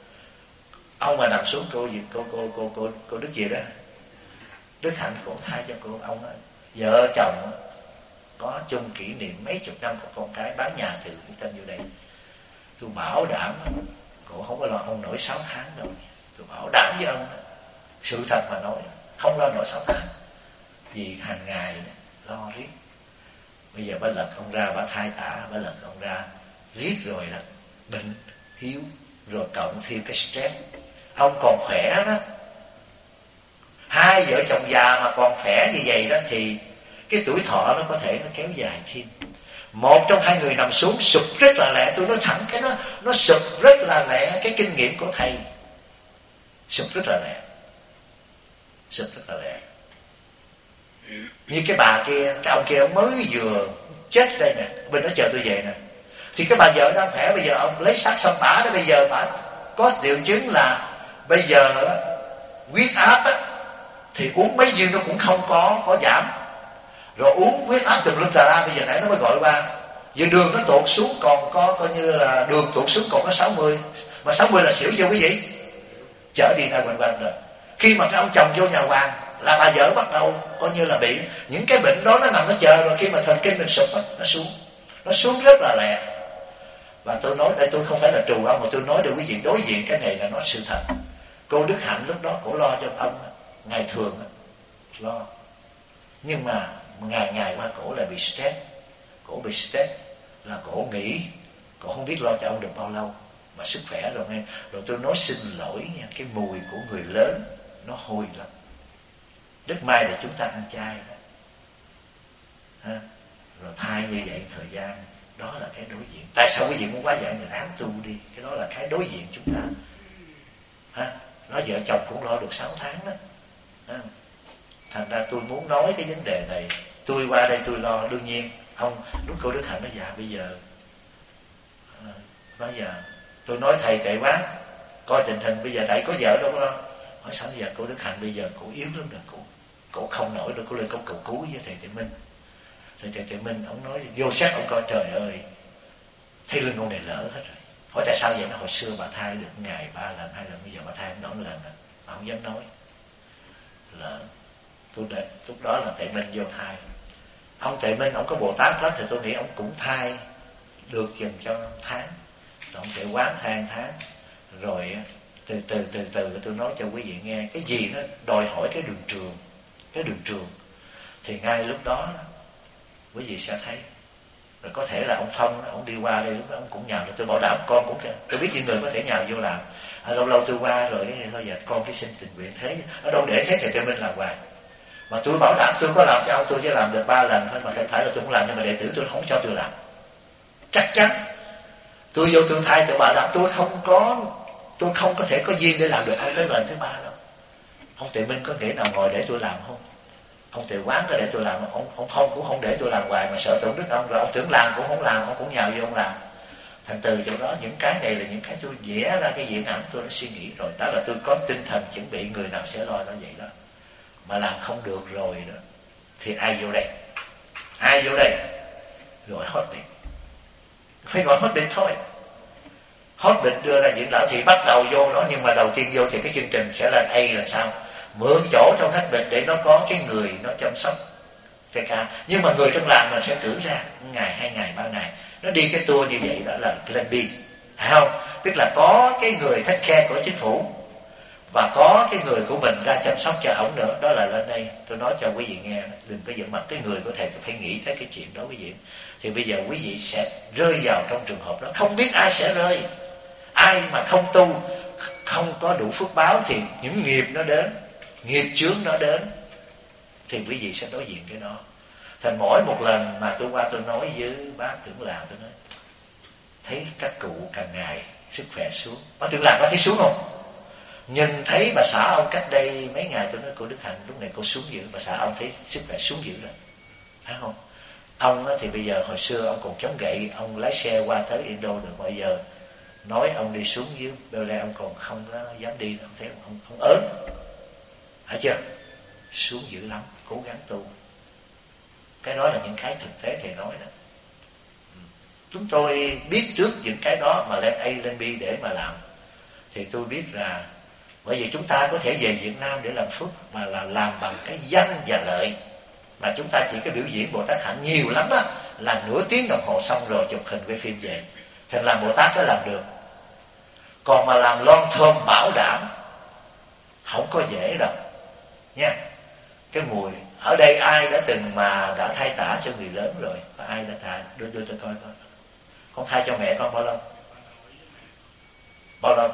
Ông mà nằm xuống cô Đức gì đó, Đức Hạnh cổ thay cho cô ông á, vợ chồng á, có chung kỷ niệm mấy chục năm của con cái, bán nhà từ cái tên vô đây. Tôi bảo đảm cổ không có lo ông nổi 6 tháng đâu. Tôi bảo đảm với ông, sự thật mà nói, không lo nổi 6 tháng. Vì hàng ngày lo riết. Bây giờ bà lật ông ra, bà thay tả, bà lật ông ra, riết rồi là bệnh, thiếu, rồi cộng thêm cái stress. Ông còn khỏe đó. Hai vợ chồng già mà còn khỏe như vậy đó thì cái tuổi thọ nó có thể nó kéo dài thêm. Một trong hai người nằm xuống sụp rất là lẹ. Tôi nói thẳng cái nó sụp rất là lẹ. Cái kinh nghiệm của thầy sụp rất là lẹ, sụp rất là lẹ. Như cái bà kia, cái ông kia ông mới vừa chết đây nè, bên đó chờ tôi về nè. Thì cái bà vợ đang khỏe, bây giờ ông lấy xác xong bả đó, bây giờ bả có triệu chứng là bây giờ huyết áp á, thì uống mấy viên nó cũng không có giảm. Rồi uống huyết áp tùm lum tà la, bây giờ nãy nó mới gọi qua. Giờ đường nó tụt xuống còn có coi như là đường tụt xuống còn có 60. Mà 60 là xỉu chưa quý vị? Chở đi ra quanh quanh rồi. Khi mà cái ông chồng vô nhà hoàng là bà vợ bắt đầu coi như là bị những cái bệnh đó, nó nằm nó chờ rồi. Khi mà thần kinh mình sụp á, nó xuống rất là lẹ. Và tôi nói đây, tôi không phải là trù ông, mà tôi nói để quý vị đối diện cái này là nói sự thật. Cô Đức Hạnh lúc đó cổ lo cho ông ngày thường á, lo. Nhưng mà ngày qua cổ lại bị stress. Cổ bị stress là cổ nghĩ cổ không biết lo cho ông được bao lâu, mà sức khỏe rồi nghe. Rồi tôi nói xin lỗi nha, cái mùi của người lớn nó hôi lắm. Rất may là chúng ta ăn chay đó. Ha? Rồi thay như vậy thời gian, đó là cái đối diện. Tại sao quý vị muốn quá giải người ráng tu đi? Cái đó là cái đối diện chúng ta. Ha? Nói vợ chồng cũng lo được 6 tháng đó. Ha? Thành ra tôi muốn nói cái vấn đề này. Tôi qua đây tôi lo. Đương nhiên ông lúc cô Đức Hạnh nói dạ bây giờ tôi nói thầy Tệ Quán coi tình hình bây giờ tại có vợ đâu có lo. Hỏi sao giờ cô Đức Hạnh bây giờ cổ yếu lắm rồi, cổ không nổi được, cổ lên cổ cầu cứu với thầy Tệ Minh. Thì thầy Tuệ Minh ông nói vô xét ông coi, trời ơi, thấy lưng ông này lỡ hết rồi. Hỏi tại sao vậy? Nó hồi xưa bà thai được ngày 3 lần 2 lần, bây giờ bà thai không nổi lần nữa. Bà không dám nói là lúc đó là Tuệ Minh vô thai. Ông Tuệ Minh ông có Bồ Tát lắm, thì tôi nghĩ ông cũng thai được dùm cho tháng. Ông Tuệ Quán thai tháng. Rồi từ tôi nói cho quý vị nghe, cái gì nó đòi hỏi cái đường trường thì ngay lúc đó quý vị sẽ thấy. Rồi có thể là ông Phong ông đi qua đây, lúc đó ông cũng nhào, tôi bảo đảm con cũng, tôi biết những người có thể nhào vô làm. Lâu lâu tôi qua rồi cái thôi giờ con cái xin tình nguyện thế, ở đâu để thế thì Tuệ Minh làm hoài. Mà tôi bảo đảm tôi có làm cho ông, tôi chỉ làm được 3 lần thôi, mà phải là tôi không làm, nhưng mà đệ tử tôi không cho tôi làm. Chắc chắn tôi vô tôi thay, tôi bảo đảm tôi không có thể có duyên để làm được ông tới lần thứ 3 đâu. Ông Tuệ Minh có nghĩa nào ngồi để tôi làm không? Ông Tuệ Quán có để tôi làm không? Ông Phong cũng không để tôi làm hoài, mà sợ tổn đức ông, rồi ông Tưởng làm cũng không làm, ông cũng nhào vô ông làm. Thành từ chỗ đó, những cái này là những cái tôi vẽ ra cái diện ảnh, tôi đã suy nghĩ rồi. Đó là tôi có tinh thần chuẩn bị người nào sẽ lo nó vậy đó. Mà làm không được rồi đó thì ai vô đây? Gọi hot biệt. Phải gọi hot biệt thôi. Hot biệt đưa ra diễn đạo thì bắt đầu vô đó, nhưng mà đầu tiên vô thì cái chương trình sẽ là A là sao? Mượn chỗ trong hot biệt để nó có cái người nó chăm sóc cái ca. Nhưng mà người trong làng mình sẽ cử ra ngày, 2 ngày, 3 ngày, nó đi cái tour như vậy, đó là plan B, phải không? Tức là có cái người take care của chính phủ và có cái người của mình ra chăm sóc cho ổng nữa. Đó là lên đây tôi nói cho quý vị nghe, đừng có giận mặt cái người của thầy, phải nghĩ tới cái chuyện đó quý vị. Thì bây giờ quý vị sẽ rơi vào trong trường hợp đó, không biết ai sẽ rơi. Ai mà không tu, không có đủ phước báo thì những nghiệp nó đến, nghiệp chướng nó đến, thì quý vị sẽ đối diện cái đó. Thành mỗi một lần mà tôi qua tôi nói với bác trưởng làng, tôi nói thấy các cụ càng ngày sức khỏe xuống. Bác trưởng làng có thấy xuống không? Nhìn thấy bà xã ông cách đây mấy ngày, tôi nói cô Đức Hạnh lúc này cô xuống dữ, bà xã ông thấy sức khỏe xuống dữ rồi, phải không? Ông thì bây giờ hồi xưa ông còn chống gậy, ông lái xe qua tới Indo được, bây giờ nói ông đi xuống dưới Beo Le ông còn không có dám đi, ông thấy ông ớn, phải chưa? Xuống dữ lắm, cố gắng tu. Cái đó là những cái thực tế thầy nói đó. Chúng tôi biết trước những cái đó mà lên A lên B để mà làm, thì tôi biết là bởi vì chúng ta có thể về Việt Nam để làm phước, mà là làm bằng cái danh và lợi. Mà chúng ta chỉ có biểu diễn Bồ Tát hạnh nhiều lắm á, là nửa tiếng đồng hồ xong rồi chụp hình quay phim về. Thì làm Bồ Tát có làm được. Còn mà làm long thơm bảo đảm không có dễ đâu nha. Cái mùi ở đây ai đã từng mà đã thay tả cho người lớn rồi? Và ai đã thay? Đưa tôi coi coi. Con thay cho mẹ con bao lâu? Bao lâu?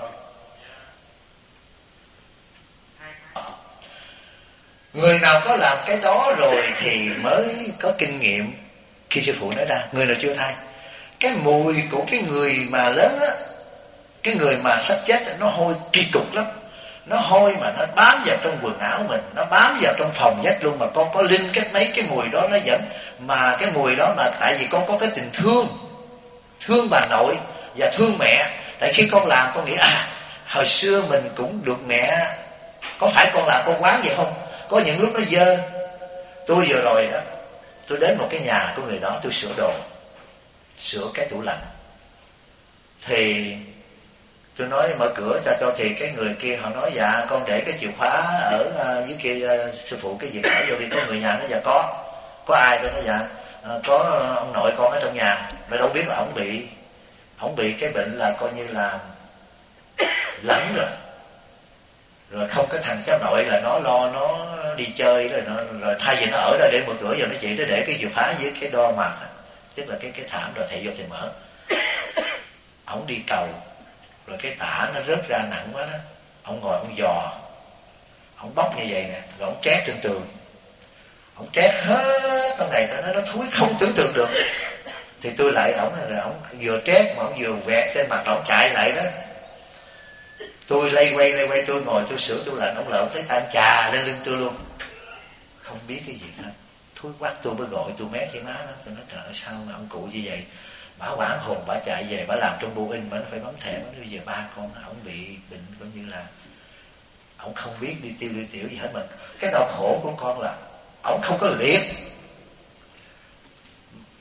Người nào có làm cái đó rồi thì mới có kinh nghiệm. Khi sư phụ nói ra, người nào chưa thay, cái mùi của cái người mà lớn á, cái người mà sắp chết nó hôi kỳ cục lắm. Nó hôi mà nó bám vào trong quần áo mình, nó bám vào trong phòng dách luôn. Mà con có linh cách mấy cái mùi đó nó vẫn. Mà cái mùi đó là tại vì con có cái tình thương bà nội và thương mẹ. Tại khi con làm con nghĩ hồi xưa mình cũng được mẹ, có phải con làm con quán vậy không? Có những lúc nó dơ. Tôi vừa rồi đó, tôi đến một cái nhà của người đó, tôi sửa đồ, sửa cái tủ lạnh. Thì tôi nói mở cửa cho thì cái người kia họ nói dạ con để cái chìa khóa ở dưới kia sư phụ, cái gì mở vô đi. Có người nhà nói dạ có ai? Tôi nói dạ có ông nội con ở trong nhà. Rồi đâu biết là ổng bị cái bệnh là coi như là lẫn rồi không có thằng cháu nội là nó lo nó đi chơi rồi thay vì nó ở đó để mở cửa, giờ nó chỉ nó để cái chìa khóa dưới cái đo mặt, tức là cái thảm, rồi thầy vô thì mở. Ổng đi cầu rồi cái tả nó rớt ra nặng quá đó, ổng ngồi ổng dò, ổng bóc như vậy nè, rồi ổng trét trên tường, ổng trét hết con này nó thúi không tưởng tượng được. Thì tôi lại ổng rồi ổng vừa trét mà ổng vừa quẹt trên mặt, ổng chạy lại đó. Tôi lay quay tôi ngồi tôi sửa tôi lạnh, ổng lợn tới tay chà lên lưng tôi luôn, không biết cái gì hết, thúi quắc. Tôi mới gọi tôi mét cái má đó, tôi nói trời ơi sao mà ông cụ như vậy. Bả hoảng hồn, bả chạy về, bả làm trong Boeing, bả phải bấm thẻ. Bả nói bây giờ ba con ổng bị bệnh coi như là ổng không biết đi tiêu đi tiểu gì hết. Mình cái đau khổ của con là ổng không có liệt,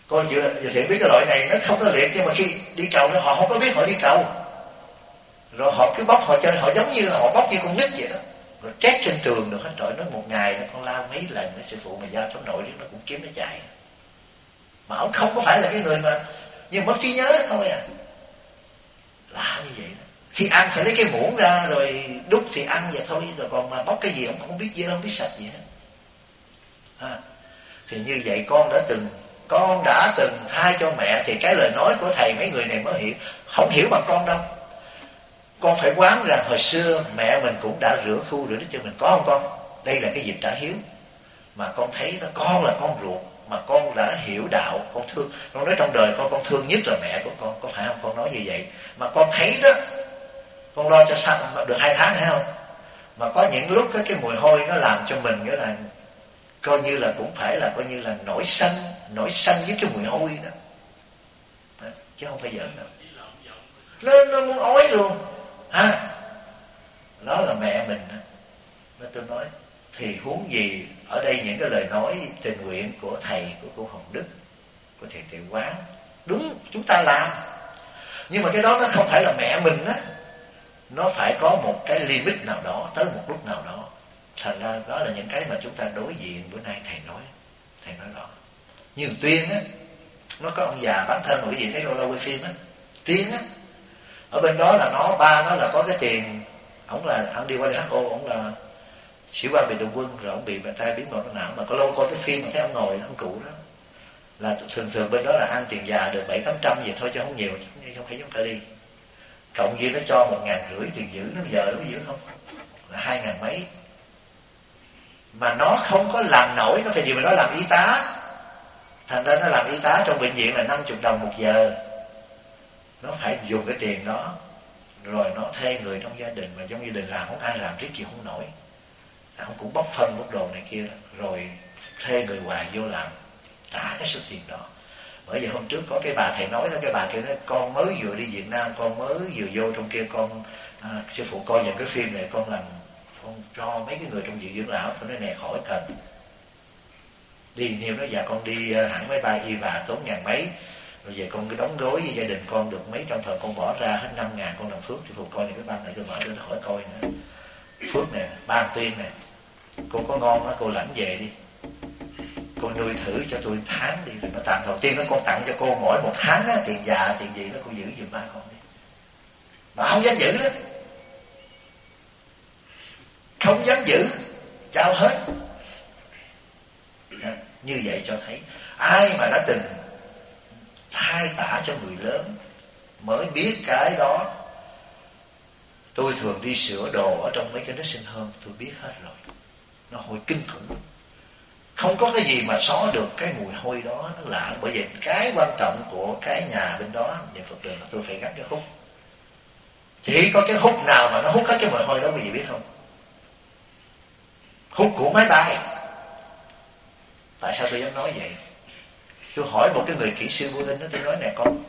Con vừa thiện biết cái loại này nó không có liệt, nhưng mà khi đi cầu nó họ không có biết họ đi cầu, rồi họ cứ bóc họ chơi, họ giống như là họ bóc như con nít vậy đó, rồi trét trên tường được hết. Trời, nói một ngày đó con lao mấy lần với sư phụ mà giao cháu nội nó cũng kiếm nó chạy, mà ông không có phải là cái người mà nhưng mất trí nhớ thôi à. Lạ như vậy đó. Khi ăn phải lấy cái muỗng ra rồi đút thì ăn vậy thôi, rồi còn mà bóc cái gì ông không biết dơ, không biết sạch gì hết. Thì như vậy con đã từng thay cho mẹ, thì cái lời nói của thầy mấy người này mới hiểu, không hiểu bằng con đâu. Con phải quán rằng hồi xưa mẹ mình cũng đã rửa khu rửa đít cho mình, có không con? Đây là cái dịp trả hiếu. Mà con thấy đó, con là con ruột, mà con đã hiểu đạo, con thương. Con nói trong đời con thương nhất là mẹ của con, có phải không? Con nói như vậy. Mà con thấy đó, con lo cho sao được 2 tháng, thấy không? Mà có những lúc cái mùi hôi nó làm cho mình nghĩa là coi như là cũng phải là coi như là nổi sanh với cái mùi hôi đó, chứ không phải giỡn đâu. Nó muốn ói luôn đó là mẹ mình đó. Nên tôi nói thì huống gì ở đây những cái lời nói tình nguyện của thầy, của cô Hồng Đức, của thầy Tiểu Quán, đúng chúng ta làm, nhưng mà cái đó nó không phải là mẹ mình á, nó phải có một cái limit nào đó, tới một lúc nào đó. Thành ra đó là những cái mà chúng ta đối diện bữa nay thầy nói rõ. Như Tuyên á, nó có ông già bán thân, mà cái gì thấy lâu quay phim á, Tuyên á, ở bên đó là ba nó là có cái tiền, ông đi qua WHO, ông là sĩ quan biệt đội quân, rồi ông bị bệnh tai biến mạch não, mà có lâu coi cái phim mà thấy ông ngồi ông cụ đó, là thường bên đó là ăn tiền già được 700-800 gì thôi chứ không nhiều, không phải chúng ta đi. Cộng với nó cho 1.500 tiền giữ, nó giờ nó giữ không là 2.000 mấy, mà nó không có làm nổi, nó phải gì mà nó làm y tá. Thành ra nó làm y tá trong bệnh viện là 50 đồng một giờ, nó phải dùng cái tiền đó, rồi nó thuê người trong gia đình, mà trong gia đình làm không ai làm riết gì không nổi, ông cũng bóc phân bóc đồ này kia đó, rồi thuê người hoài vô làm cả cái số tiền đó. Bởi vì hôm trước có cái bà thầy nói đó, cái bà kia nói con mới vừa đi Việt Nam, con mới vừa vô trong kia, con sư phụ coi những cái phim này, con cho mấy cái người trong viện dưỡng lão. Tôi nói nè, khỏi cần đi nhiều đó, dạ con đi hẳn máy bay y và tốn 1.000 mấy, rồi về con cứ đóng gói với gia đình con được mấy trăm phần, con bỏ ra hết 5.000 con làm phước. Sư phụ coi này cái băng này tôi mở ra nó khỏi coi nữa. Phước nè, ban Tuyên nè, cô có ngon đó, cô lãnh về đi, cô nuôi thử cho tôi tháng đi, rồi nó tặng. Đầu tiên nó con tặng cho cô mỗi một tháng á, tiền già tiền gì nó cô giữ giùm ba con đi. Mà không dám giữ đó, không dám giữ, trao hết. Như vậy cho thấy ai mà đã từng thay tả cho người lớn mới biết cái đó. Tôi thường đi sửa đồ ở trong mấy cái nursing home, tôi biết hết rồi, nó hôi kinh khủng, không có cái gì mà xóa được cái mùi hôi đó, nó lạ. Bởi vậy cái quan trọng của cái nhà bên đó niệm Phật đường là tôi phải gắn cái hút. Chỉ có cái hút nào mà nó hút hết cái mùi hôi đó, quý vị biết không? Hút của máy bay. Tại sao tôi dám nói vậy? Tôi hỏi một cái người kỹ sư vô linh đó, tôi nói nè con,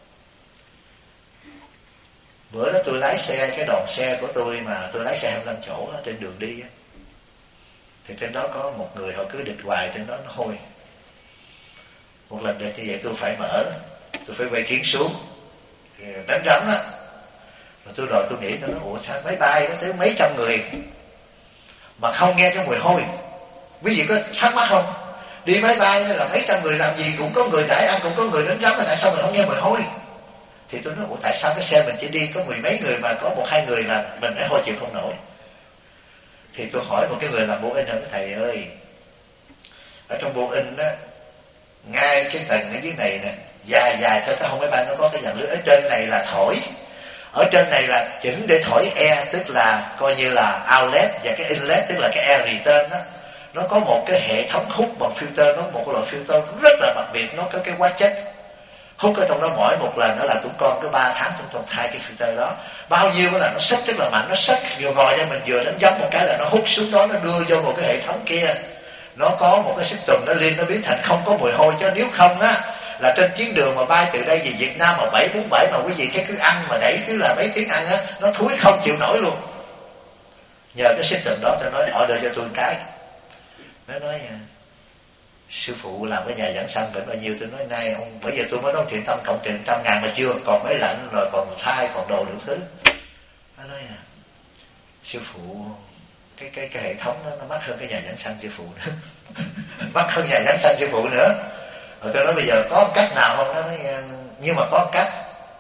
bữa đó tôi lái xe, cái đoàn xe của tôi mà tôi lái xe 25 chỗ đó, trên đường đi á, thì trên đó có một người họ cứ địch hoài trên đó, nó hôi. Một lần địch như vậy tôi phải mở, tôi phải quay kiến xuống đánh rắm á, rồi tôi nghĩ tôi nói ủa sao máy bay có tới mấy trăm người mà không nghe cái mùi hôi? Quý vị có thắc mắc không? Đi máy bay là mấy trăm người làm gì cũng có người đãi ăn, cũng có người đánh rắm, mà tại sao mình không nghe mùi hôi? Thì tôi nói ủa tại sao cái xe mình chỉ đi có 10 mấy người mà có 1-2 người là mình phải hôi chịu không nổi? Thì tôi hỏi một cái người làm Boeing, nói thầy ơi, ở trong Boeing á, ngay cái tầng ở dưới này nè, dài theo cái hông máy bay nó có cái dàn lưới, ở trên này là thổi, ở trên này là chỉnh để thổi air, tức là coi như là outlet, và cái inlet tức là cái air return đó, nó có một cái hệ thống hút bằng filter, nó một cái loại filter rất là đặc biệt, nó có cái hóa chất hút ở trong đó. Mỗi một lần đó là tụi con cứ 3 tháng chúng thay cái filter đó, bao nhiêu là nó xách rất là mạnh, nó xách vừa ngồi đây mình vừa đánh giấm một cái là nó hút xuống đó, nó đưa vô một cái hệ thống kia, nó có một cái system nó liên, nó biến thành không có mùi hôi. Chứ nếu không á, là trên chuyến đường mà bay từ đây về Việt Nam mà 747 mà quý vị thấy cứ ăn mà đẩy cứ là mấy tiếng ăn á, nó thúi không chịu nổi luôn. Nhờ cái system đó tôi nói order cho tôi một cái. Nó nói sư phụ làm cái nhà giảng sanh bệnh bao nhiêu? Tôi nói nay ông, bây giờ tôi mới nói chuyện tâm cộng trình 100.000 mà chưa, còn mấy lạnh rồi còn thai còn đồ đủ thứ. Nó nói sư phụ cái hệ thống đó nó mắc hơn cái nhà giảng sanh sư phụ nữa. Mắc hơn nhà giảng sanh sư phụ nữa. Rồi tôi nói bây giờ có cách nào không? Nó nói nhưng mà có cách.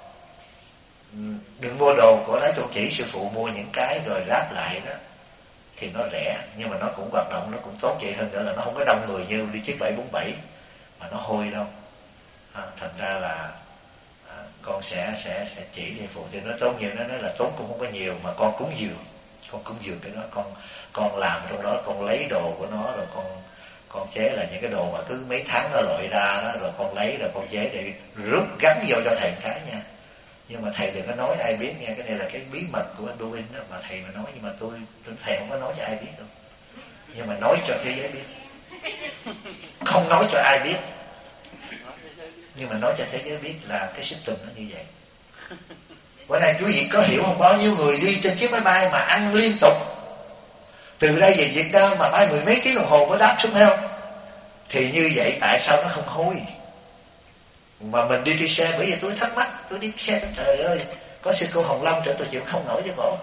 Đừng mua đồ của lấy tôi chỉ sư phụ, mua những cái rồi ráp lại đó thì nó rẻ, nhưng mà nó cũng hoạt động, nó cũng tốt vậy hơn nữa là nó không có đông người như đi chiếc 747 mà nó hôi đâu. Thành ra là con sẽ chỉ sư phụ. Thì nó tốn nhiều, nó nói là tốn cũng không có nhiều mà con cúng dường cái đó, con làm trong đó, con lấy đồ của nó rồi con chế là những cái đồ mà cứ mấy tháng nó lội ra đó, rồi con lấy rồi con chế để rút gắn vô cho thầy cái nha. Nhưng mà thầy đừng có nói ai biết nha, cái này là cái bí mật của anh Đô Vinh đó, mà thầy mà nói, nhưng mà thầy không có nói cho ai biết đâu, nhưng mà nói cho thế giới biết. Không nói cho ai biết, nhưng mà nói cho thế giới biết là cái system nó như vậy. Bữa nay quý vị có hiểu không? Bao nhiêu người đi trên chiếc máy bay mà ăn liên tục, từ đây về Việt Nam mà bay 10 mấy tiếng đồng hồ mới đáp xuống, thấy không? Thì như vậy tại sao nó không hôi? Mà mình đi xe, bởi vì tôi thắc mắc, tôi đi xe, trời ơi, có sư cô Hồng Lâm trở tôi chịu không nổi với cổ.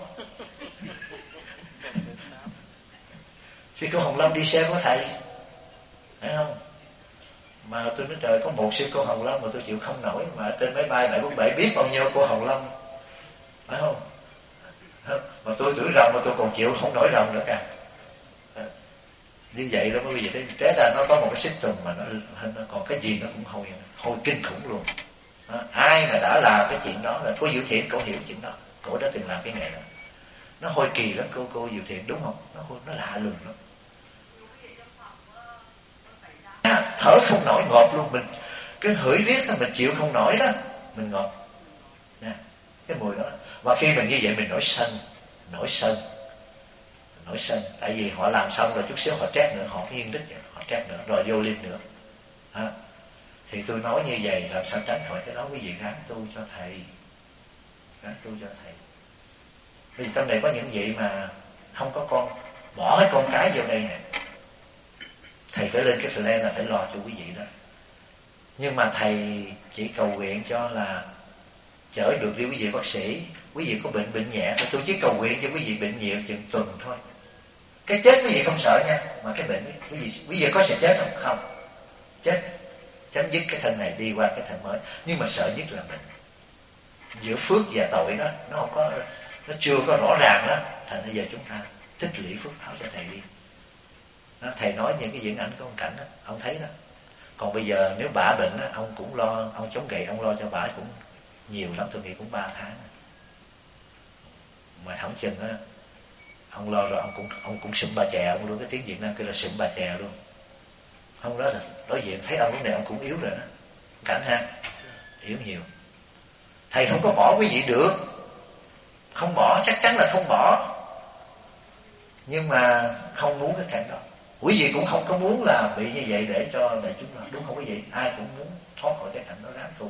Sư cô Hồng Lâm đi xe của thầy, phải không? Mà tôi nói trời, có một sư cô Hồng Lâm mà tôi chịu không nổi, mà trên máy bay 747 biết bao nhiêu cô Hồng Lâm, phải không? Mà tôi tưởng rồng mà tôi còn chịu không nổi rồng nữa cả. Như vậy đó, bởi vì thế trái ra nó có một cái system mà nó còn cái gì nó cũng hôi kinh khủng luôn. Ai mà đã làm cái chuyện đó là cô Diệu Thiện, cổ hiểu chuyện đó, cổ đã từng làm cái nghề đó. Nó hôi kỳ lắm cô Diệu Thiện, đúng không? Nó lạ lùng lắm. Thở không nổi, ngọt luôn. Mình cái hửi riết mình chịu không nổi đó, mình ngọt nha, cái mùi đó. Và khi mình như vậy mình nổi sân, tại vì họ làm xong rồi chút xíu họ trét nữa, họ nghiêng đích họ trét nữa, rồi vô lim nữa. Thì tôi nói như vậy làm sao tránh khỏi cái đó. Quý vị ráng tu cho thầy, vì trong này có những vị mà không có con, bỏ hết con cái vô đây nè, thầy phải lên cái plan là phải lo cho quý vị đó. Nhưng mà thầy chỉ cầu nguyện cho là chở được đi quý vị bác sĩ. Quý vị có bệnh nhẹ thì tôi chỉ cầu nguyện cho quý vị bệnh nhiều chừng tuần thôi. Cái chết quý vị không sợ nha, mà cái bệnh quý vị có sợ chết không? Không. Chết chấm dứt cái thân này đi qua cái thân mới. Nhưng mà sợ nhất là bệnh. Giữa phước và tội đó nó không có, nó chưa có rõ ràng đó. Thành bây giờ chúng ta tích lũy phước báo cho thầy đi. Đó, thầy nói những cái diễn ảnh của ông Cảnh đó, ông thấy đó. Còn bây giờ nếu bả bệnh đó, ông cũng lo, ông chống gậy, ông lo cho bả cũng nhiều lắm, tôi nghĩ cũng 3 tháng. Mà không chừng á, ông lo rồi ông cũng sụm bà chè, ông luôn, cái tiếng Việt Nam kêu là sụm bà chè luôn. Hôm đó là đối diện thấy ông lúc này ông cũng yếu rồi đó. Cảnh ha, yếu nhiều. Thầy không có bỏ quý vị được, không bỏ, chắc chắn là không bỏ. Nhưng mà không muốn cái cảnh đó. Quý vị cũng không có muốn là bị như vậy để cho đại chúng làm, đúng không quý vị? Ai cũng muốn thoát khỏi cái cảnh đó, ráng tu.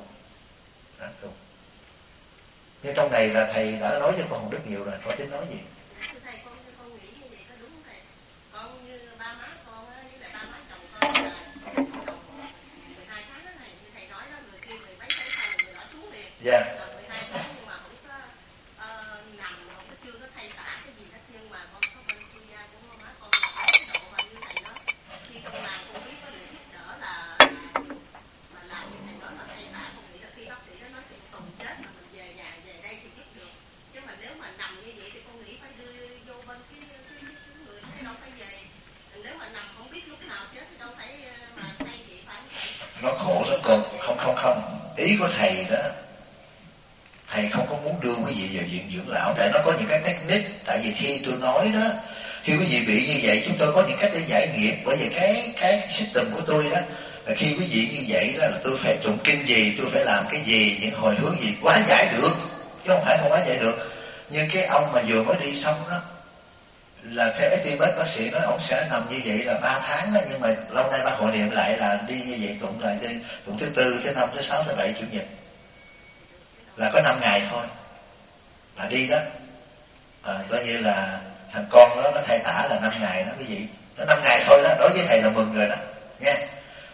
Nhưng trong này là thầy đã nói cho con Hồng Đức nhiều rồi, có tính nói gì? Thầy con nghĩ như vậy có đúng không thầy? Con như ba má con á, với lại ba má chồng con là 12 tháng đó này, như thầy nói đó, người kia 10 mấy tháng sau người đó xuống liền. Dạ. 12 tháng nhưng mà không có nằm, không có chưa có thay tả cái gì hết, nhưng mà con có bên suy gia của má con là cái độ mà như thầy nói, khi con làm con biết có được giúp đỡ là mà làm như thầy nói là thay tả, con nghĩ là khi bác sĩ đó nói chuyện tuần chết mà mình về nhà về đây thì giúp được. Chứ mà nếu mà nằm như vậy thì con nghĩ phải đưa vô bên cái người chứ đâu phải về. Nếu mà nằm không biết lúc nào chết thì đâu phải mà thay vậy, phải không thầy? Nó khổ lắm con. Không. Ý của thầy đó, thầy không có muốn đưa quý vị vào viện dưỡng lão, tại nó có những cái technique. Tại vì khi tôi nói đó, khi quý vị bị như vậy chúng tôi có những cách để giải nghiệp. Bởi vì cái system của tôi đó là khi quý vị như vậy đó là tôi phải tụng kinh gì, tôi phải làm cái gì, những hồi hướng gì quá giải được, chứ không phải không quá giải được. Nhưng cái ông mà vừa mới đi xong đó là theo estimate bác sĩ nói ông sẽ nằm như vậy là 3 tháng đó. Nhưng mà lâu nay bác hội niệm lại là đi như vậy tụng lại đi, tụng thứ tư, thứ năm, thứ sáu, thứ bảy, chủ nhật là có 5 ngày thôi là đi đó. Coi như là thằng con đó nó thay tả là 5 ngày đó quý vị, nó 5 ngày thôi đó, đối với thầy là mừng rồi đó nha.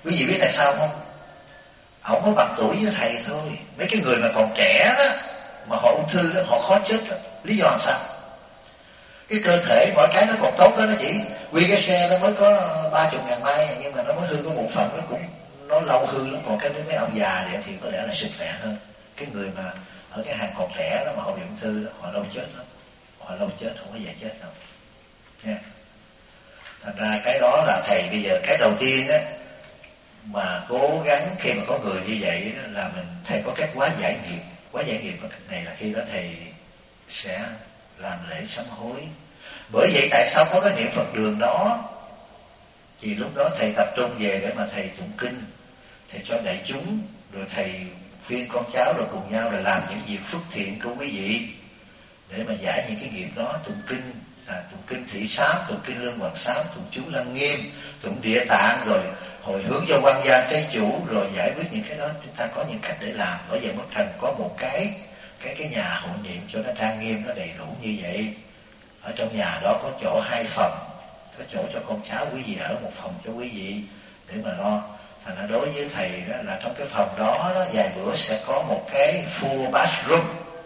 Quý vị biết tại sao không? Ổng có bằng tuổi với thầy thôi. Mấy cái người mà còn trẻ đó, mà họ ung thư đó, họ khó chết đó. Lý do làm sao? Cái cơ thể mỗi cái nó còn tốt đó, nó chỉ nguyên cái xe nó mới có 30.000 mai, nhưng mà nó mới hư có một phần, nó lâu hư lắm. Còn cái mấy ông già vậy thì có lẽ là sức khỏe hơn. Cái người mà ở cái hàng còn trẻ đó mà họ bị ung thư đó, họ lâu chết lắm. Họ lâu chết, không có dễ chết đâu nha. Thành ra cái đó là thầy bây giờ cái đầu tiên á, mà cố gắng khi mà có người như vậy đó, là thầy có cách quá giải nghiệp. Quá giải nghiệp cái này là khi đó thầy sẽ làm lễ sám hối. Bởi vậy tại sao có cái niệm Phật đường đó? Vì lúc đó thầy tập trung về để mà thầy tụng kinh, thầy cho đại chúng, rồi thầy khuyên con cháu rồi cùng nhau là làm những việc phước thiện của quý vị để mà giải những cái nghiệp đó. Tụng kinh thị sám, tụng kinh lương hoàng sám, tụng chú lăng nghiêm, tụng địa tạng, rồi hồi hướng cho quan gia trái chủ, rồi giải quyết những cái đó. Chúng ta có những cách để làm. Bởi vậy Mất Thành có một cái nhà hội niệm cho nó trang nghiêm, nó đầy đủ như vậy. Ở trong nhà đó có chỗ 2 phòng, có chỗ cho con cháu quý vị ở, một phòng cho quý vị để mà lo. Thành ra đối với thầy đó là trong cái phòng đó, vài bữa sẽ có một cái full bathroom.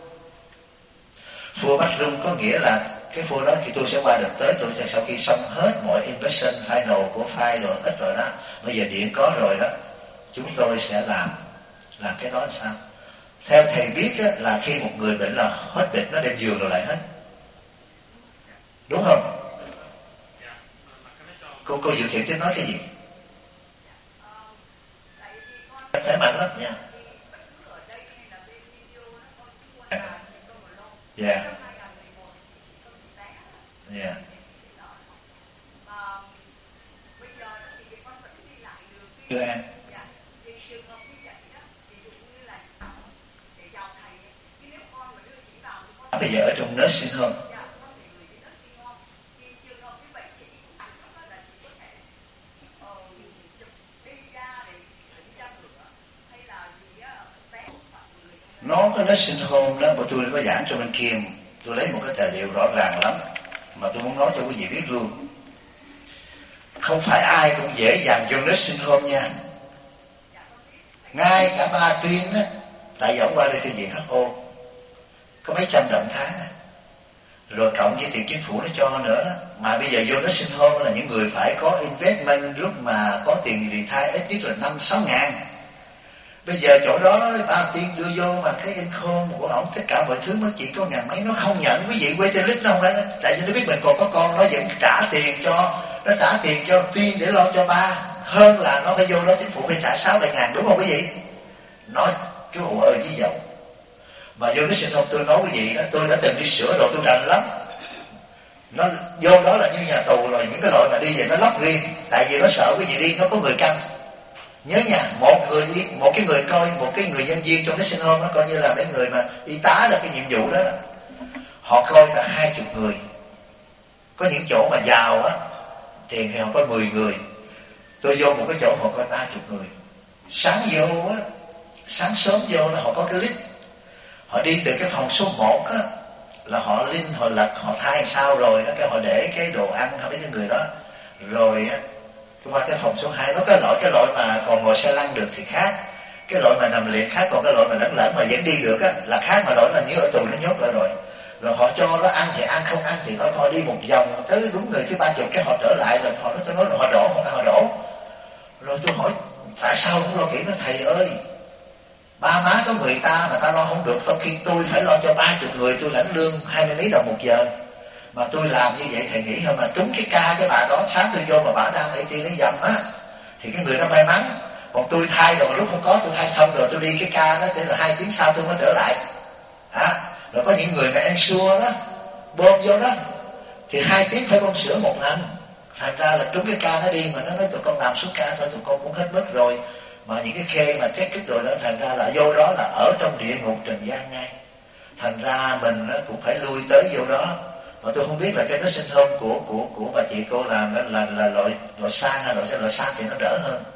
Full bathroom có nghĩa là cái full đó thì tôi sẽ qua được tới, tôi sẽ sau khi xong hết mọi impression final của file rồi hết rồi đó, bây giờ điện có rồi đó, chúng tôi sẽ làm cái đó. Làm sao? Theo thầy biết á, là khi một người bệnh là hết bệnh nó đem giường rồi lại hết, đúng không? Cô Dự Thiện tiếng nói cái gì? Khỏe mạnh lắm nha. Dạ. Dạ. Chưa ăn. Bây giờ ở trong nursing home. Nó có nursing home đó, bọn tôi có giảng cho bên kia, tôi lấy một cái tài liệu rõ ràng lắm mà tôi muốn nói cho quý vị biết luôn. Không phải ai cũng dễ dàng vô nursing home nha. Ngay cả Ba Tuyên á, tại dẫn qua đây thư viện HO có mấy trăm động tháng á, rồi cộng với tiền chính phủ nó cho nữa đó. Mà bây giờ vô nursing home là những người phải có investment, lúc mà có tiền retire ít nhất là 5-6 ngàn. Bây giờ chỗ đó Ba Tiên đưa vô mà cái income của ổng tất cả mọi thứ mới chỉ có ngàn mấy, nó không nhận. Quý vị quay trên list nó không phải, tại vì nó biết mình còn có con, nó vẫn trả tiền cho Tuyên để lo cho ba, hơn là nó phải vô đó chính phủ phải trả 6-7 ngàn, đúng không quý vị? Nói cái hồ ơi với dầu. Mà vô nursing home tôi nói quý vị đó, tôi đã từng đi sửa đồ, tôi rành lắm. Nó vô đó là như nhà tù rồi, những cái loại mà đi về nó lóc riêng, tại vì nó sợ quý vị đi nó có người canh. Nhớ nha, một cái người coi, một cái người nhân viên trong nursing home đó, coi như là mấy người mà y tá là cái nhiệm vụ đó, họ coi cả 20 người. Có những chỗ mà giàu á, tiền thì họ có 10 người. Tôi vô một cái chỗ họ coi 30 người. Sáng vô á, sáng sớm vô là họ có cái list. Họ đi từ cái phòng số 1 á, là họ linh, họ lật, họ thay sao rồi đó, cái họ để cái đồ ăn cho mấy cái người đó. Rồi á, qua cái phòng số 2, nó cái loại mà còn ngồi xe lăn được thì khác, cái loại mà nằm liệt khác, còn cái loại mà lẫn mà vẫn đi được á là khác, mà loại là như ở tù nó nhốt lại rồi. Rồi họ cho nó ăn thì ăn, không ăn thì họ đi một vòng tới đúng người thứ 30, cái họ trở lại rồi họ nói là họ đổ. Rồi tôi hỏi tại sao không lo kỹ? Nó thầy ơi, ba má có người ta mà ta lo không được, sau khi tôi phải lo cho 30 người, tôi lãnh lương 20 mấy đồng một giờ. Mà tôi làm như vậy thầy nghĩ hơn, mà trúng cái ca cái bà đó, sáng tôi vô mà bà đang AT lấy dầm á, thì cái người đó may mắn. Còn tôi thay rồi lúc không có, tôi thay xong rồi tôi đi cái ca đó, thế là 2 tiếng sau tôi mới trở lại. Rồi có những người mà ensure đó, bơm vô đó, thì 2 tiếng phải bơm sữa một lần. Thành ra là trúng cái ca nó đi, mà nó nói tụi con làm suốt ca thôi, tụi con cũng hết mất rồi. Mà những cái khê mà chết rồi đó, thành ra là vô đó là ở trong địa ngục trần gian ngay. Thành ra mình cũng phải lui tới vô đó. Mà tôi không biết là cái nursing home của bà chị cô làm là loại sang hay loại sang thì nó đỡ hơn.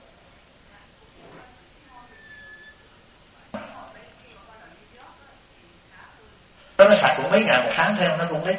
Nó sạch cũng mấy ngàn một tháng thôi, nó cũng ít.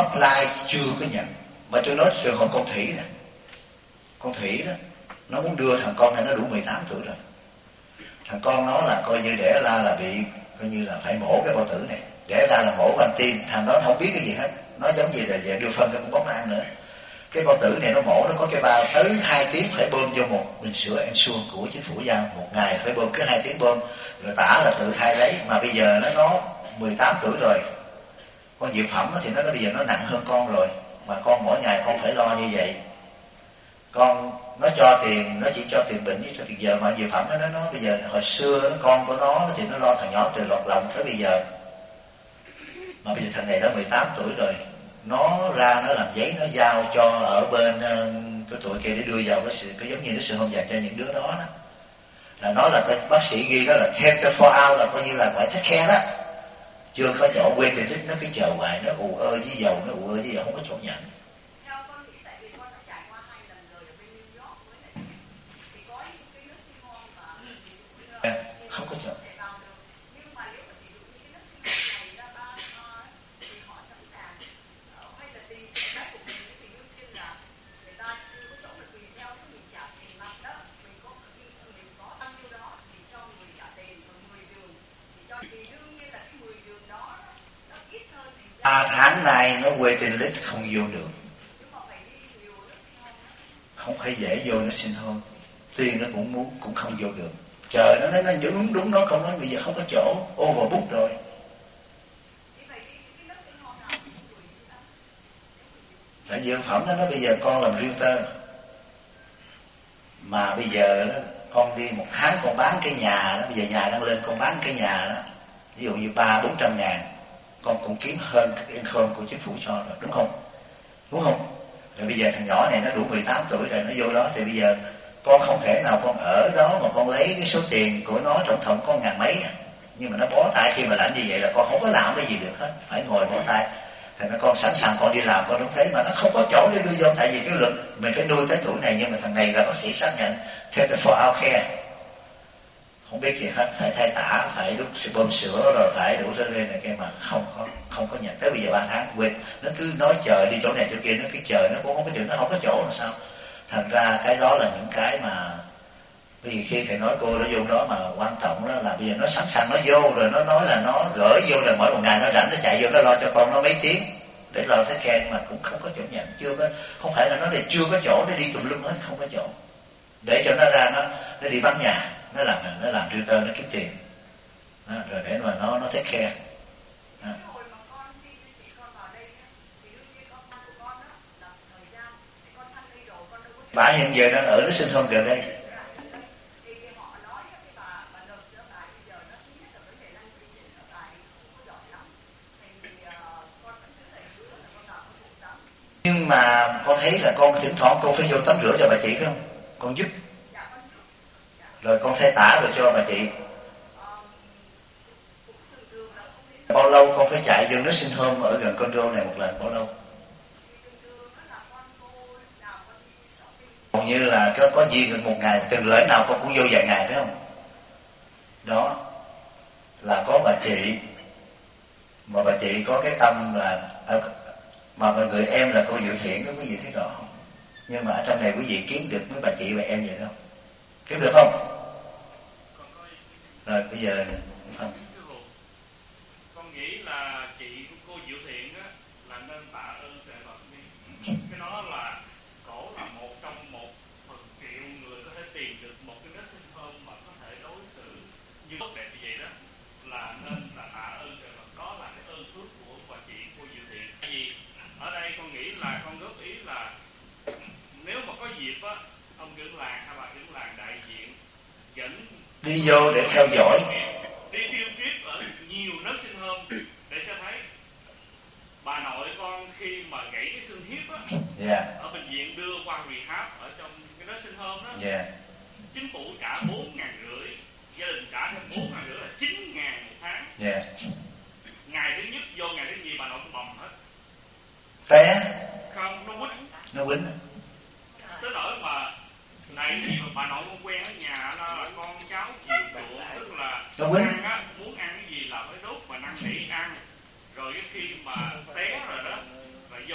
hotline chưa có nhận. Mà tôi nói trường hợp con Thủy nè, con Thủy đó, nó muốn đưa thằng con này nó đủ 18 tuổi rồi. Thằng con nó là coi như đẻ ra là bị coi như là phải mổ cái bao tử này, đẻ ra là mổ van tim. Thằng đó không biết cái gì hết, nó giống như là đưa phân cho con bóng nó ăn nữa. Cái bao tử này nó mổ, nó có cái bao tới 2 tiếng phải bơm vô một bình sữa Ensure của chính phủ giao, một ngày phải bơm cứ 2 tiếng bơm, rồi tả là tự thai lấy. Mà bây giờ nó 18 tuổi rồi, con Diệu Phẩm thì nó bây giờ nó nặng hơn con rồi, mà con mỗi ngày con phải lo như vậy. Con nó cho tiền, nó chỉ cho tiền bệnh với cho tiền giờ. Mà Diệu Phẩm nó bây giờ hồi xưa con của nó thì nó lo thằng nhỏ từ lọt lòng tới bây giờ. Mà bây giờ thằng này đã 18 tuổi rồi, nó ra nó làm giấy, nó giao cho ở bên cái tuổi kia để đưa vào cái giống như nó sự hôn dành cho những đứa đó đó. Là nó là cái bác sĩ ghi đó là 24 hours, là coi như là phải take care đó. Chưa có chỗ quên thì nó cứ chờ hoài, nó ù ơ với dầu, nó ù ơ với dầu, không có chỗ nhận. Không có chỗ. Tháng nay nó waiting list không vô được, không phải dễ vô nó xin hôn. Tiên nó cũng muốn cũng không vô được. Chờ nó nói đúng nó không nói bây giờ không có chỗ, overbook rồi. Tại Dược Phẩm nó nói bây giờ con làm realtor, mà bây giờ đó, con đi 1 tháng con bán cái nhà đó, bây giờ nhà đang lên con bán cái nhà đó, ví dụ như 300-400 ngàn, con cũng kiếm hơn cái income của chính phủ cho rồi, đúng không? Đúng không? Rồi bây giờ thằng nhỏ này nó đủ 18 tuổi rồi, nó vô đó thì bây giờ con không thể nào con ở đó mà con lấy cái số tiền của nó tổng cộng có 1.000 mấy, nhưng mà nó bó tay. Khi mà làm như vậy là con không có làm cái gì được hết, phải ngồi bó tay. Thì nó con sẵn sàng con đi làm con không thấy, mà nó không có chỗ để đưa vô. Tại vì cái luật mình phải nuôi tới tuổi này, nhưng mà thằng này là bác sĩ xác nhận 24 hours care, không biết gì hết, phải thay tả, phải đút bơm sữa, rồi phải đủ thứ này kia, mà không có nhận. Tới bây giờ 3 tháng quên, nó cứ nói chờ đi chỗ này chỗ kia, nó cứ chờ, nó cũng không có được, nó không có chỗ làm sao. Thành ra cái đó là những cái mà vì khi thầy nói cô nó vô đó, mà quan trọng đó là bây giờ nó sẵn sàng nó vô rồi, nó nói là nó gửi vô rồi, mỗi một ngày nó rảnh nó chạy vô nó lo cho con nó mấy tiếng để lo thấy khen, mà cũng không có chỗ nhận. Chưa có, không phải là nó để chưa có chỗ để đi tùm lum hết, không có chỗ để cho nó ra, nó đi bán nhà, nó làm realtor, nó kiếm tiền đó, rồi để mà nó take care đó. Bà hiện giờ đang ở nó sinh home gần đây. Nhưng mà con thấy là con thỉnh thoảng con phải vô tắm rửa cho bà chị phải không? Con giúp. Rồi con thay tả rồi cho bà chị. Bao lâu con phải chạy vô nursing home ở gần Control này một lần, bao lâu? Hầu như là có duyên được 1 ngày, từng lễ nào con cũng vô vài ngày phải không? Đó là có bà chị, mà bà chị có cái tâm là mà người em là cô Diệu Thiện đó, quý vị thấy rõ không? Nhưng mà ở trong này quý vị kiếm được mấy bà chị và em vậy đâu? Kiếm được không? Rồi bây giờ không. Con nghĩ là chị của cô Diệu Thiện á là nên tạ ơn trời Phật đi. Cái đó là cổ là một trong 1/1000 người có thể tìm được một cái nursing home mà có thể đối xử như tốt đẹp như vậy đó, là nên là tạ ơn trời Phật. Đó là cái ơn phước của bà chị cô Diệu Thiện. Tại vì ở đây con nghĩ là con góp ý là nếu mà có dịp á, ông trưởng làng hay bà trưởng làng đại diện dẫn đi vô để theo dõi, đi field trip ở nhiều nursing home để cho thấy bà nội con khi mà gãy cái xương hiếp á, ở bệnh viện đưa qua rehab ở trong cái nursing home đó, chính phủ trả 4.500, gia đình trả thêm 4.500 là 9.000 một tháng. Ngày thứ nhất vô, ngày thứ nhì bà nội cũng bầm hết. Té không, nó quýnh tới nỗi mà này gì mà bà nội con quen ở nhà là con cháu chiều chuộng, tức là ăn á, muốn ăn cái gì là phải đốt và năn nỉ ăn, rồi cái khi mà té rồi đó, và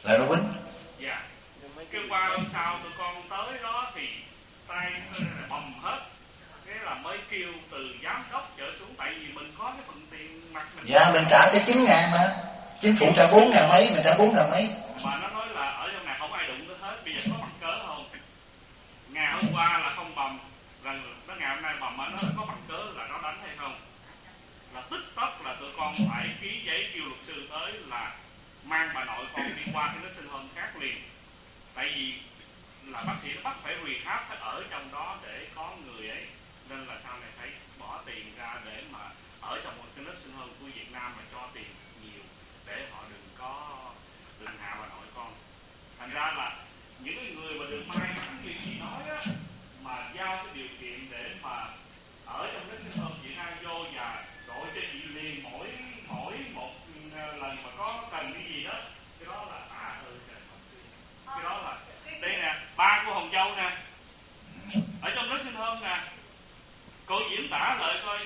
là nó quýnh. Dạ. Cái qua hôm sau tụi con tới đó thì tay bầm hết, thế là mới kêu từ giám đốc trở xuống, tại vì mình có cái phần tiền mặt mình. Dạ mình trả tới 9.000 mà, chính phủ trả 4.000 mấy, mình trả 4.000 mấy. Mà nó nói là ở trong này không ai đụng tới hết, bây giờ có bằng cớ không? Ngày hôm qua là không bầm, là nó ngày hôm nay bầm, mà nó có bằng cớ là nó đánh hay không? Là tức tốc là tụi con phải ký giấy kêu luật sư tới là mang bà nội con đi qua cái nursing home khác liền. Tại vì là bác sĩ bắt phải rehab, phải ở trong đó để có người ấy, nên là sau này phải bỏ tiền ra để mà ở trong một cái nursing home của Việt Nam mà cho tiền nhiều để họ đừng hạ bà nội con. Thành ra là những cái người mà được may mắn như chị nói á, mà giao cái điều kiện để mà ở trong nursing home chị Nga vô và gọi cho chị liền mỗi một lần mà có cần cái gì đó, cái đó là tạ ơn trời. Cái đó là đây nè, ba của Hồng Châu nè, ở trong nursing home nè, cô diễn tả lại coi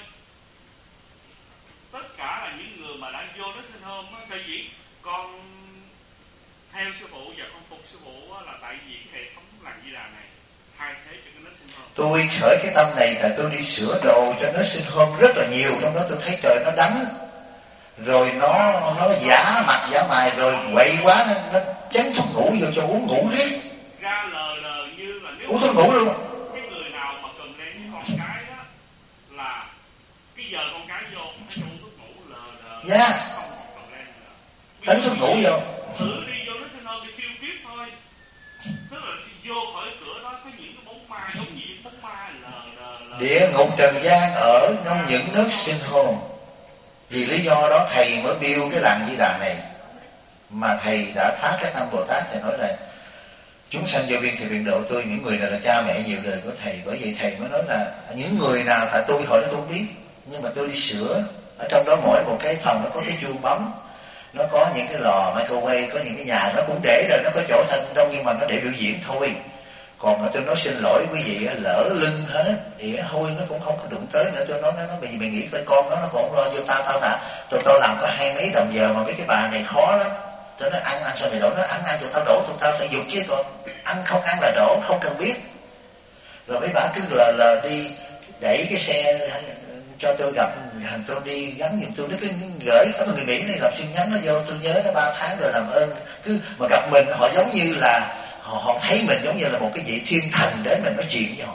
tất cả là những người mà đã vô nursing home á, sở dĩ con theo sư phụ và con phục sư phụ á, là tại vì cái hệ thống làng di đà này thay thế cho cái nursing home. Tôi khởi cái tâm này tại tôi đi sửa đồ cho nursing home rất là nhiều, trong đó tôi thấy trời nó đánh, rồi nó giả mặt giả mày, rồi quậy quá nó chén thuốc ngủ vô cho uống ngủ riết. Ra lờ như là nếu uống thuốc ngủ luôn. Cái người nào mà cầm lên với con cái đó là cái giờ con cái vô phải uống thuốc ngủ lờ Dạ. không còn cầm lên nữa. Đánh thuốc ngủ vô. Thử đi vô nó xin hơn thì phiêu kiếp thôi. Tức là vô khỏi cửa đó có những cái bóng ma giống như bóng ma lờ. Địa ngục trần gian ở trong những nước sinh hồn. Vì lý do đó thầy mới build cái làng di đà này, mà thầy đã phát cái tâm Bồ Tát. Thầy nói là chúng sanh vô biên thì biện độ tôi, những người này là cha mẹ nhiều đời của thầy. Bởi vậy thầy mới nói là những người nào tại tôi hỏi nó tôi biết, nhưng mà tôi đi sửa. Ở trong đó mỗi một cái phòng nó có cái chuông bấm, nó có những cái lò microwave, có những cái nhà nó cũng để rồi, nó có chỗ thân trong, nhưng mà nó để biểu diễn thôi. Còn mà tôi nói xin lỗi quý vị, lỡ lưng hết, đĩa hôi nó cũng không có đụng tới nữa. Tôi nói nó mày nghĩ với con nó còn lo vô tao nè, tao làm có 20 mấy đồng giờ mà mấy cái bà này khó lắm. Tôi nói ăn sao mày đổ, nó ăn tụi tao đổ, tụi tao phải dục chứ, còn ăn không ăn là đổ, không cần biết. Rồi mấy bà cứ lờ đi đẩy cái xe cho tôi gặp hành tôi đi gắn giùm tôi, nó cứ gửi có người Mỹ này làm xin nhắn nó vô. Tôi nhớ nó 3 tháng rồi, làm ơn cứ mà gặp mình họ giống như là họ thấy mình giống như là một cái vị thiên thần để mình nói chuyện với họ.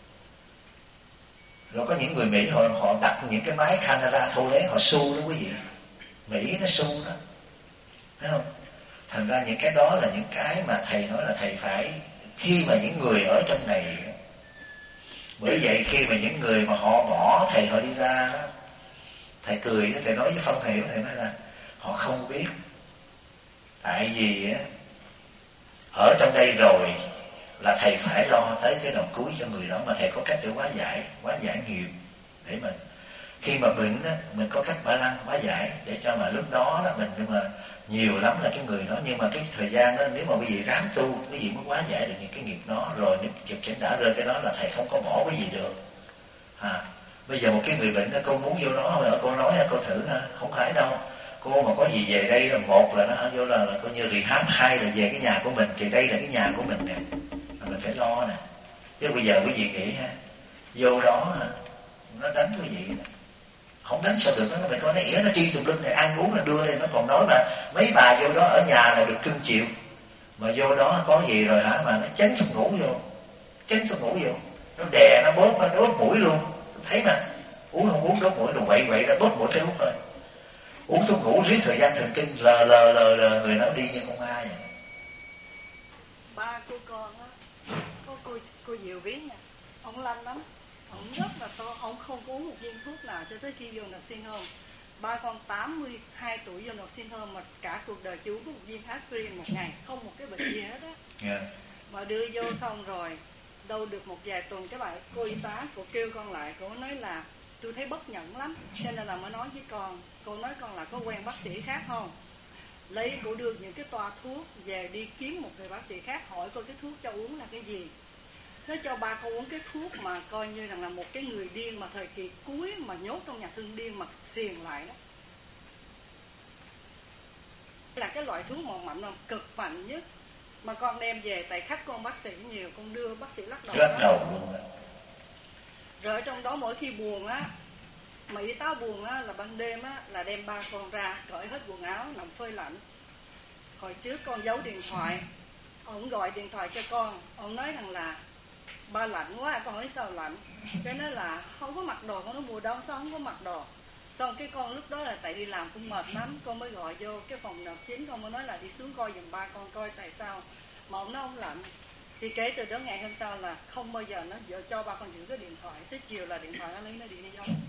Rồi có những người Mỹ họ đặt những cái máy camera thô lén, họ xu đó quý vị. Mỹ nó xu đó, thấy không? Thành ra những cái đó là những cái mà thầy nói là thầy phải, khi mà những người ở trong này. Bởi vậy khi mà những người mà họ bỏ thầy họ đi ra đó, thầy cười, thầy nói với Phong thầy nói là họ không biết. Tại vì ở trong đây rồi là thầy phải lo tới cái đồng cuối cho người đó, mà thầy có cách để hóa giải nhiều. Để mình khi mà bệnh đó, mình có cách bả lăng hóa giải để cho mà lúc đó đó mình, nhưng mà nhiều lắm là cái người đó. Nhưng mà cái thời gian đó nếu mà quý vị ráng tu, quý vị mới hóa giải được những cái nghiệp đó. Rồi nếu chụp chỉnh đã rơi cái đó là thầy không có bỏ quý vị được. Bây giờ một cái người bệnh đó, cô muốn vô đó mà cô nói cô thử ha, không phải đâu. Cô mà có gì về đây là một là nó vô là coi như rehab, hai là về cái nhà của mình. Thì đây là cái nhà của mình nè, mình phải lo nè. Chứ bây giờ quý vị nghĩ ha, vô đó nó đánh quý vị nè. Không đánh sao được, nó mình coi nó ỉa, nó chi tùm lum này, ăn uống nó đưa lên. Nó còn nói mà mấy bà vô đó ở nhà là được cưng chịu, mà vô đó có gì rồi hả, mà nó chấn thuốc ngủ vô, nó đè, nó bóp mũi luôn. Thấy mà uống không uống đốt mũi, đồ quậy ra bóp mũi phải hút rồi. Uống thuốc ngủ riết thời gian thần kinh lờ người nó đi như con ma vậy. Ba của con á, có cô Diệu Viếng nè, ông lanh lắm, ông rất là to, ông không uống một viên thuốc nào cho tới khi vô nursing home. Ba con 82 tuổi vô nursing home mà cả cuộc đời chú có một viên aspirin một ngày, không một cái bệnh gì hết á. Yeah. Mà đưa vô xong rồi, đâu được một vài tuần cái cô y tá, cô kêu con lại, cô nói là tôi thấy bất nhẫn lắm, cho nên là mới nói với con. Cô nói con là có quen bác sĩ khác không? Lấy cô đưa những cái toa thuốc về đi kiếm một người bác sĩ khác, hỏi coi cái thuốc cho uống là cái gì. Nó cho ba con uống cái thuốc mà coi như rằng là một cái người điên mà thời kỳ cuối mà nhốt trong nhà thương điên mà xiềng lại đó. là cái loại thuốc màu mạnh là cực mạnh nhất mà con đem về, tại khách con bác sĩ nhiều, con đưa bác sĩ lắc đầu luôn đó. Rồi ở trong đó mỗi khi buồn á, mà y tá buồn á là ban đêm á là đem ba con ra cởi hết quần áo nằm phơi lạnh. Hồi trước con giấu điện thoại, ông gọi điện thoại cho con, ông nói rằng là ba lạnh quá, con hỏi sao lạnh, cái nói là không có mặc đồ, con nói mùa đông sao không có mặc đồ. Xong cái con lúc đó là tại đi làm cũng mệt lắm, con mới gọi vô cái phòng nợ chính, con mới nói là đi xuống coi giùm ba con coi tại sao mà ông nói ông lạnh. Thì kể từ đó ngày hôm sau là không bao giờ nó vợ cho ba con giữ cái điện thoại, tới chiều là điện thoại nó lấy nó đi nó giấu.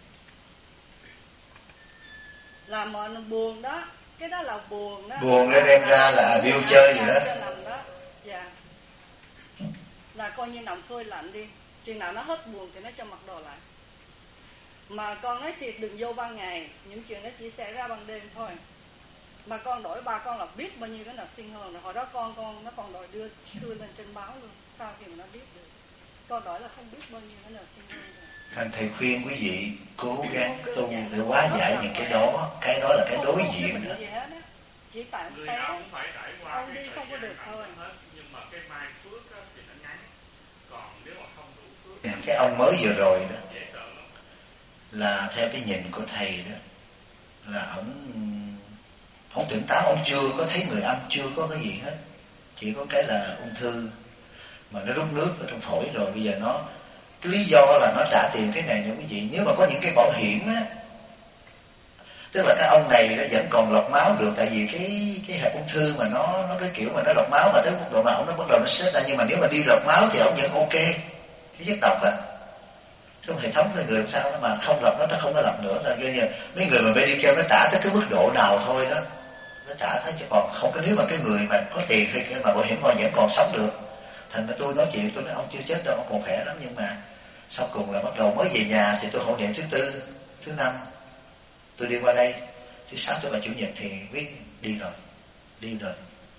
Là mà nó buồn đó, cái đó là buồn đó. Buồn để đem ra là biêu chơi gì đó. Dạ. Là coi như nằm phơi lạnh đi, chừng nào nó hết buồn thì nó cho mặc đồ lại. Mà con nói thiệt đừng vô ban ngày, những chuyện đó chỉ xảy ra ban đêm thôi. Mà con đổi ba con là biết bao nhiêu cái nợ sinh hơn rồi. Hồi đó nó còn đòi đưa lên trên báo luôn. Sao thì mà nó biết được. Con đổi là không biết bao nhiêu cái nợ sinh hơn rồi. Thành thầy khuyên quý vị cố gắng tu để hóa giải những cái đó. Cái đó là cái đối diện đó. Chỉ tại người té, nào cũng phải trải qua ông đi không có được thôi. Hết. Nhưng mà cái mai phước thì nó ngắn. Còn nếu mà không đủ phước, Cái ông mới vừa rồi đó dễ sợ lắm. là theo cái nhìn của thầy đó, là ông tỉnh táo, ông chưa có thấy người âm, chưa có cái gì hết, chỉ có cái là ung thư mà nó rút nước ở trong phổi rồi. Bây giờ cái lý do là nó trả tiền thế này nữa quý vị. Nếu mà có những cái bảo hiểm á, tức là cái ông này nó vẫn còn lọc máu được, tại vì cái hạt ung thư mà nó cái kiểu mà nó lọc máu mà tới mức độ nào nó bắt đầu nó xếp ra. Nhưng mà nếu mà đi lọc máu thì ông vẫn ok, cái chất độc á trong hệ thống người làm sao đó, mà không lọc nó không có lọc nữa. Là như mấy người mà Medicare nó trả tới cái mức độ nào thôi đó, nó trả tới chứ còn không có. Nếu mà cái người mà có tiền hay mà bảo hiểm họ vẫn còn sống được. Thành ra tôi nói chuyện, tôi nói ông chưa chết đâu, ông còn khỏe lắm. Nhưng mà sau cùng là bắt đầu mới về nhà thì tôi hộ niệm thứ tư, thứ năm tôi đi qua đây, thứ sáu thứ bảy chủ nhật thì biết đi rồi.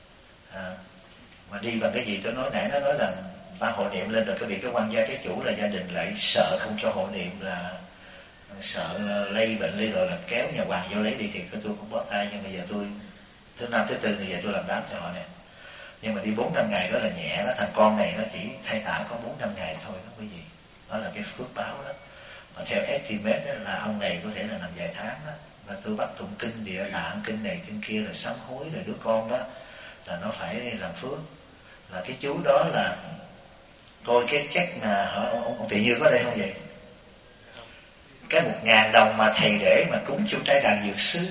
Mà đi bằng cái gì tôi nói nãy, nó nói là ba hộ niệm lên rồi cái vị cái quan gia cái chủ là gia đình lại sợ không cho hộ niệm, là sợ là lây bệnh lây rồi là kéo nhà hoàng vô lấy đi, thì tôi cũng bó tay. Nhưng bây giờ tôi thứ năm thứ tư thì giờ tôi làm đám cho họ nè. Nhưng mà đi 4-5 ngày đó là nhẹ đó. Thằng con này nó chỉ thay tả có 4-5 ngày thôi đó quý vị. Đó là cái phước báo đó. Mà theo estimate đó, là ông này có thể là nằm vài tháng đó. Và tôi bắt tụng kinh địa tạng, kinh này kinh kia, rồi sám hối, rồi đứa con đó là nó phải làm phước. Là cái chú đó là coi cái check mà ông Tự Như có đây không vậy? Cái 1.000 đồng mà thầy để mà cúng cho Trai Đàn Dược Sư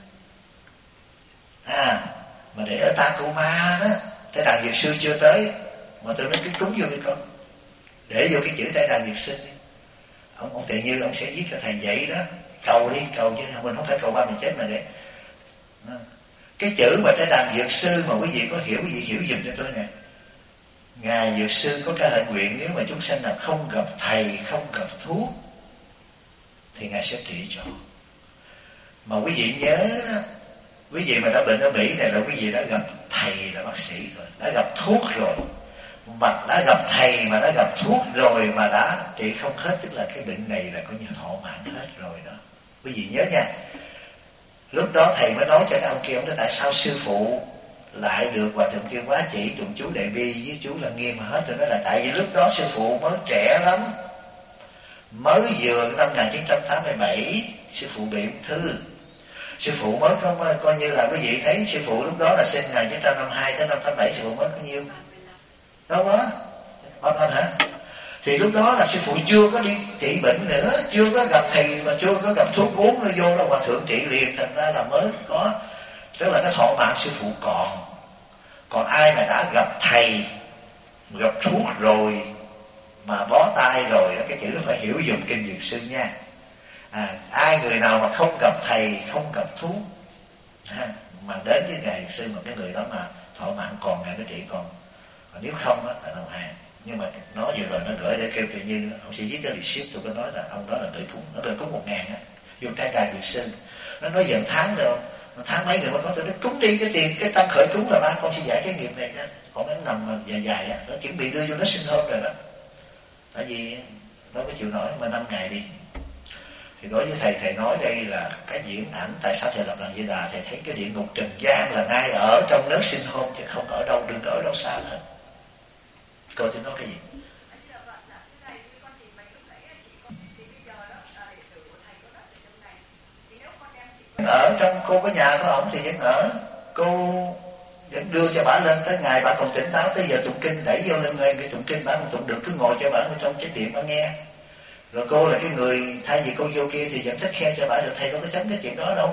á, mà để ở Tacoma đó, Trai Đàn Dược Sư chưa tới mà tôi nói cứ cúng vô đi con, để vô cái chữ Trai Đàn Dược Sư. Ông Tự Như ông sẽ viết cho thầy vậy đó, cầu đi, cầu chứ mình không phải cầu ba mình chết mà để cái chữ mà Trai Đàn Dược Sư mà quý vị có hiểu, quý vị hiểu giùm cho tôi nè. Ngài Dược Sư có cái hạnh nguyện nếu mà chúng sanh nào không gặp thầy, không gặp thuốc thì Ngài sẽ trị cho. Mà quý vị nhớ đó, quý vị mà đã bệnh ở Mỹ này là quý vị đã gặp thầy là bác sĩ rồi, đã gặp thuốc rồi. Mà đã gặp thầy mà đã gặp thuốc rồi mà đã trị không hết, tức là cái bệnh này là có như thọ mạng hết rồi đó. Quý vị nhớ nha. Lúc đó thầy mới nói cho cái ông kia, ông nói tại sao sư phụ lại được Hòa Thượng Tiêu Hóa chỉ tụng chú Đại Bi với chú là Nghiêm hết rồi. Đó là tại vì lúc đó sư phụ mới trẻ lắm, mới vừa năm 1987 sư phụ bị ung thư. Sư phụ mới không coi như là quý vị thấy sư phụ lúc đó là sinh 1952 tới năm 87, sư phụ mới bao nhiêu? Đâu quá 35 hả? Thì lúc đó là sư phụ chưa có đi trị bệnh nữa, chưa có gặp thầy mà chưa có gặp thuốc uống nó vô là Hòa Thượng trị liền. Thành ra là mới có, tức là cái thọ mạng sư phụ còn ai mà đã gặp thầy, gặp thuốc rồi mà bó tay rồi đó, cái chữ đó phải hiểu dùm kinh Dược Sư nha. Ai người nào mà không gặp thầy, không gặp thuốc mà đến với Ngài Dược Sư, mà cái người đó mà thọ mạng còn Ngài nó trị còn nếu không đó, là đầu hàng. Nhưng mà nó vừa rồi nó gửi để kêu Tự Nhiên ông sẽ viết cái receipt, tôi có nói là ông đó là gửi cúng, nó gửi cúng 1.000 á, dùng Trai Đàn Dược Sư. Nó nói giờ tháng rồi không, tháng mấy người mới có, tôi nói cúng đi cái tiền, cái tâm khởi cúng là ba con sẽ giải cái nghiệp này đó. Còn nó nằm mà dài á, nó chuẩn bị đưa vô nó sinh hôm rồi đó, tại vì nó có chịu nổi mà 5 ngày đi. Thì đối với thầy nói đây là cái diễn ảnh. Tại sao thầy lập Làng Di Đà? Thầy thấy cái địa ngục trần gian là ngay ở trong nớt sinh hồn, chứ không ở đâu, đừng ở đâu xa hết. Cô thì nói cái gì? Ở trong cô có nhà có ổng thì vẫn ở. Cô vẫn đưa cho bà lên tới ngày bà còn tỉnh táo, tới giờ tụng kinh đẩy vô lên ngay cái tụng kinh bà không tụng được, cứ ngồi cho bà trong chánh điện bà nghe. Rồi cô là cái người thay vì cô vô kia thì vẫn thích khen cho bà được. Thầy đâu có chấm cái chuyện đó đâu.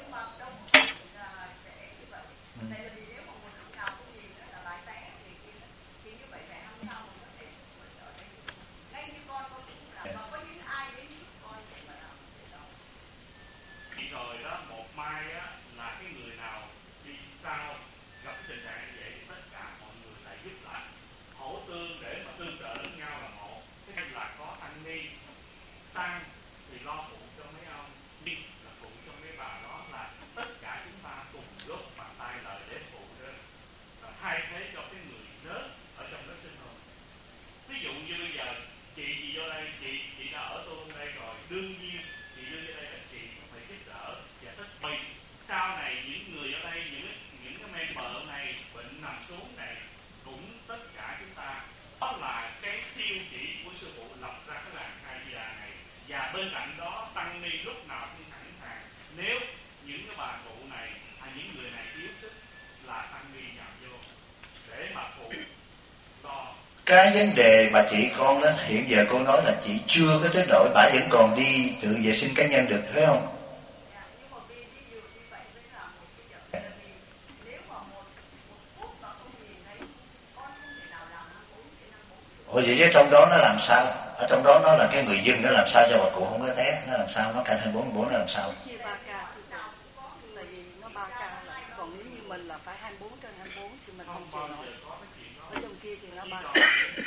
Cái vấn đề mà chị con đó hiện giờ cô nói là chị chưa có tới nỗi bà vẫn còn đi tự vệ sinh cá nhân được, phải không? Ủa vậy chứ trong đó nó làm sao? Ở trong đó nó là cái người dân nó làm sao cho bà cụ không có té? Nó làm sao? Nó canh 24 nó làm sao? Chia 3 ca, tại vì nó 3 ca là, còn nếu như mình là phải 24/24 thì mình không chịu nổi. Ở trong kia thì nó 3 ca.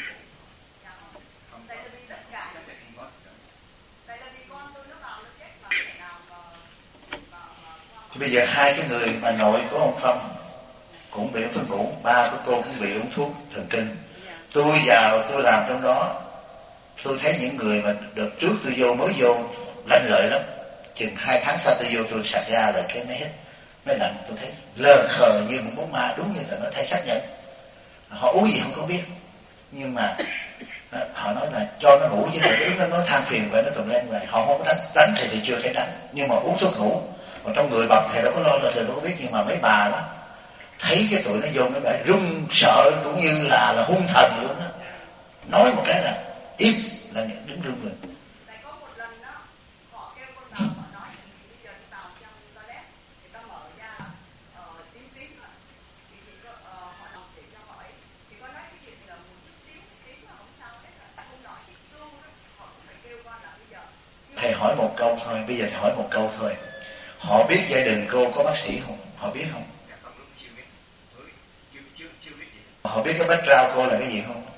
Thì bây giờ hai cái người bà nội của ông Phong cũng bị ung thư ngủ, ba của cô cũng bị uống thuốc thần kinh. Tôi vào tôi làm trong đó, tôi thấy những người mà đợt trước tôi vô mới vô lanh lợi lắm, chừng 2 tháng sau tôi vô tôi sạc ra là cái máy lạnh tôi thấy lờ khờ như một bóng ma, đúng như là nó thay xác nhận. Họ uống gì không có biết, nhưng mà họ nói là cho nó ngủ, với thầy đứng nó than phiền vậy, nó tùm lên vậy. Họ không có đánh thầy thì chưa thấy đánh, nhưng mà uống thuốc ngủ. Còn trong người bầm thầy đâu có lo là thầy đâu có biết, nhưng mà mấy bà đó thấy cái tụi nó vô mấy bà run sợ cũng như là hung thần luôn đó. Nói một cái là im là đứng run rồi. Thầy hỏi một câu thôi, bây giờ thầy hỏi một câu thôi. Họ biết gia đình cô có bác sĩ không? Họ biết không? Họ biết cái background cô là cái gì không?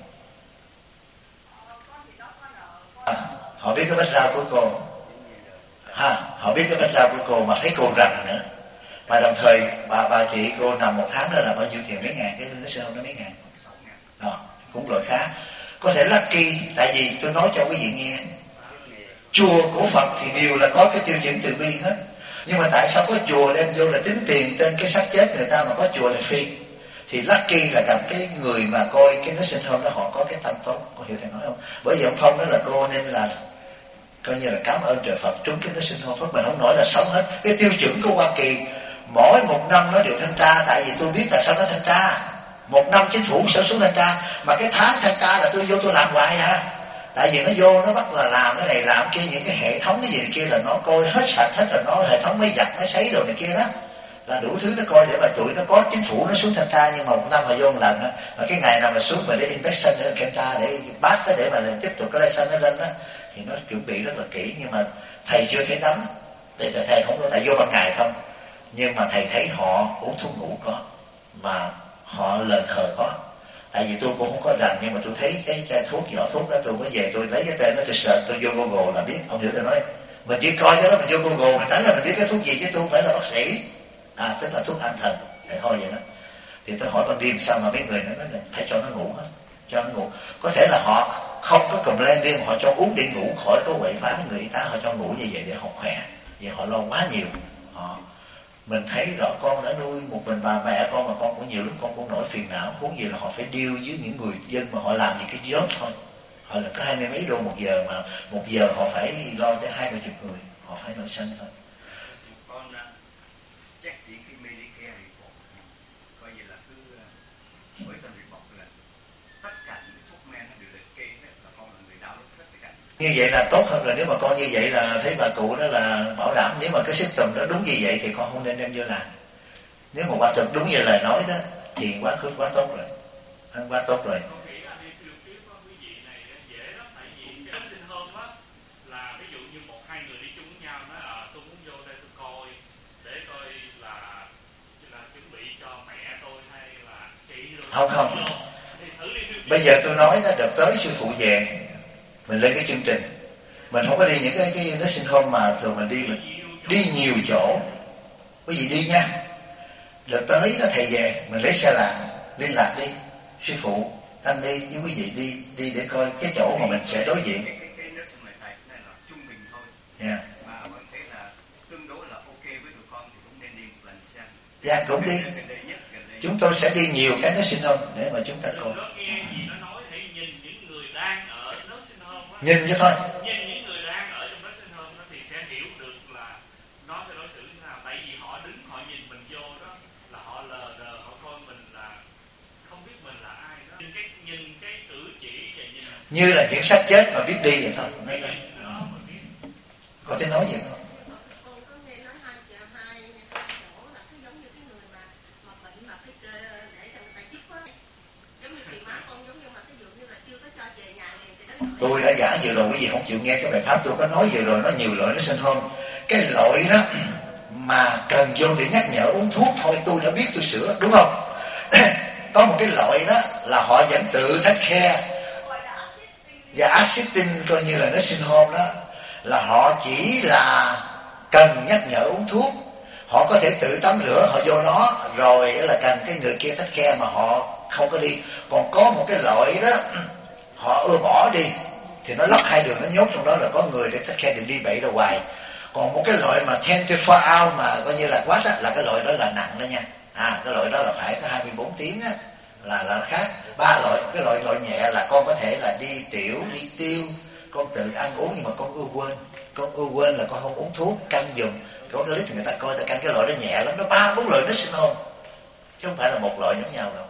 Họ biết cái background của cô. Họ biết cái background của cô mà thấy cô rành nữa. Mà đồng thời bà chị cô nằm 1 tháng đó là bao nhiêu tiền? Mấy ngàn, cái nó sẽ không nó mấy ngàn. Đó, cũng rồi khá. Có thể lucky, tại vì tôi nói cho quý vị nghe, chùa của Phật thì đều là có cái tiêu chuẩn từ bi hết. Nhưng mà tại sao có chùa đem vô là tính tiền trên cái xác chết người ta, mà có chùa là free? Thì lucky là gặp cái người mà coi cái nursing home đó họ có cái tâm tốt. Có hiểu thầy nói không? Bởi vì ông Phong đó là cô nên là coi như là cảm ơn trời Phật trúng cái nursing home Phật. Mình không nói là sống hết. Cái tiêu chuẩn của Hoa Kỳ mỗi 1 năm nó đều thanh tra. Tại vì tôi biết tại sao nó thanh tra. 1 năm chính phủ sẽ xuống thanh tra, mà cái tháng thanh tra là tôi vô tôi làm hoài à. Tại vì nó vô nó bắt là làm cái này làm kia, những cái hệ thống cái gì này kia là nó coi hết sạch hết rồi, nó hệ thống máy giặt máy sấy đồ này kia đó là đủ thứ nó coi để mà tụi nó có chính phủ nó xuống thanh tra. Nhưng mà 1 năm mà vô một lần á, mà cái ngày nào mà xuống mà để inspection để kiểm tra để bắt đó để mà tiếp tục cái license nó lên đó thì nó chuẩn bị rất là kỹ. Nhưng mà thầy chưa thấy đánh để thầy không có, tại vô ban ngày không, nhưng mà thầy thấy họ uống thuốc ngủ có, mà họ lời khờ có. Tại vì tôi cũng không có rành, nhưng mà tôi thấy cái chai thuốc, giỏ thuốc đó, tôi có về tôi lấy cái tên đó tôi search, tôi vô Google là biết. Không hiểu tôi nói, mình chỉ coi cái đó mình vô Google mình đánh là mình biết cái thuốc gì, chứ tôi không phải là bác sĩ. Tức là thuốc an thần để thôi vậy đó. Thì tôi hỏi ban đêm sao mà mấy người nó nói là phải cho nó ngủ hết, cho nó ngủ. Có thể là họ không có complain riêng, họ cho uống để ngủ khỏi có quậy phá với người y tá, họ cho ngủ như vậy để họ khỏe. Vậy họ lo quá nhiều. Mình thấy rõ con đã nuôi một mình bà mẹ con mà con cũng nhiều lúc con cũng nổi phiền não, huống gì là họ phải deal với những người dân mà họ làm những cái job thôi. Họ là có 20 mấy đô một giờ mà một giờ họ phải lo cho 20 người, họ phải nổi sân thôi. Con check những cái Medicare report, coi như là cứ mỗi tuần report là tất cả những thuốc men nó đều liệt kê, là con là người đau tất cả. Như vậy là tốt hơn rồi. Nếu mà con như vậy là thấy bà cụ đó là bảo đảm. Nếu mà cái system đó đúng như vậy thì con không nên đem vô làm. Nếu mà quả thực đúng như lời nói đó thì quá tốt rồi, quá tốt rồi. Không. Bây giờ tôi nói đó, đợt tới sư phụ về mình lên cái chương trình, mình không có đi những cái nursing home mà thường mình đi nhiều chỗ. Quý vị đi nha. Đợt tới đó thầy về mình lấy xe làm liên lạc đi, sư phụ Thanh đi với quý vị đi để coi cái chỗ mà mình sẽ đối diện. Cái nursing này là trung bình thôi. Yeah. Mà vẫn thấy là tương đối là ok với tụi con thì cũng nên đi một lần xem. Dạ cũng đi. Chúng tôi sẽ đi nhiều cái nursing home để mà chúng ta coi. Nhìn cho thôi. Nhìn những người đang ở trong nursing home đó thì sẽ hiểu được là nó sẽ đối xử như thế nào. Tại vì họ đứng họ nhìn mình vô đó là họ lờ đờ, họ coi mình là không biết mình là ai đó. Nhìn cái cử chỉ và nhìn như là những xác chết mà biết đi vậy thôi. Có thể nói gì không? Tôi đã giảng vừa rồi, quý vị không chịu nghe cái bài pháp tôi có nói vừa rồi, nó nhiều loại nó sinh hơn. Cái loại đó mà cần vô để nhắc nhở uống thuốc thôi tôi đã biết tôi sửa, đúng không? Có một cái loại đó là họ vẫn tự take care. Và assisting coi như là nó sinh home đó, là họ chỉ là cần nhắc nhở uống thuốc. Họ có thể tự tắm rửa, họ vô đó rồi là cần cái người kia take care mà họ không có đi. Còn có một cái loại đó họ bỏ đi thì nó lắp hai đường, nó nhốt trong đó rồi có người để take care, đừng đi bậy ra hoài. Còn một cái loại mà 24 hours mà coi như là quá đó, là cái loại đó là nặng đó nha. Cái loại đó là phải có 24 tiếng á, là nó khác. 3 loại. Cái loại nhẹ là con có thể là đi tiểu, đi tiêu, con tự ăn uống nhưng mà con ưa quên là con không uống thuốc canh dùng. Có cái list người ta coi ta canh cái loại đó nhẹ lắm, nó 3-4 loại nó sinh không, chứ không phải là một loại giống nhau đâu.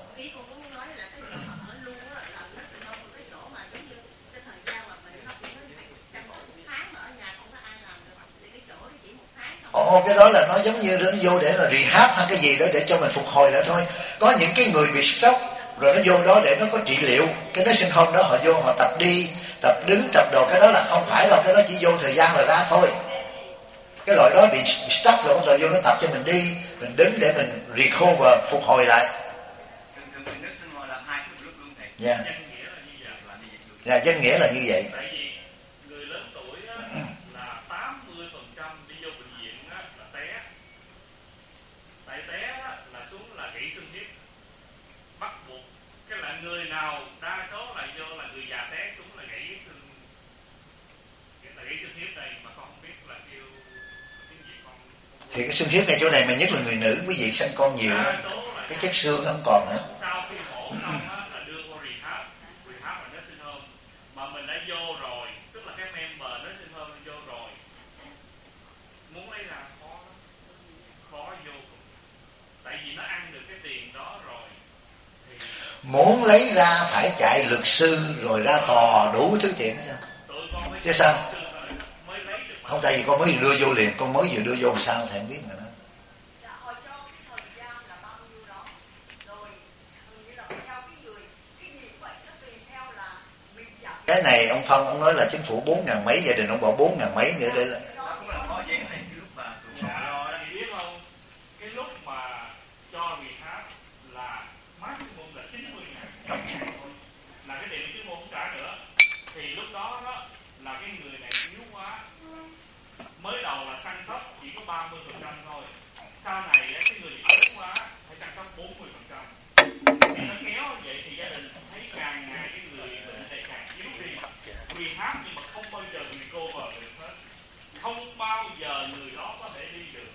Cái đó là nó giống như nó vô để là rehab hay cái gì đó để cho mình phục hồi lại thôi. Có những cái người bị stroke rồi nó vô đó để nó có trị liệu. Cái nursing home đó họ vô họ tập đi, tập đứng, tập đồ, cái đó là không phải đâu. Cái đó chỉ vô thời gian là ra thôi. Cái loại đó bị stuck rồi bắt đầu vô nó tập cho mình đi, mình đứng để mình recover, phục hồi lại. Dạ. Dạ, danh nghĩa là như vậy. Người nào đa số là vô là người già té xuống là gãy xương hiếp đây mà con không biết là kêu cái gì con. Thì cái xương hiếp ngay chỗ này mà nhất là người nữ, quý vị sanh con nhiều đó, cái chất xương không còn nữa. Sau khi mổ xong á là đưa qua rehab là nursing home, mà mình đã vô rồi, tức là cái member nursing home vô rồi, muốn lấy ra khó vô cùng, tại vì nó ăn được cái tiền đó rồi. Muốn lấy ra phải chạy luật sư rồi ra tòa đủ thứ chuyện hết. Chứ sao? Không, tại vì con mới đưa vô liền, con mới vừa đưa vô sao thầy không biết rồi đó. Cái này ông Phong ông nói là chính phủ 4.000 mấy, gia đình ông bỏ 4.000 mấy nữa để là. Là cái điện chứ không trả nữa, thì lúc đó là cái người này yếu quá, mới đầu là săn sóc chỉ có 30% thôi, sau này cái người yếu quá phải săn sóc 40%. Nó kéo vậy thì gia đình thấy càng ngày cái người bệnh này càng yếu đi. bao giờ người đó có thể đi được.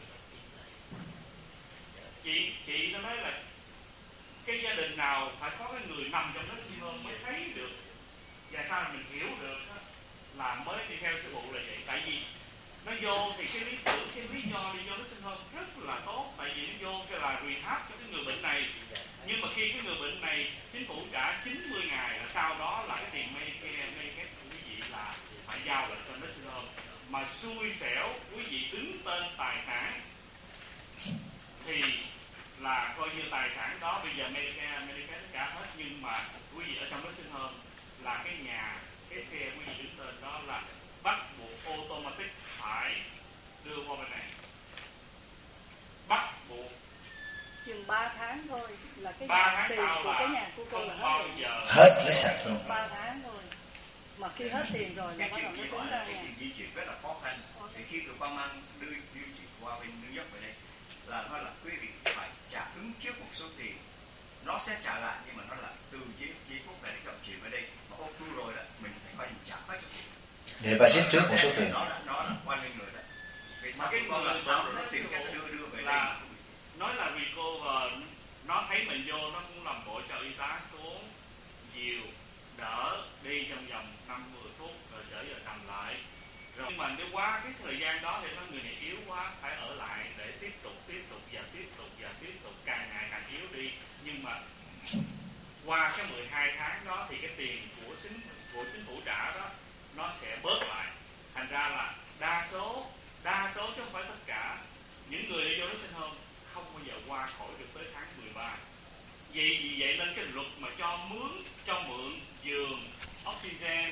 Chị nó nói là cái gia đình nào phải có cái người nằm trong nursing home mới thấy được, và sau này mình hiểu được đó, là mới đi theo sư phụ là vậy. Tại vì nó vô thì cái lý tưởng, cái lý do đi vô nursing home rất là tốt, tại vì nó vô cái là rehab cho cái người bệnh này. Nhưng mà khi cái người bệnh này chính phủ trả 90 ngày là sau đó là cái tiền Medicare của quý vị là phải giao lại cho nursing home. Mà xui xẻo quý vị đứng tên tài sản thì là coi như tài sản đó bây giờ Medicare trả hết, nhưng mà quý vị ở trong nursing home là cái nhà, cái xe quý vị đứng tên đó là bắt buộc automatic phải đưa qua bên này, bắt buộc. Chừng 3 tháng thôi là cái 3 tháng tiền sau của là cái nhà của cô là không bao hết rồi. giờ hết lấy sạch luôn. 3 tháng thôi. Mà khi hết tiền rồi là bắt đầu nó tính ra cái nhà. chuyện di chuyển rất là khó khăn. Thì khi tụi con mang đưa chị qua bên New York về đây là nó là quý vị phải trả ứng trước một số tiền, nó sẽ trả lại, nhưng mà nó là từ giây phút này đến cầm chuyện ở đây mà ô thu rồi đó mình phải coi trả hết số tiền Để bà xếp trước một số tiền. nó là quan lên người đó. Vì mà cái con người làm sao rồi nó tìm cách đưa về đây là nói là recover, nó thấy mình vô nó cũng làm bộ cho y tá xuống dìu đỡ đi trong vòng 5-10 phút rồi trở về nằm lại. Rồi nhưng mà nếu qua cái thời gian đó thì nó người này yếu quá phải ở lại để tiếp tục càng ngày càng yếu đi. Nhưng mà qua cái 12 tháng đó thì cái tiền của chính phủ trả đó nó sẽ bớt lại. Thành ra là đa số chứ không phải tất cả những người đi vô nursing home không bao giờ qua khỏi được tới tháng 13. Vì vậy nên cái luật mà cho mượn giường, oxygen,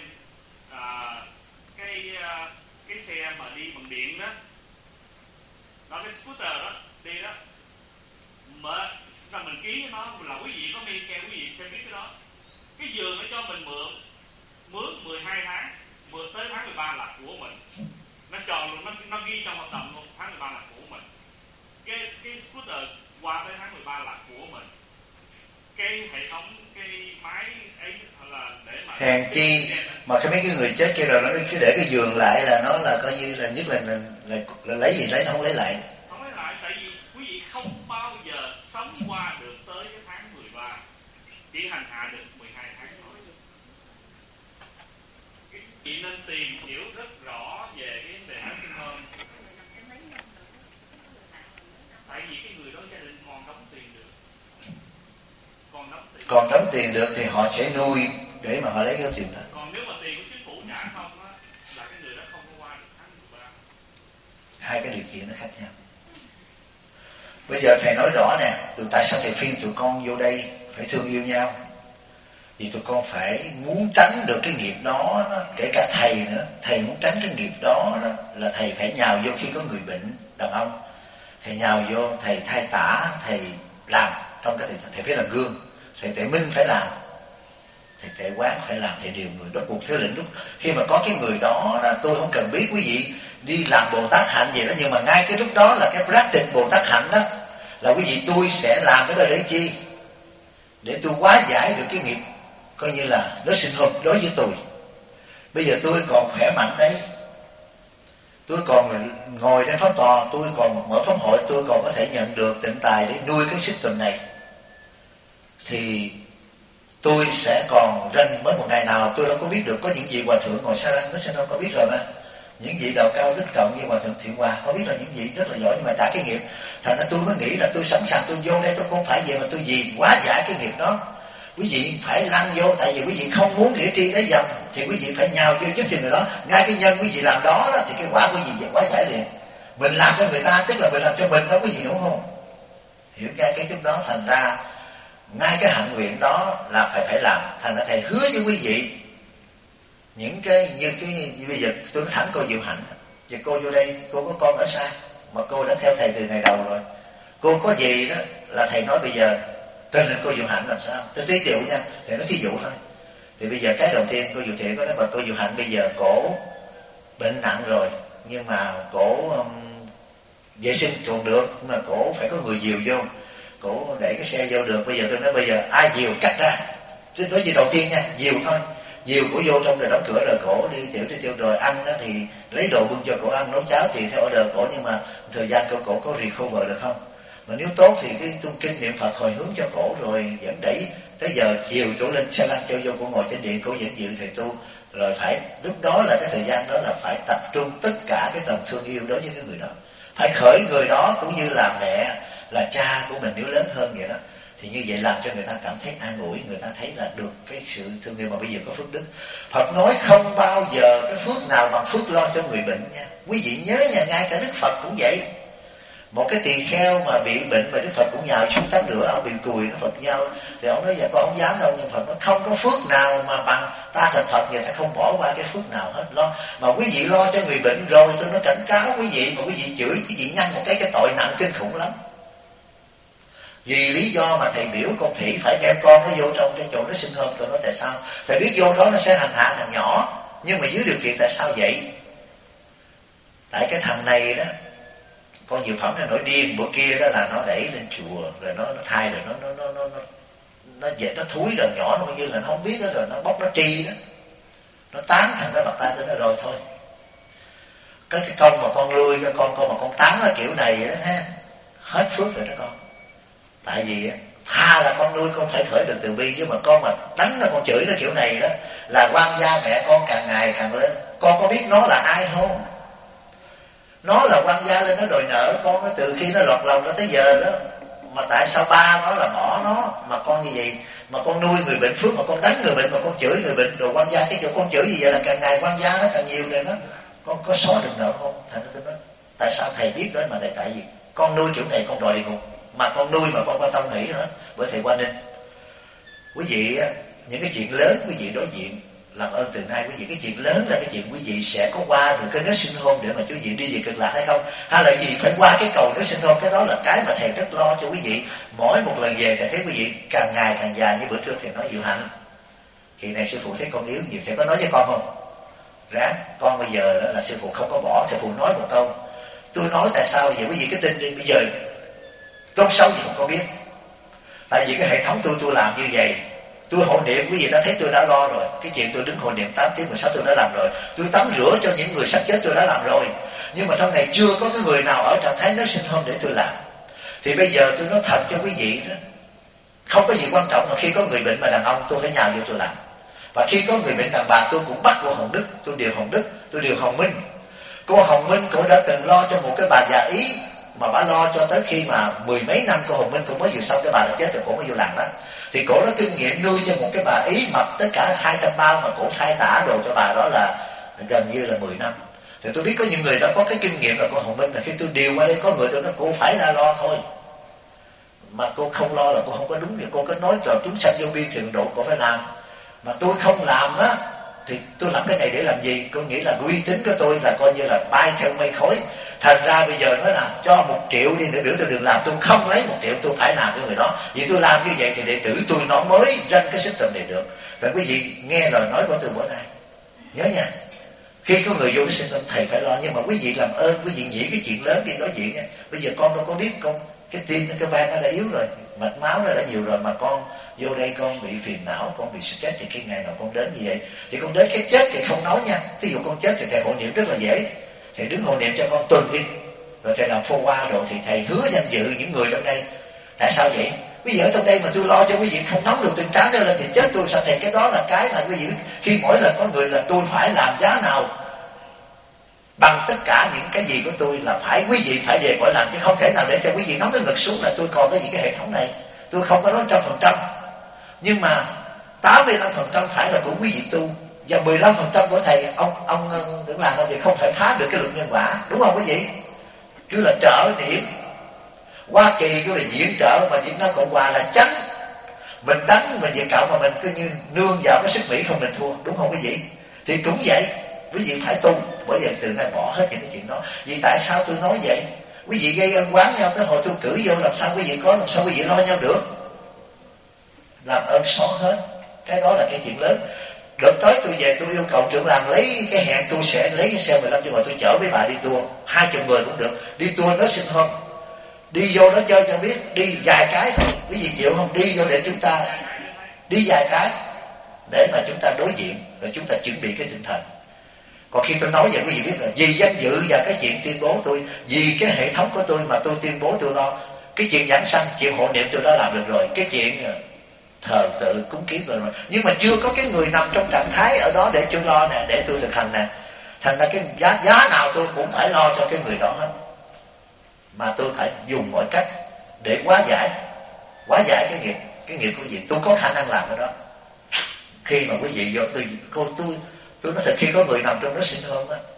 cái xe mà đi bằng điện đó, cái scooter đó đi đó, mà mình ký với nó là quý vị có Medicare, quý vị sẽ biết cái đó. Cái giường nó cho mình mướn 12 tháng, mượn tới tháng 13 là của mình. Nó tròn luôn, nó ghi trong hợp đồng luôn, tháng 13 là của mình. Cái scooter qua tới tháng 13 là của mình. Cái hệ thống, cái máy ấy là để mà Hèn chi mà mấy cái người chết kia rồi nó cứ để cái giường lại là nó là coi như là nhất là lấy gì lấy, nó không lấy lại. Không lấy lại, tại vì quý vị không bao giờ sống qua được tới cái tháng 13, chỉ hành hạ được 12 tháng thôi. Chị nên tìm hiểu rất rõ về cái vấn đề nursing home. Tại vì cái người đó gia đình còn đóng tiền được. Còn đóng tiền được thì họ sẽ nuôi để mà họ lấy cái tiền đó. Còn nếu mà tiền của chính phủ trả không á, là cái người đó không có qua được tháng 13. Hai cái điều kiện nó khác nhau. Bây giờ thầy nói rõ nè, tại sao thầy khuyên tụi con vô đây phải thương yêu nhau? Vì tụi con phải muốn tránh được cái nghiệp đó, kể cả thầy nữa, thầy muốn tránh cái nghiệp đó là thầy phải nhào vô khi có người bệnh đàn ông, thầy nhào vô, thầy thay tả, thầy làm trong cái thầy phải làm gương, thầy tệ minh phải làm, thầy tệ quán phải làm, thầy điều người đó cuộc thế lĩnh lúc khi mà có cái người đó, tôi không cần biết quý vị đi làm Bồ Tát hạnh gì đó, nhưng mà ngay cái lúc đó là cái practice Bồ Tát hạnh đó là quý vị tôi sẽ làm cái đó để chi? Để tôi hóa giải được cái nghiệp coi như là nó sinh hợp đối với tôi. Bây giờ tôi còn khỏe mạnh đấy, tôi còn ngồi trên pháp tòa, tôi còn mở pháp hội, tôi còn có thể nhận được tịnh tài để nuôi cái system này, thì tôi sẽ còn ranh mới một ngày nào tôi đâu có biết được. Có những vị hòa thượng ngồi xa lăng nó sẽ đâu có biết rồi mà, những vị đạo cao đức trọng như hòa thượng Thiện Hòa có biết là những vị rất là giỏi, nhưng mà trả cái nghiệp. Thành ra tôi mới nghĩ là tôi sẵn sàng tôi vô đây, tôi không phải về mà tôi vì hóa giải cái nghiệp đó. Quý vị phải lăn vô, tại vì quý vị không muốn nghĩa tri đấy dầm thì quý vị phải nhào vô giúp cho người đó. Ngay cái nhân quý vị làm đó thì cái quả quý vị hóa giải liền. Mình làm cho người ta tức là mình làm cho mình đó, quý vị đúng không? Hiểu ngay cái chút đó, thành ra ngay cái hạnh nguyện đó là phải làm. Thành ra thầy hứa với quý vị những cái như bây giờ tôi nói thẳng cô Diệu Hạnh, giờ cô vô đây cô có con ở xa mà cô đã theo thầy từ ngày đầu rồi, cô có gì đó là thầy nói bây giờ tên là cô Diệu Hạnh làm sao, tôi tí dụ nha, thầy nói thí dụ thôi. Thì bây giờ cái đầu tiên cô Diệu Thiện có nói mà cô Diệu Hạnh bây giờ cổ bệnh nặng rồi, nhưng mà cổ vệ sinh còn được, nhưng mà cổ phải có người dìu vô, cổ đẩy cái xe vô được. Bây giờ tôi nói bây giờ ai dìu cắt ra, tôi nói gì đầu tiên nha, dìu thôi. Nhiều cổ vô trong rồi đóng cửa rồi cổ đi tiểu rồi ăn á, thì lấy đồ bưng cho cổ ăn, nấu cháo thì theo order cổ, nhưng mà thời gian cổ có recover được không? Mà nếu tốt thì cái tung kinh niệm Phật hồi hướng cho cổ rồi dẫn đẩy tới giờ chiều chỗ lên xe lăn cho vô, cổ ngồi trên điện, cổ dẫn dự thầy tu. Rồi phải lúc đó là cái thời gian đó là phải tập trung tất cả cái lòng thương yêu đối với cái người đó, phải khởi người đó cũng như là mẹ là cha của mình nếu lớn hơn vậy đó, thì như vậy làm cho người ta cảm thấy an ủi, người ta thấy là được cái sự thương yêu mà bây giờ có phước đức. Phật nói không bao giờ cái phước nào bằng phước lo cho người bệnh nha. Quý vị nhớ nha, ngay cả Đức Phật cũng vậy. Một cái tỳ kheo mà bị bệnh mà Đức Phật cũng nhào xuống tắm rửa, ông bị cùi, Đức Phật nhau thì ông nói dạ con không dám đâu, nhưng Phật nói không có phước nào mà bằng ta thành Phật, giờ ta không bỏ qua cái phước nào hết. Lo mà quý vị lo cho người bệnh rồi, tôi nói cảnh cáo quý vị, mà quý vị chửi, quý vị nhăn một cái tội nặng kinh khủng lắm. Vì lý do mà thầy biểu con Thị phải đem con nó vô trong cái chỗ nó sinh hôm, tôi nói tại sao? Thầy biết vô đó nó sẽ hành hạ thằng nhỏ, nhưng mà dưới điều kiện tại sao vậy? Tại cái thằng này đó, con Diệu Phẩm nó nổi điên, bữa kia đó là nó đẩy lên chùa, rồi nó thai, rồi nó về nó thúi, rồi nhỏ nó như là nó không biết đó, rồi nó bóc nó tri đó, nó tán thằng đó bạc tay tôi nói rồi thôi. Cái công mà con nuôi, cái con mà con tán nó kiểu này vậy đó ha, hết phước rồi đó con. Tại vì tha là con nuôi con phải khởi được từ bi, chứ mà con mà đánh nó, con chửi nó kiểu này đó là quan gia mẹ con càng ngày càng lên. Con có biết nó là ai không? Nó là quan gia lên, nó đòi nợ con nó từ khi nó lọt lòng nó tới giờ đó. Mà tại sao ba nó là bỏ nó mà con như vậy? Mà con nuôi người bệnh phước, mà con đánh người bệnh, mà con chửi người bệnh, đồ quan gia. Cái chỗ con chửi như vậy là càng ngày quan gia nó càng nhiều rồi đó. Con có xóa được nợ không? Thành ra tôi nói tại sao thầy biết đó, mà tại vì con nuôi kiểu này con đòi địa ngục. Mà con nuôi mà con quan tâm nghĩ nữa. Bởi thầy Quang Ninh, quý vị những cái chuyện lớn quý vị đối diện, làm ơn từ nay quý vị, cái chuyện lớn là cái chuyện quý vị sẽ có qua được cái nết sinh hôn để mà quý vị đi về cực lạc hay không, hay là gì phải qua cái cầu nết sinh hôn. Cái đó là cái mà thầy rất lo cho quý vị. Mỗi một lần về thầy thấy quý vị càng ngày càng già. Như bữa trưa thầy nói Diệu Hạnh, kỳ này sư phụ thấy con yếu nhiều, thầy có nói với con không? Ráng con bây giờ đó là sư phụ không có bỏ. Sư phụ nói một câu, tôi nói tại sao vậy quý vị cái tin đi, bây giờ tốt xấu gì không có biết. Tại vì cái hệ thống tôi làm như vậy, tôi hộ niệm quý vị đã thấy tôi đã lo rồi. Cái chuyện tôi đứng hộ niệm 8 tiếng 16 tôi đã làm rồi. Tôi tắm rửa cho những người sắp chết tôi đã làm rồi. Nhưng mà trong này chưa có cái người nào ở trạng thái nó sinh hôn để tôi làm. Thì bây giờ tôi nói thật cho quý vị đó, không có gì quan trọng là khi có người bệnh mà đàn ông tôi phải nhào vô tôi làm. Và khi có người bệnh đàn bà tôi cũng bắt cô Hồng Đức, tôi điều Hồng Minh. Cô Hồng Minh cô đã từng lo cho một cái bà già Ý, mà bà lo cho tới khi mà 10 mấy năm cô Hồng Minh cô mới vừa xong cái bà đã chết rồi, cổ mới vô làm đó. Thì cổ có kinh nghiệm nuôi cho một cái bà Ý mập tất cả 200 bao, mà cổ thay tả đồ cho bà đó là gần như là 10 năm. Thì tôi biết có những người đó có cái kinh nghiệm là cô Hồng Minh, là khi tôi điều qua đây có người tôi nói cô phải là lo thôi. Mà cô không lo là cô không có đúng. Thì cô có nói cho chúng sanh vô biên thiền độ cô phải làm. Mà tôi không làm á, thì tôi làm cái này để làm gì? Cô nghĩ là uy tín của tôi là coi như là bay theo mây khói. Thành ra bây giờ nói là cho 1 triệu đi để biểu tôi đừng làm, tôi không lấy 1 triệu, tôi phải làm cho người đó. Vì tôi làm như vậy thì đệ tử tôi nó mới ranh cái system này được. Vậy quý vị nghe lời nói của tôi bữa nay nhớ nha, khi có người vô cái system thầy phải lo. Nhưng mà quý vị làm ơn quý vị nghĩ cái chuyện lớn đi đối diện nha. Bây giờ con đâu có biết, con cái tim cái van nó đã yếu rồi, mạch máu nó đã nhiều rồi, mà con vô đây con bị phiền não, con bị stress, thì khi ngày nào con đến như vậy thì con đến cái chết thì không nói nha. Ví dụ con chết thì thầy hộ niệm rất là dễ, thầy đứng hộ niệm cho con tuần đi, rồi thầy làm phô qua rồi thì thầy hứa danh dự những người trong đây. Tại sao vậy? Bây giờ ở trong đây mà tôi lo cho quý vị không nóng được tình tráng lên thì chết tôi sao thầy? Cái đó là cái mà quý vị biết. Khi mỗi lần có người là tôi phải làm giá nào bằng tất cả những cái gì của tôi là phải quý vị phải về cõi làm, chứ không thể nào để cho quý vị nóng cái ngực xuống là tôi còn cái gì cái hệ thống này. Tôi không có nói 100%, nhưng mà 85% phải là của quý vị tu, và 15% của thầy ông đừng làm thì không thể phá được cái luật nhân quả, đúng không quý vị? Cứ là trợ niệm. Hoa Kỳ cứ là viện trợ, mà Việt Nam Cộng Hòa là chánh. Mình đánh mình Việt Cộng mà mình cứ như nương vào cái sức Mỹ không mình thua, đúng không quý vị? Thì cũng vậy, quý vị phải tu. Bởi vậy từ nay bỏ hết những cái chuyện đó. Vì tại sao tôi nói vậy? Quý vị gây ân oán nhau tới hồi tôi cử vô, làm sao quý vị có, làm sao quý vị lo nhau được? Làm ơn xóa hết. Cái đó là cái chuyện lớn. Đợt tới tôi về tôi yêu cầu trưởng làng lấy cái hẹn, tôi sẽ lấy cái xe 15 chỗ ngồi, tôi chở mấy bà đi tour 20 người cũng được, đi tour nó xinh hơn. Đi vô đó chơi cho biết, đi vài cái thôi. Quý vị chịu không? Đi vô để chúng ta đi vài cái để mà chúng ta đối diện. rồi chúng ta chuẩn bị cái tinh thần. Còn khi tôi nói vậy quý vị biết là vì danh dự và cái chuyện tuyên bố tôi, vì cái hệ thống của tôi mà tôi tuyên bố tôi lo. Cái chuyện giảng sanh, chuyện hộ niệm tôi đã làm được rồi, cái chuyện thờ tự cúng kiến rồi, nhưng mà chưa có cái người nằm trong trạng thái ở đó để tôi lo nè, để tôi thực hành nè. Thành ra cái giá nào tôi cũng phải lo cho cái người đó hết, mà tôi phải dùng mọi cách để hóa giải cái nghiệp của quý vị. Tôi có khả năng làm cái đó. Khi mà quý vị vô tôi nói thật, khi có người nằm trong đó sinh hôn á,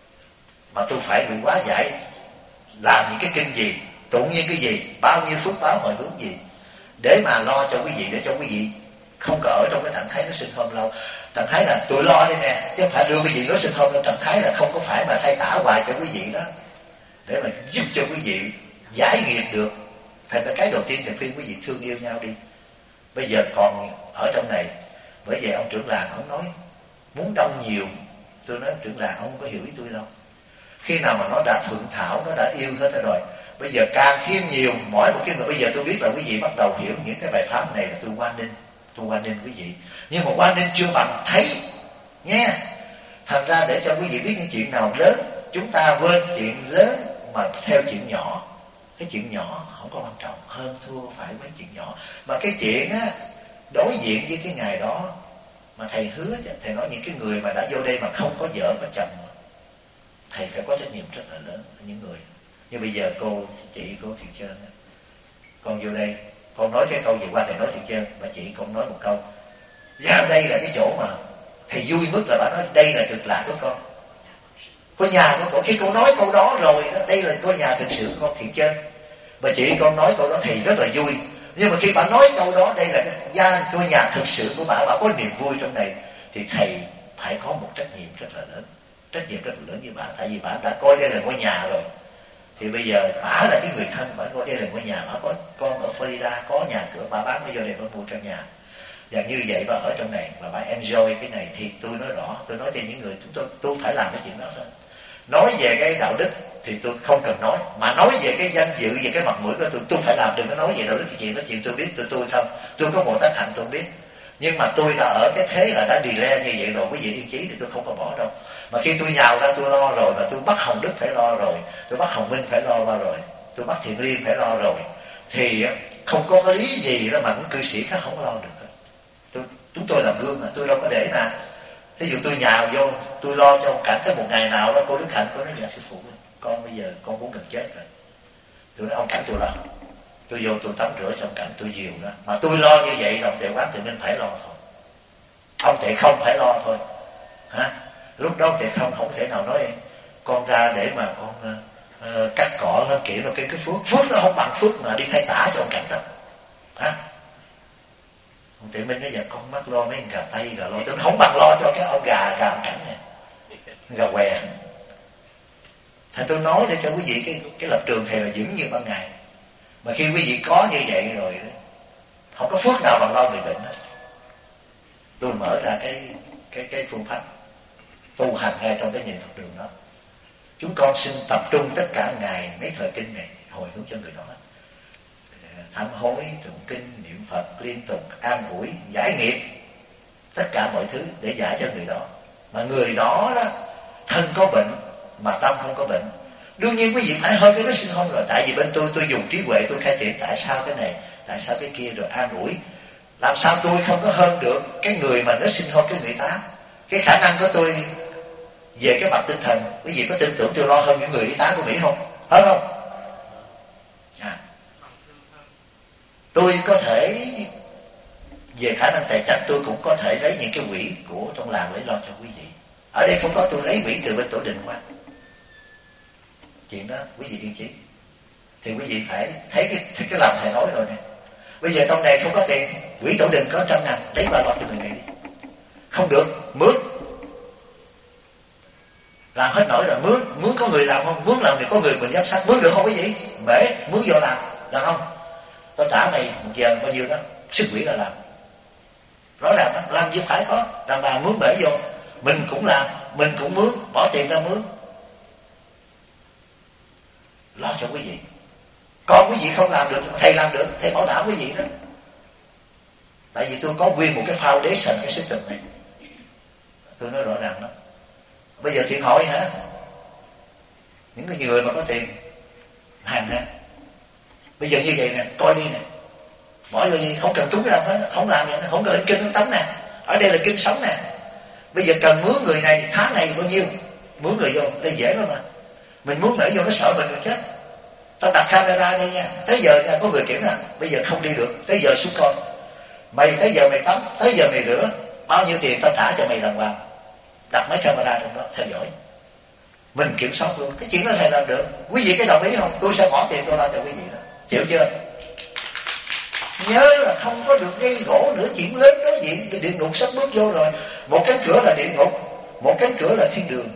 mà tôi phải bị hóa giải, làm những cái kinh gì, tụng những cái gì, bao nhiêu phước báo hồi hướng gì, để mà lo cho quý vị, để cho quý vị không có ở trong cái trạng thái nó sinh hôn lâu. Trạng thái là tôi lo đây nè, chứ không phải đưa quý vị nó sinh hôn trong trạng thái là không có phải mà thay tả hoài cho quý vị đó, để mà giúp cho quý vị giải nghiệp được. Thành ra cái đầu tiên thì khuyên quý vị thương yêu nhau đi. Bây giờ còn ở trong này, bởi vậy ông trưởng làng ông nói muốn đông nhiều, tôi nói trưởng làng ông không có hiểu ý tôi đâu. Khi nào mà nó đã thượng thảo, nó đã yêu hết rồi, bây giờ càng thêm nhiều, mỗi một cái người. Bây giờ tôi biết là quý vị bắt đầu hiểu những cái bài pháp này là tôi quan ninh quý vị, nhưng mà quan ninh chưa bằng thấy nha. Thành ra để cho quý vị biết những chuyện nào lớn, chúng ta quên chuyện lớn mà theo chuyện nhỏ. Cái chuyện nhỏ không có quan trọng, hơn thua phải mấy chuyện nhỏ. Mà cái chuyện á, đối diện với cái ngày đó mà thầy hứa, thầy nói những cái người mà đã vô đây mà không có vợ có chồng, thầy phải có trách nhiệm rất là lớn. Những người như bây giờ cô Thiện Trơn, con vô đây, con nói cái câu gì qua thầy nói Thiện Trơn, mà chị con nói một câu, ra đây là cái chỗ mà thầy vui mức là bà nói đây là cực lạc của con, có nhà của con. Khi con nói câu đó rồi đó, đây là có nhà thực sự của con Thiện Trơn. Mà chị con nói câu đó thầy rất là vui. Nhưng mà khi bà nói câu đó, đây là cái gia ngôi nhà thực sự của bà có niềm vui trong này, thì thầy phải có một trách nhiệm rất là lớn. Trách nhiệm rất là lớn với bà, tại vì bà đã coi đây là ngôi nhà rồi. Thì bây giờ bà là cái người thân, bà coi đây là ngôi nhà, bà có con ở Florida, có nhà cửa, bà bán bây giờ đây bà mua trong nhà. Và như vậy bà ở trong này, mà bà enjoy cái này, thì tôi nói rõ, tôi nói cho những người, tôi phải làm cái chuyện đó thôi. Nói về cái đạo đức thì tôi không cần nói, mà nói về cái danh dự, về cái mặt mũi của tôi phải làm. Đừng có nói về đạo đức, cái chuyện tôi biết, tôi không, tôi có một tác hạnh tôi biết. Nhưng mà tôi đã ở cái thế là đã delay như vậy rồi, quý vị yên chí, thì tôi không có bỏ đâu. Mà khi tôi nhào ra tôi lo rồi, và tôi bắt Hồng Đức phải lo rồi, tôi bắt Hồng Minh phải lo rồi, tôi bắt Thiện Liên phải lo rồi, thì không có cái lý gì đó mà những cư sĩ khác không lo được. Chúng tôi làm gương mà, tôi đâu có để mà thí dụ tôi nhào vô, tôi lo cho ông Cảnh, tới một ngày nào đó cô Đức Hạnh có nói dạ sư phụ con bây giờ con muốn gần chết rồi. Tôi nói ông Cảnh tôi lo, tôi vô tôi tắm rửa cho ông Cảnh, tôi dìu đó. Mà tôi lo như vậy là ông Tệ Quán Tự Minh phải lo thôi, ông Tệ không phải lo thôi hả? Lúc đó Tệ không thể nào nói con ra để mà con cắt cỏ nó kiểu là cái phước nó không bằng phước mà đi thay tả cho ông Cảnh đâu hả? Ông Tự Minh nói giờ con mắc lo mấy gà tây gà lo, tôi không bằng lo cho cái ông gà ông Cảnh này, gà què. Thành tôi nói để cho quý vị cái lập trường thầy là vững như ban ngày. Mà khi quý vị có như vậy rồi đó, không có phước nào bằng lo người bệnh hết. Tôi mở ra cái phương pháp tu hành ngay trong cái nhìn Phật đường đó. Chúng con xin tập trung tất cả ngày mấy thời kinh này hồi hướng cho người đó, sám hối, tụng kinh, niệm Phật liên tục, an ủi, giải nghiệp, tất cả mọi thứ để giải cho người đó. Mà người đó đó thân có bệnh mà tâm không có bệnh. Đương nhiên quý vị phải hơn cái đó sinh không rồi. Tại vì bên tôi dùng trí huệ tôi khai triển tại sao cái này, tại sao cái kia, rồi an ủi. Làm sao tôi không có hơn được cái người mà nó sinh không cái người ta. Cái khả năng của tôi về cái mặt tinh thần, quý vị có tin tưởng tôi lo hơn những người y tá của Mỹ không? Hơn không? Tôi có thể về khả năng tài chính, tôi cũng có thể lấy những cái quỹ của trong làng để lo cho quý vị. Ở đây không có, tôi lấy quỹ từ bên tổ đình qua. Chuyện đó quý vị yên chí. Thì quý vị phải thấy cái làm thầy nói rồi nè. Bây giờ trong này không có tiền, quỹ tổ đình có 100.000, lấy bà lo cho người này đi. Không được, mướn. Làm hết nổi rồi, mướn có người làm không? Mướn làm thì có người mình giám sát, mướn được không quý vị? Mễ, mướn vô làm, được không? Tao trả mày một giờ bao nhiêu đó, sức quỹ là làm. Rõ ràng đó, làm gì phải có, đàn bà mướn bể vô, mình cũng làm, mình cũng mướn, bỏ tiền ra mướn. Lo cho quý vị. Còn quý vị không làm được, thầy làm được, thầy bảo đảm quý vị đó. Tại vì tôi có nguyên một cái foundation, cái system này. Tôi nói rõ ràng lắm. Bây giờ thiện hội hả? Những cái người mà có tiền hàng hả? Bây giờ như vậy nè, coi đi nè, mọi người không cần trúng cái đâu hết, không làm gì nữa, không cần kinh tấm nè, ở đây là kinh sống nè. Bây giờ cần mướn người này, tháng này bao nhiêu, mướn người vô, đây dễ lắm mà. Mình muốn nhảy vô nó sợ mình chết. Tao đặt camera đây nha, tới giờ nha, có người kiểm nè, bây giờ không đi được, tới giờ xuống con, mày tới giờ mày tắm, tới giờ mày rửa, bao nhiêu tiền tao trả cho mày đàng hoàng. Đặt mấy camera trong đó theo dõi, mình kiểm soát luôn. Cái chuyện đó thầy làm được. Quý vị có đồng ý không? Tôi sẽ bỏ tiền tôi lo cho quý vị đó, chịu chưa? Nhớ là không có được gây gỗ nữa. Chuyện lớn đối diện, địa ngục sắp bước vô rồi. Một cánh cửa là địa ngục, một cánh cửa là thiên đường.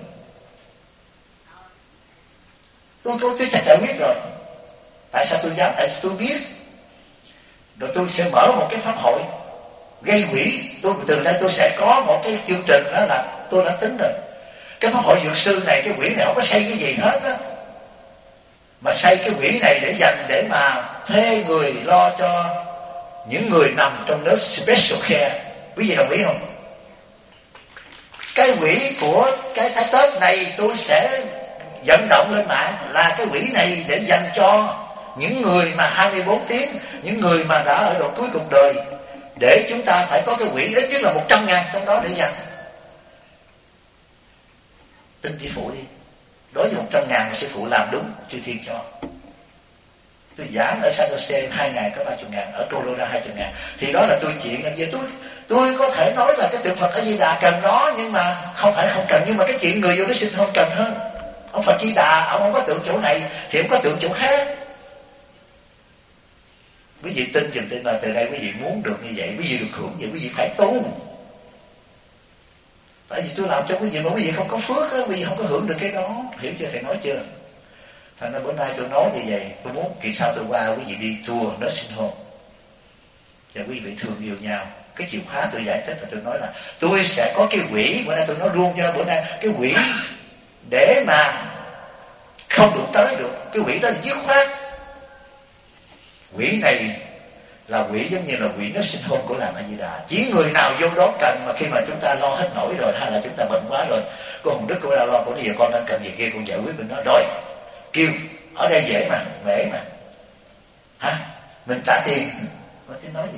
Tôi giải quyết rồi. Tại sao tôi dám? Tại sao tôi biết. Rồi tôi sẽ mở một cái pháp hội gây quỹ. Tôi từ đây tôi sẽ có một cái chương trình, đó là tôi đã tính rồi. Cái pháp hội dược sư này, cái quỹ này không có xây cái gì hết đó, mà xây cái quỹ này để dành để mà thuê người lo cho những người nằm trong lớp special care. Quý vị đồng ý không? Cái quỹ của cái Tết này tôi sẽ vận động lên mạng là cái quỹ này để dành cho những người mà 24 tiếng, những người mà đã ở độ cuối cuộc đời, để chúng ta phải có cái quỹ ít nhất là 100.000 trong đó để dành. Tin chỉ phụ đi, đối với 100.000 mà sư phụ làm đúng, chư thiên cho. Tôi giảng ở San Jose 2 ngày có 30.000, ở Colorado 20.000, thì đó là tôi chuyện anh với tôi có thể nói là cái tượng Phật A Di Đà cần đó, nhưng mà không phải không cần, nhưng mà cái chuyện người vô đó xin không cần hơn. Ông Phật Di Đà ông không có tượng chỗ này thì ông có tượng chỗ khác. Quý vị tin dùm tin là từ đây quý vị muốn được như vậy, quý vị được hưởng vậy, quý vị phải tu. Tại vì tôi làm cho quý vị mà quý vị không có phước á, quý vị không có hưởng được cái đó. Hiểu chưa? Thầy nói chưa? Thành ra bữa nay tôi nói như vậy, tôi muốn kỳ sau tôi qua quý vị đi tour nursing home và quý vị thương yêu nhau. Cái chìa khóa tôi giải thích là tôi nói là tôi sẽ có cái quỹ, bữa nay tôi nói luôn cho bữa nay cái quỹ để mà không đụng tới được. Cái quỹ đó là dứt khoát. Quỹ này là quỹ giống như là quỹ nursing home của làng A Di Đà. Chỉ người nào vô đó cần, mà khi mà chúng ta lo hết nổi rồi, hay là chúng ta bệnh quá rồi, cô Hồng Đức cô đã lo, cô nói giờ con đang cần gì kia con giải quyết bên đó rồi, kêu ở đây dễ mà, mễ mà, hả? Mình trả tiền. Có tiếng nói gì?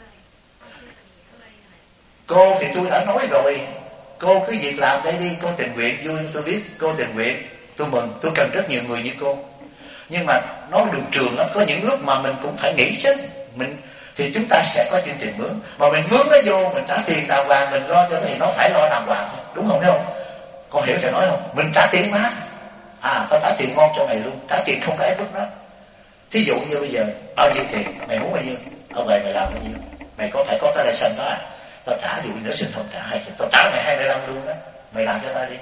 Cô thì tôi đã nói rồi, cô cứ việc làm đây đi. Cô tình nguyện vui, tôi biết cô tình nguyện, tôi mừng. Tôi cần rất nhiều người như cô, nhưng mà nó đường trường lắm. Có những lúc mà mình cũng phải nghĩ chứ. Mình thì chúng ta sẽ có chương trình mướn, mà mình mướn nó vô, mình trả tiền đàng hoàng, mình lo cho nó thì nó phải lo đàng hoàng thôi, đúng không? Thấy không? Con hiểu thầy nói không? Mình trả tiền mà, tao trả tiền ngon cho mày luôn, trả tiền không có ép bức đó. Thí dụ như bây giờ bao nhiêu tiền, mày muốn bao nhiêu, ông về mày làm bao nhiêu, mày có phải có cái license đó à? Tao trả dù nữa xin không trả 20, tao trả mày 25 luôn đó, mày làm cho tao đi.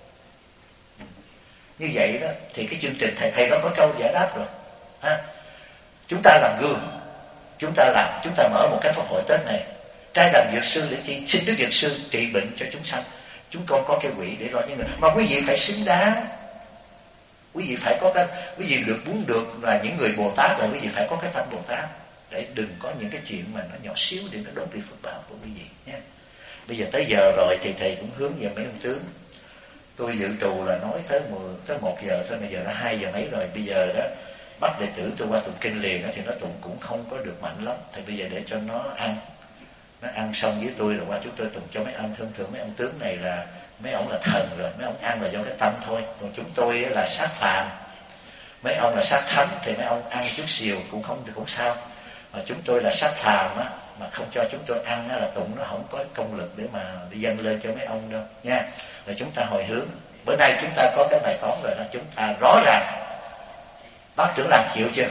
Như vậy đó thì cái chương trình thầy đó có câu giải đáp rồi ha. Chúng ta làm gương, chúng ta mở một cái pháp hội Tết này, trai làm dược sư để chi, xin Đức Dược Sư trị bệnh cho chúng sanh. Chúng con có cái quỹ để lo những người, mà quý vị phải xứng đáng. Quý vị phải có cái, quý vị được muốn được là những người Bồ Tát, là quý vị phải có cái tâm Bồ Tát, để đừng có những cái chuyện mà nó nhỏ xíu để nó đốt đi phước báo của quý vị nhé. Bây giờ tới giờ rồi thì thầy cũng hướng về mấy ông tướng. Tôi dự trù là nói tới 1 giờ thôi, bây giờ đã 2 giờ mấy rồi. Bây giờ đó bắt đệ tử tôi qua tụng kinh liền đó, thì nó tụng cũng không có được mạnh lắm. Thì bây giờ để cho nó ăn xong với tôi rồi qua chúng tôi tụng cho mấy ông. Thường mấy ông tướng này là mấy ông là thần rồi, mấy ông ăn là do cái tâm thôi. Còn chúng tôi là sát phàm, mấy ông là sát thánh, thì mấy ông ăn chút xìu cũng không thì cũng sao. Mà chúng tôi là sát phàm á, mà không cho chúng tôi ăn á, là tụng nó không có công lực để mà đi dâng lên cho mấy ông đâu nha. Rồi chúng ta hồi hướng. Bữa nay chúng ta có cái bài toán rồi đó, chúng ta rõ ràng. Bác trưởng làm chịu chưa?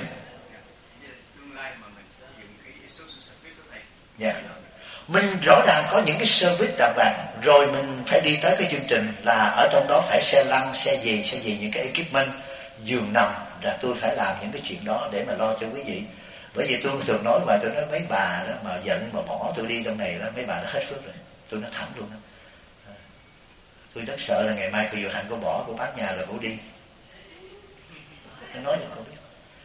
Dạ. Mình rõ ràng có những cái service đàng hoàng, rồi mình phải đi tới cái chương trình là ở trong đó phải xe lăn, xe gì những cái equipment, giường nằm, là tôi phải làm những cái chuyện đó để mà lo cho quý vị. Bởi vì tôi thường nói mà tôi nói mấy bà đó mà giận mà bỏ tôi đi trong này đó, mấy bà đã hết phước rồi. Tôi nói thẳng luôn đó. Tôi rất sợ là ngày mai cô Johan cô bỏ, cô bán nhà rồi cô đi. Tôi nói cho cô biết.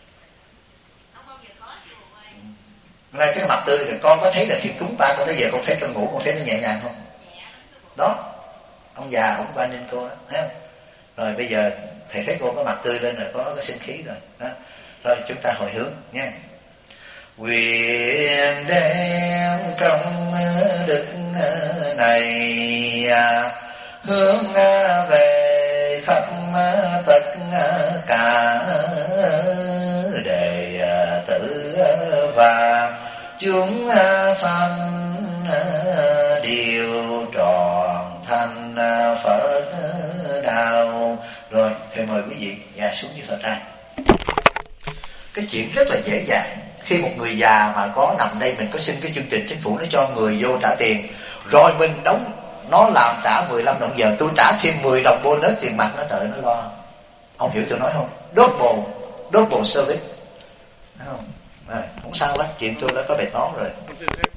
Nay cái mặt tươi rồi, con có thấy là khi cúng ba con tới giờ con thấy con ngủ, con thấy nó nhẹ nhàng không? Đó, ông già ông quan ninh cô đó, thấy không? Rồi bây giờ thầy thấy cô có mặt tươi lên rồi, có cái sinh khí rồi đó. Rồi chúng ta hồi hướng nha. Nguyện đem công đức này hướng về khắp tất cả đệ tử và chúng sanh đều tròn thành Phật đạo. Rồi thầy mời quý vị nhà xuống như Phật trai. Cái chuyện rất là dễ dàng. Khi một người già mà có nằm đây, mình có xin cái chương trình chính phủ nó cho người vô trả tiền, rồi mình đóng, nó làm trả 15 đồng giờ, tôi trả thêm 10 đồng bonus tiền mặt, nó đợi nó lo. Ông hiểu tôi nói không? Double service, thấy không? Rồi, không sao hết, chuyện tôi đã có bài toán rồi.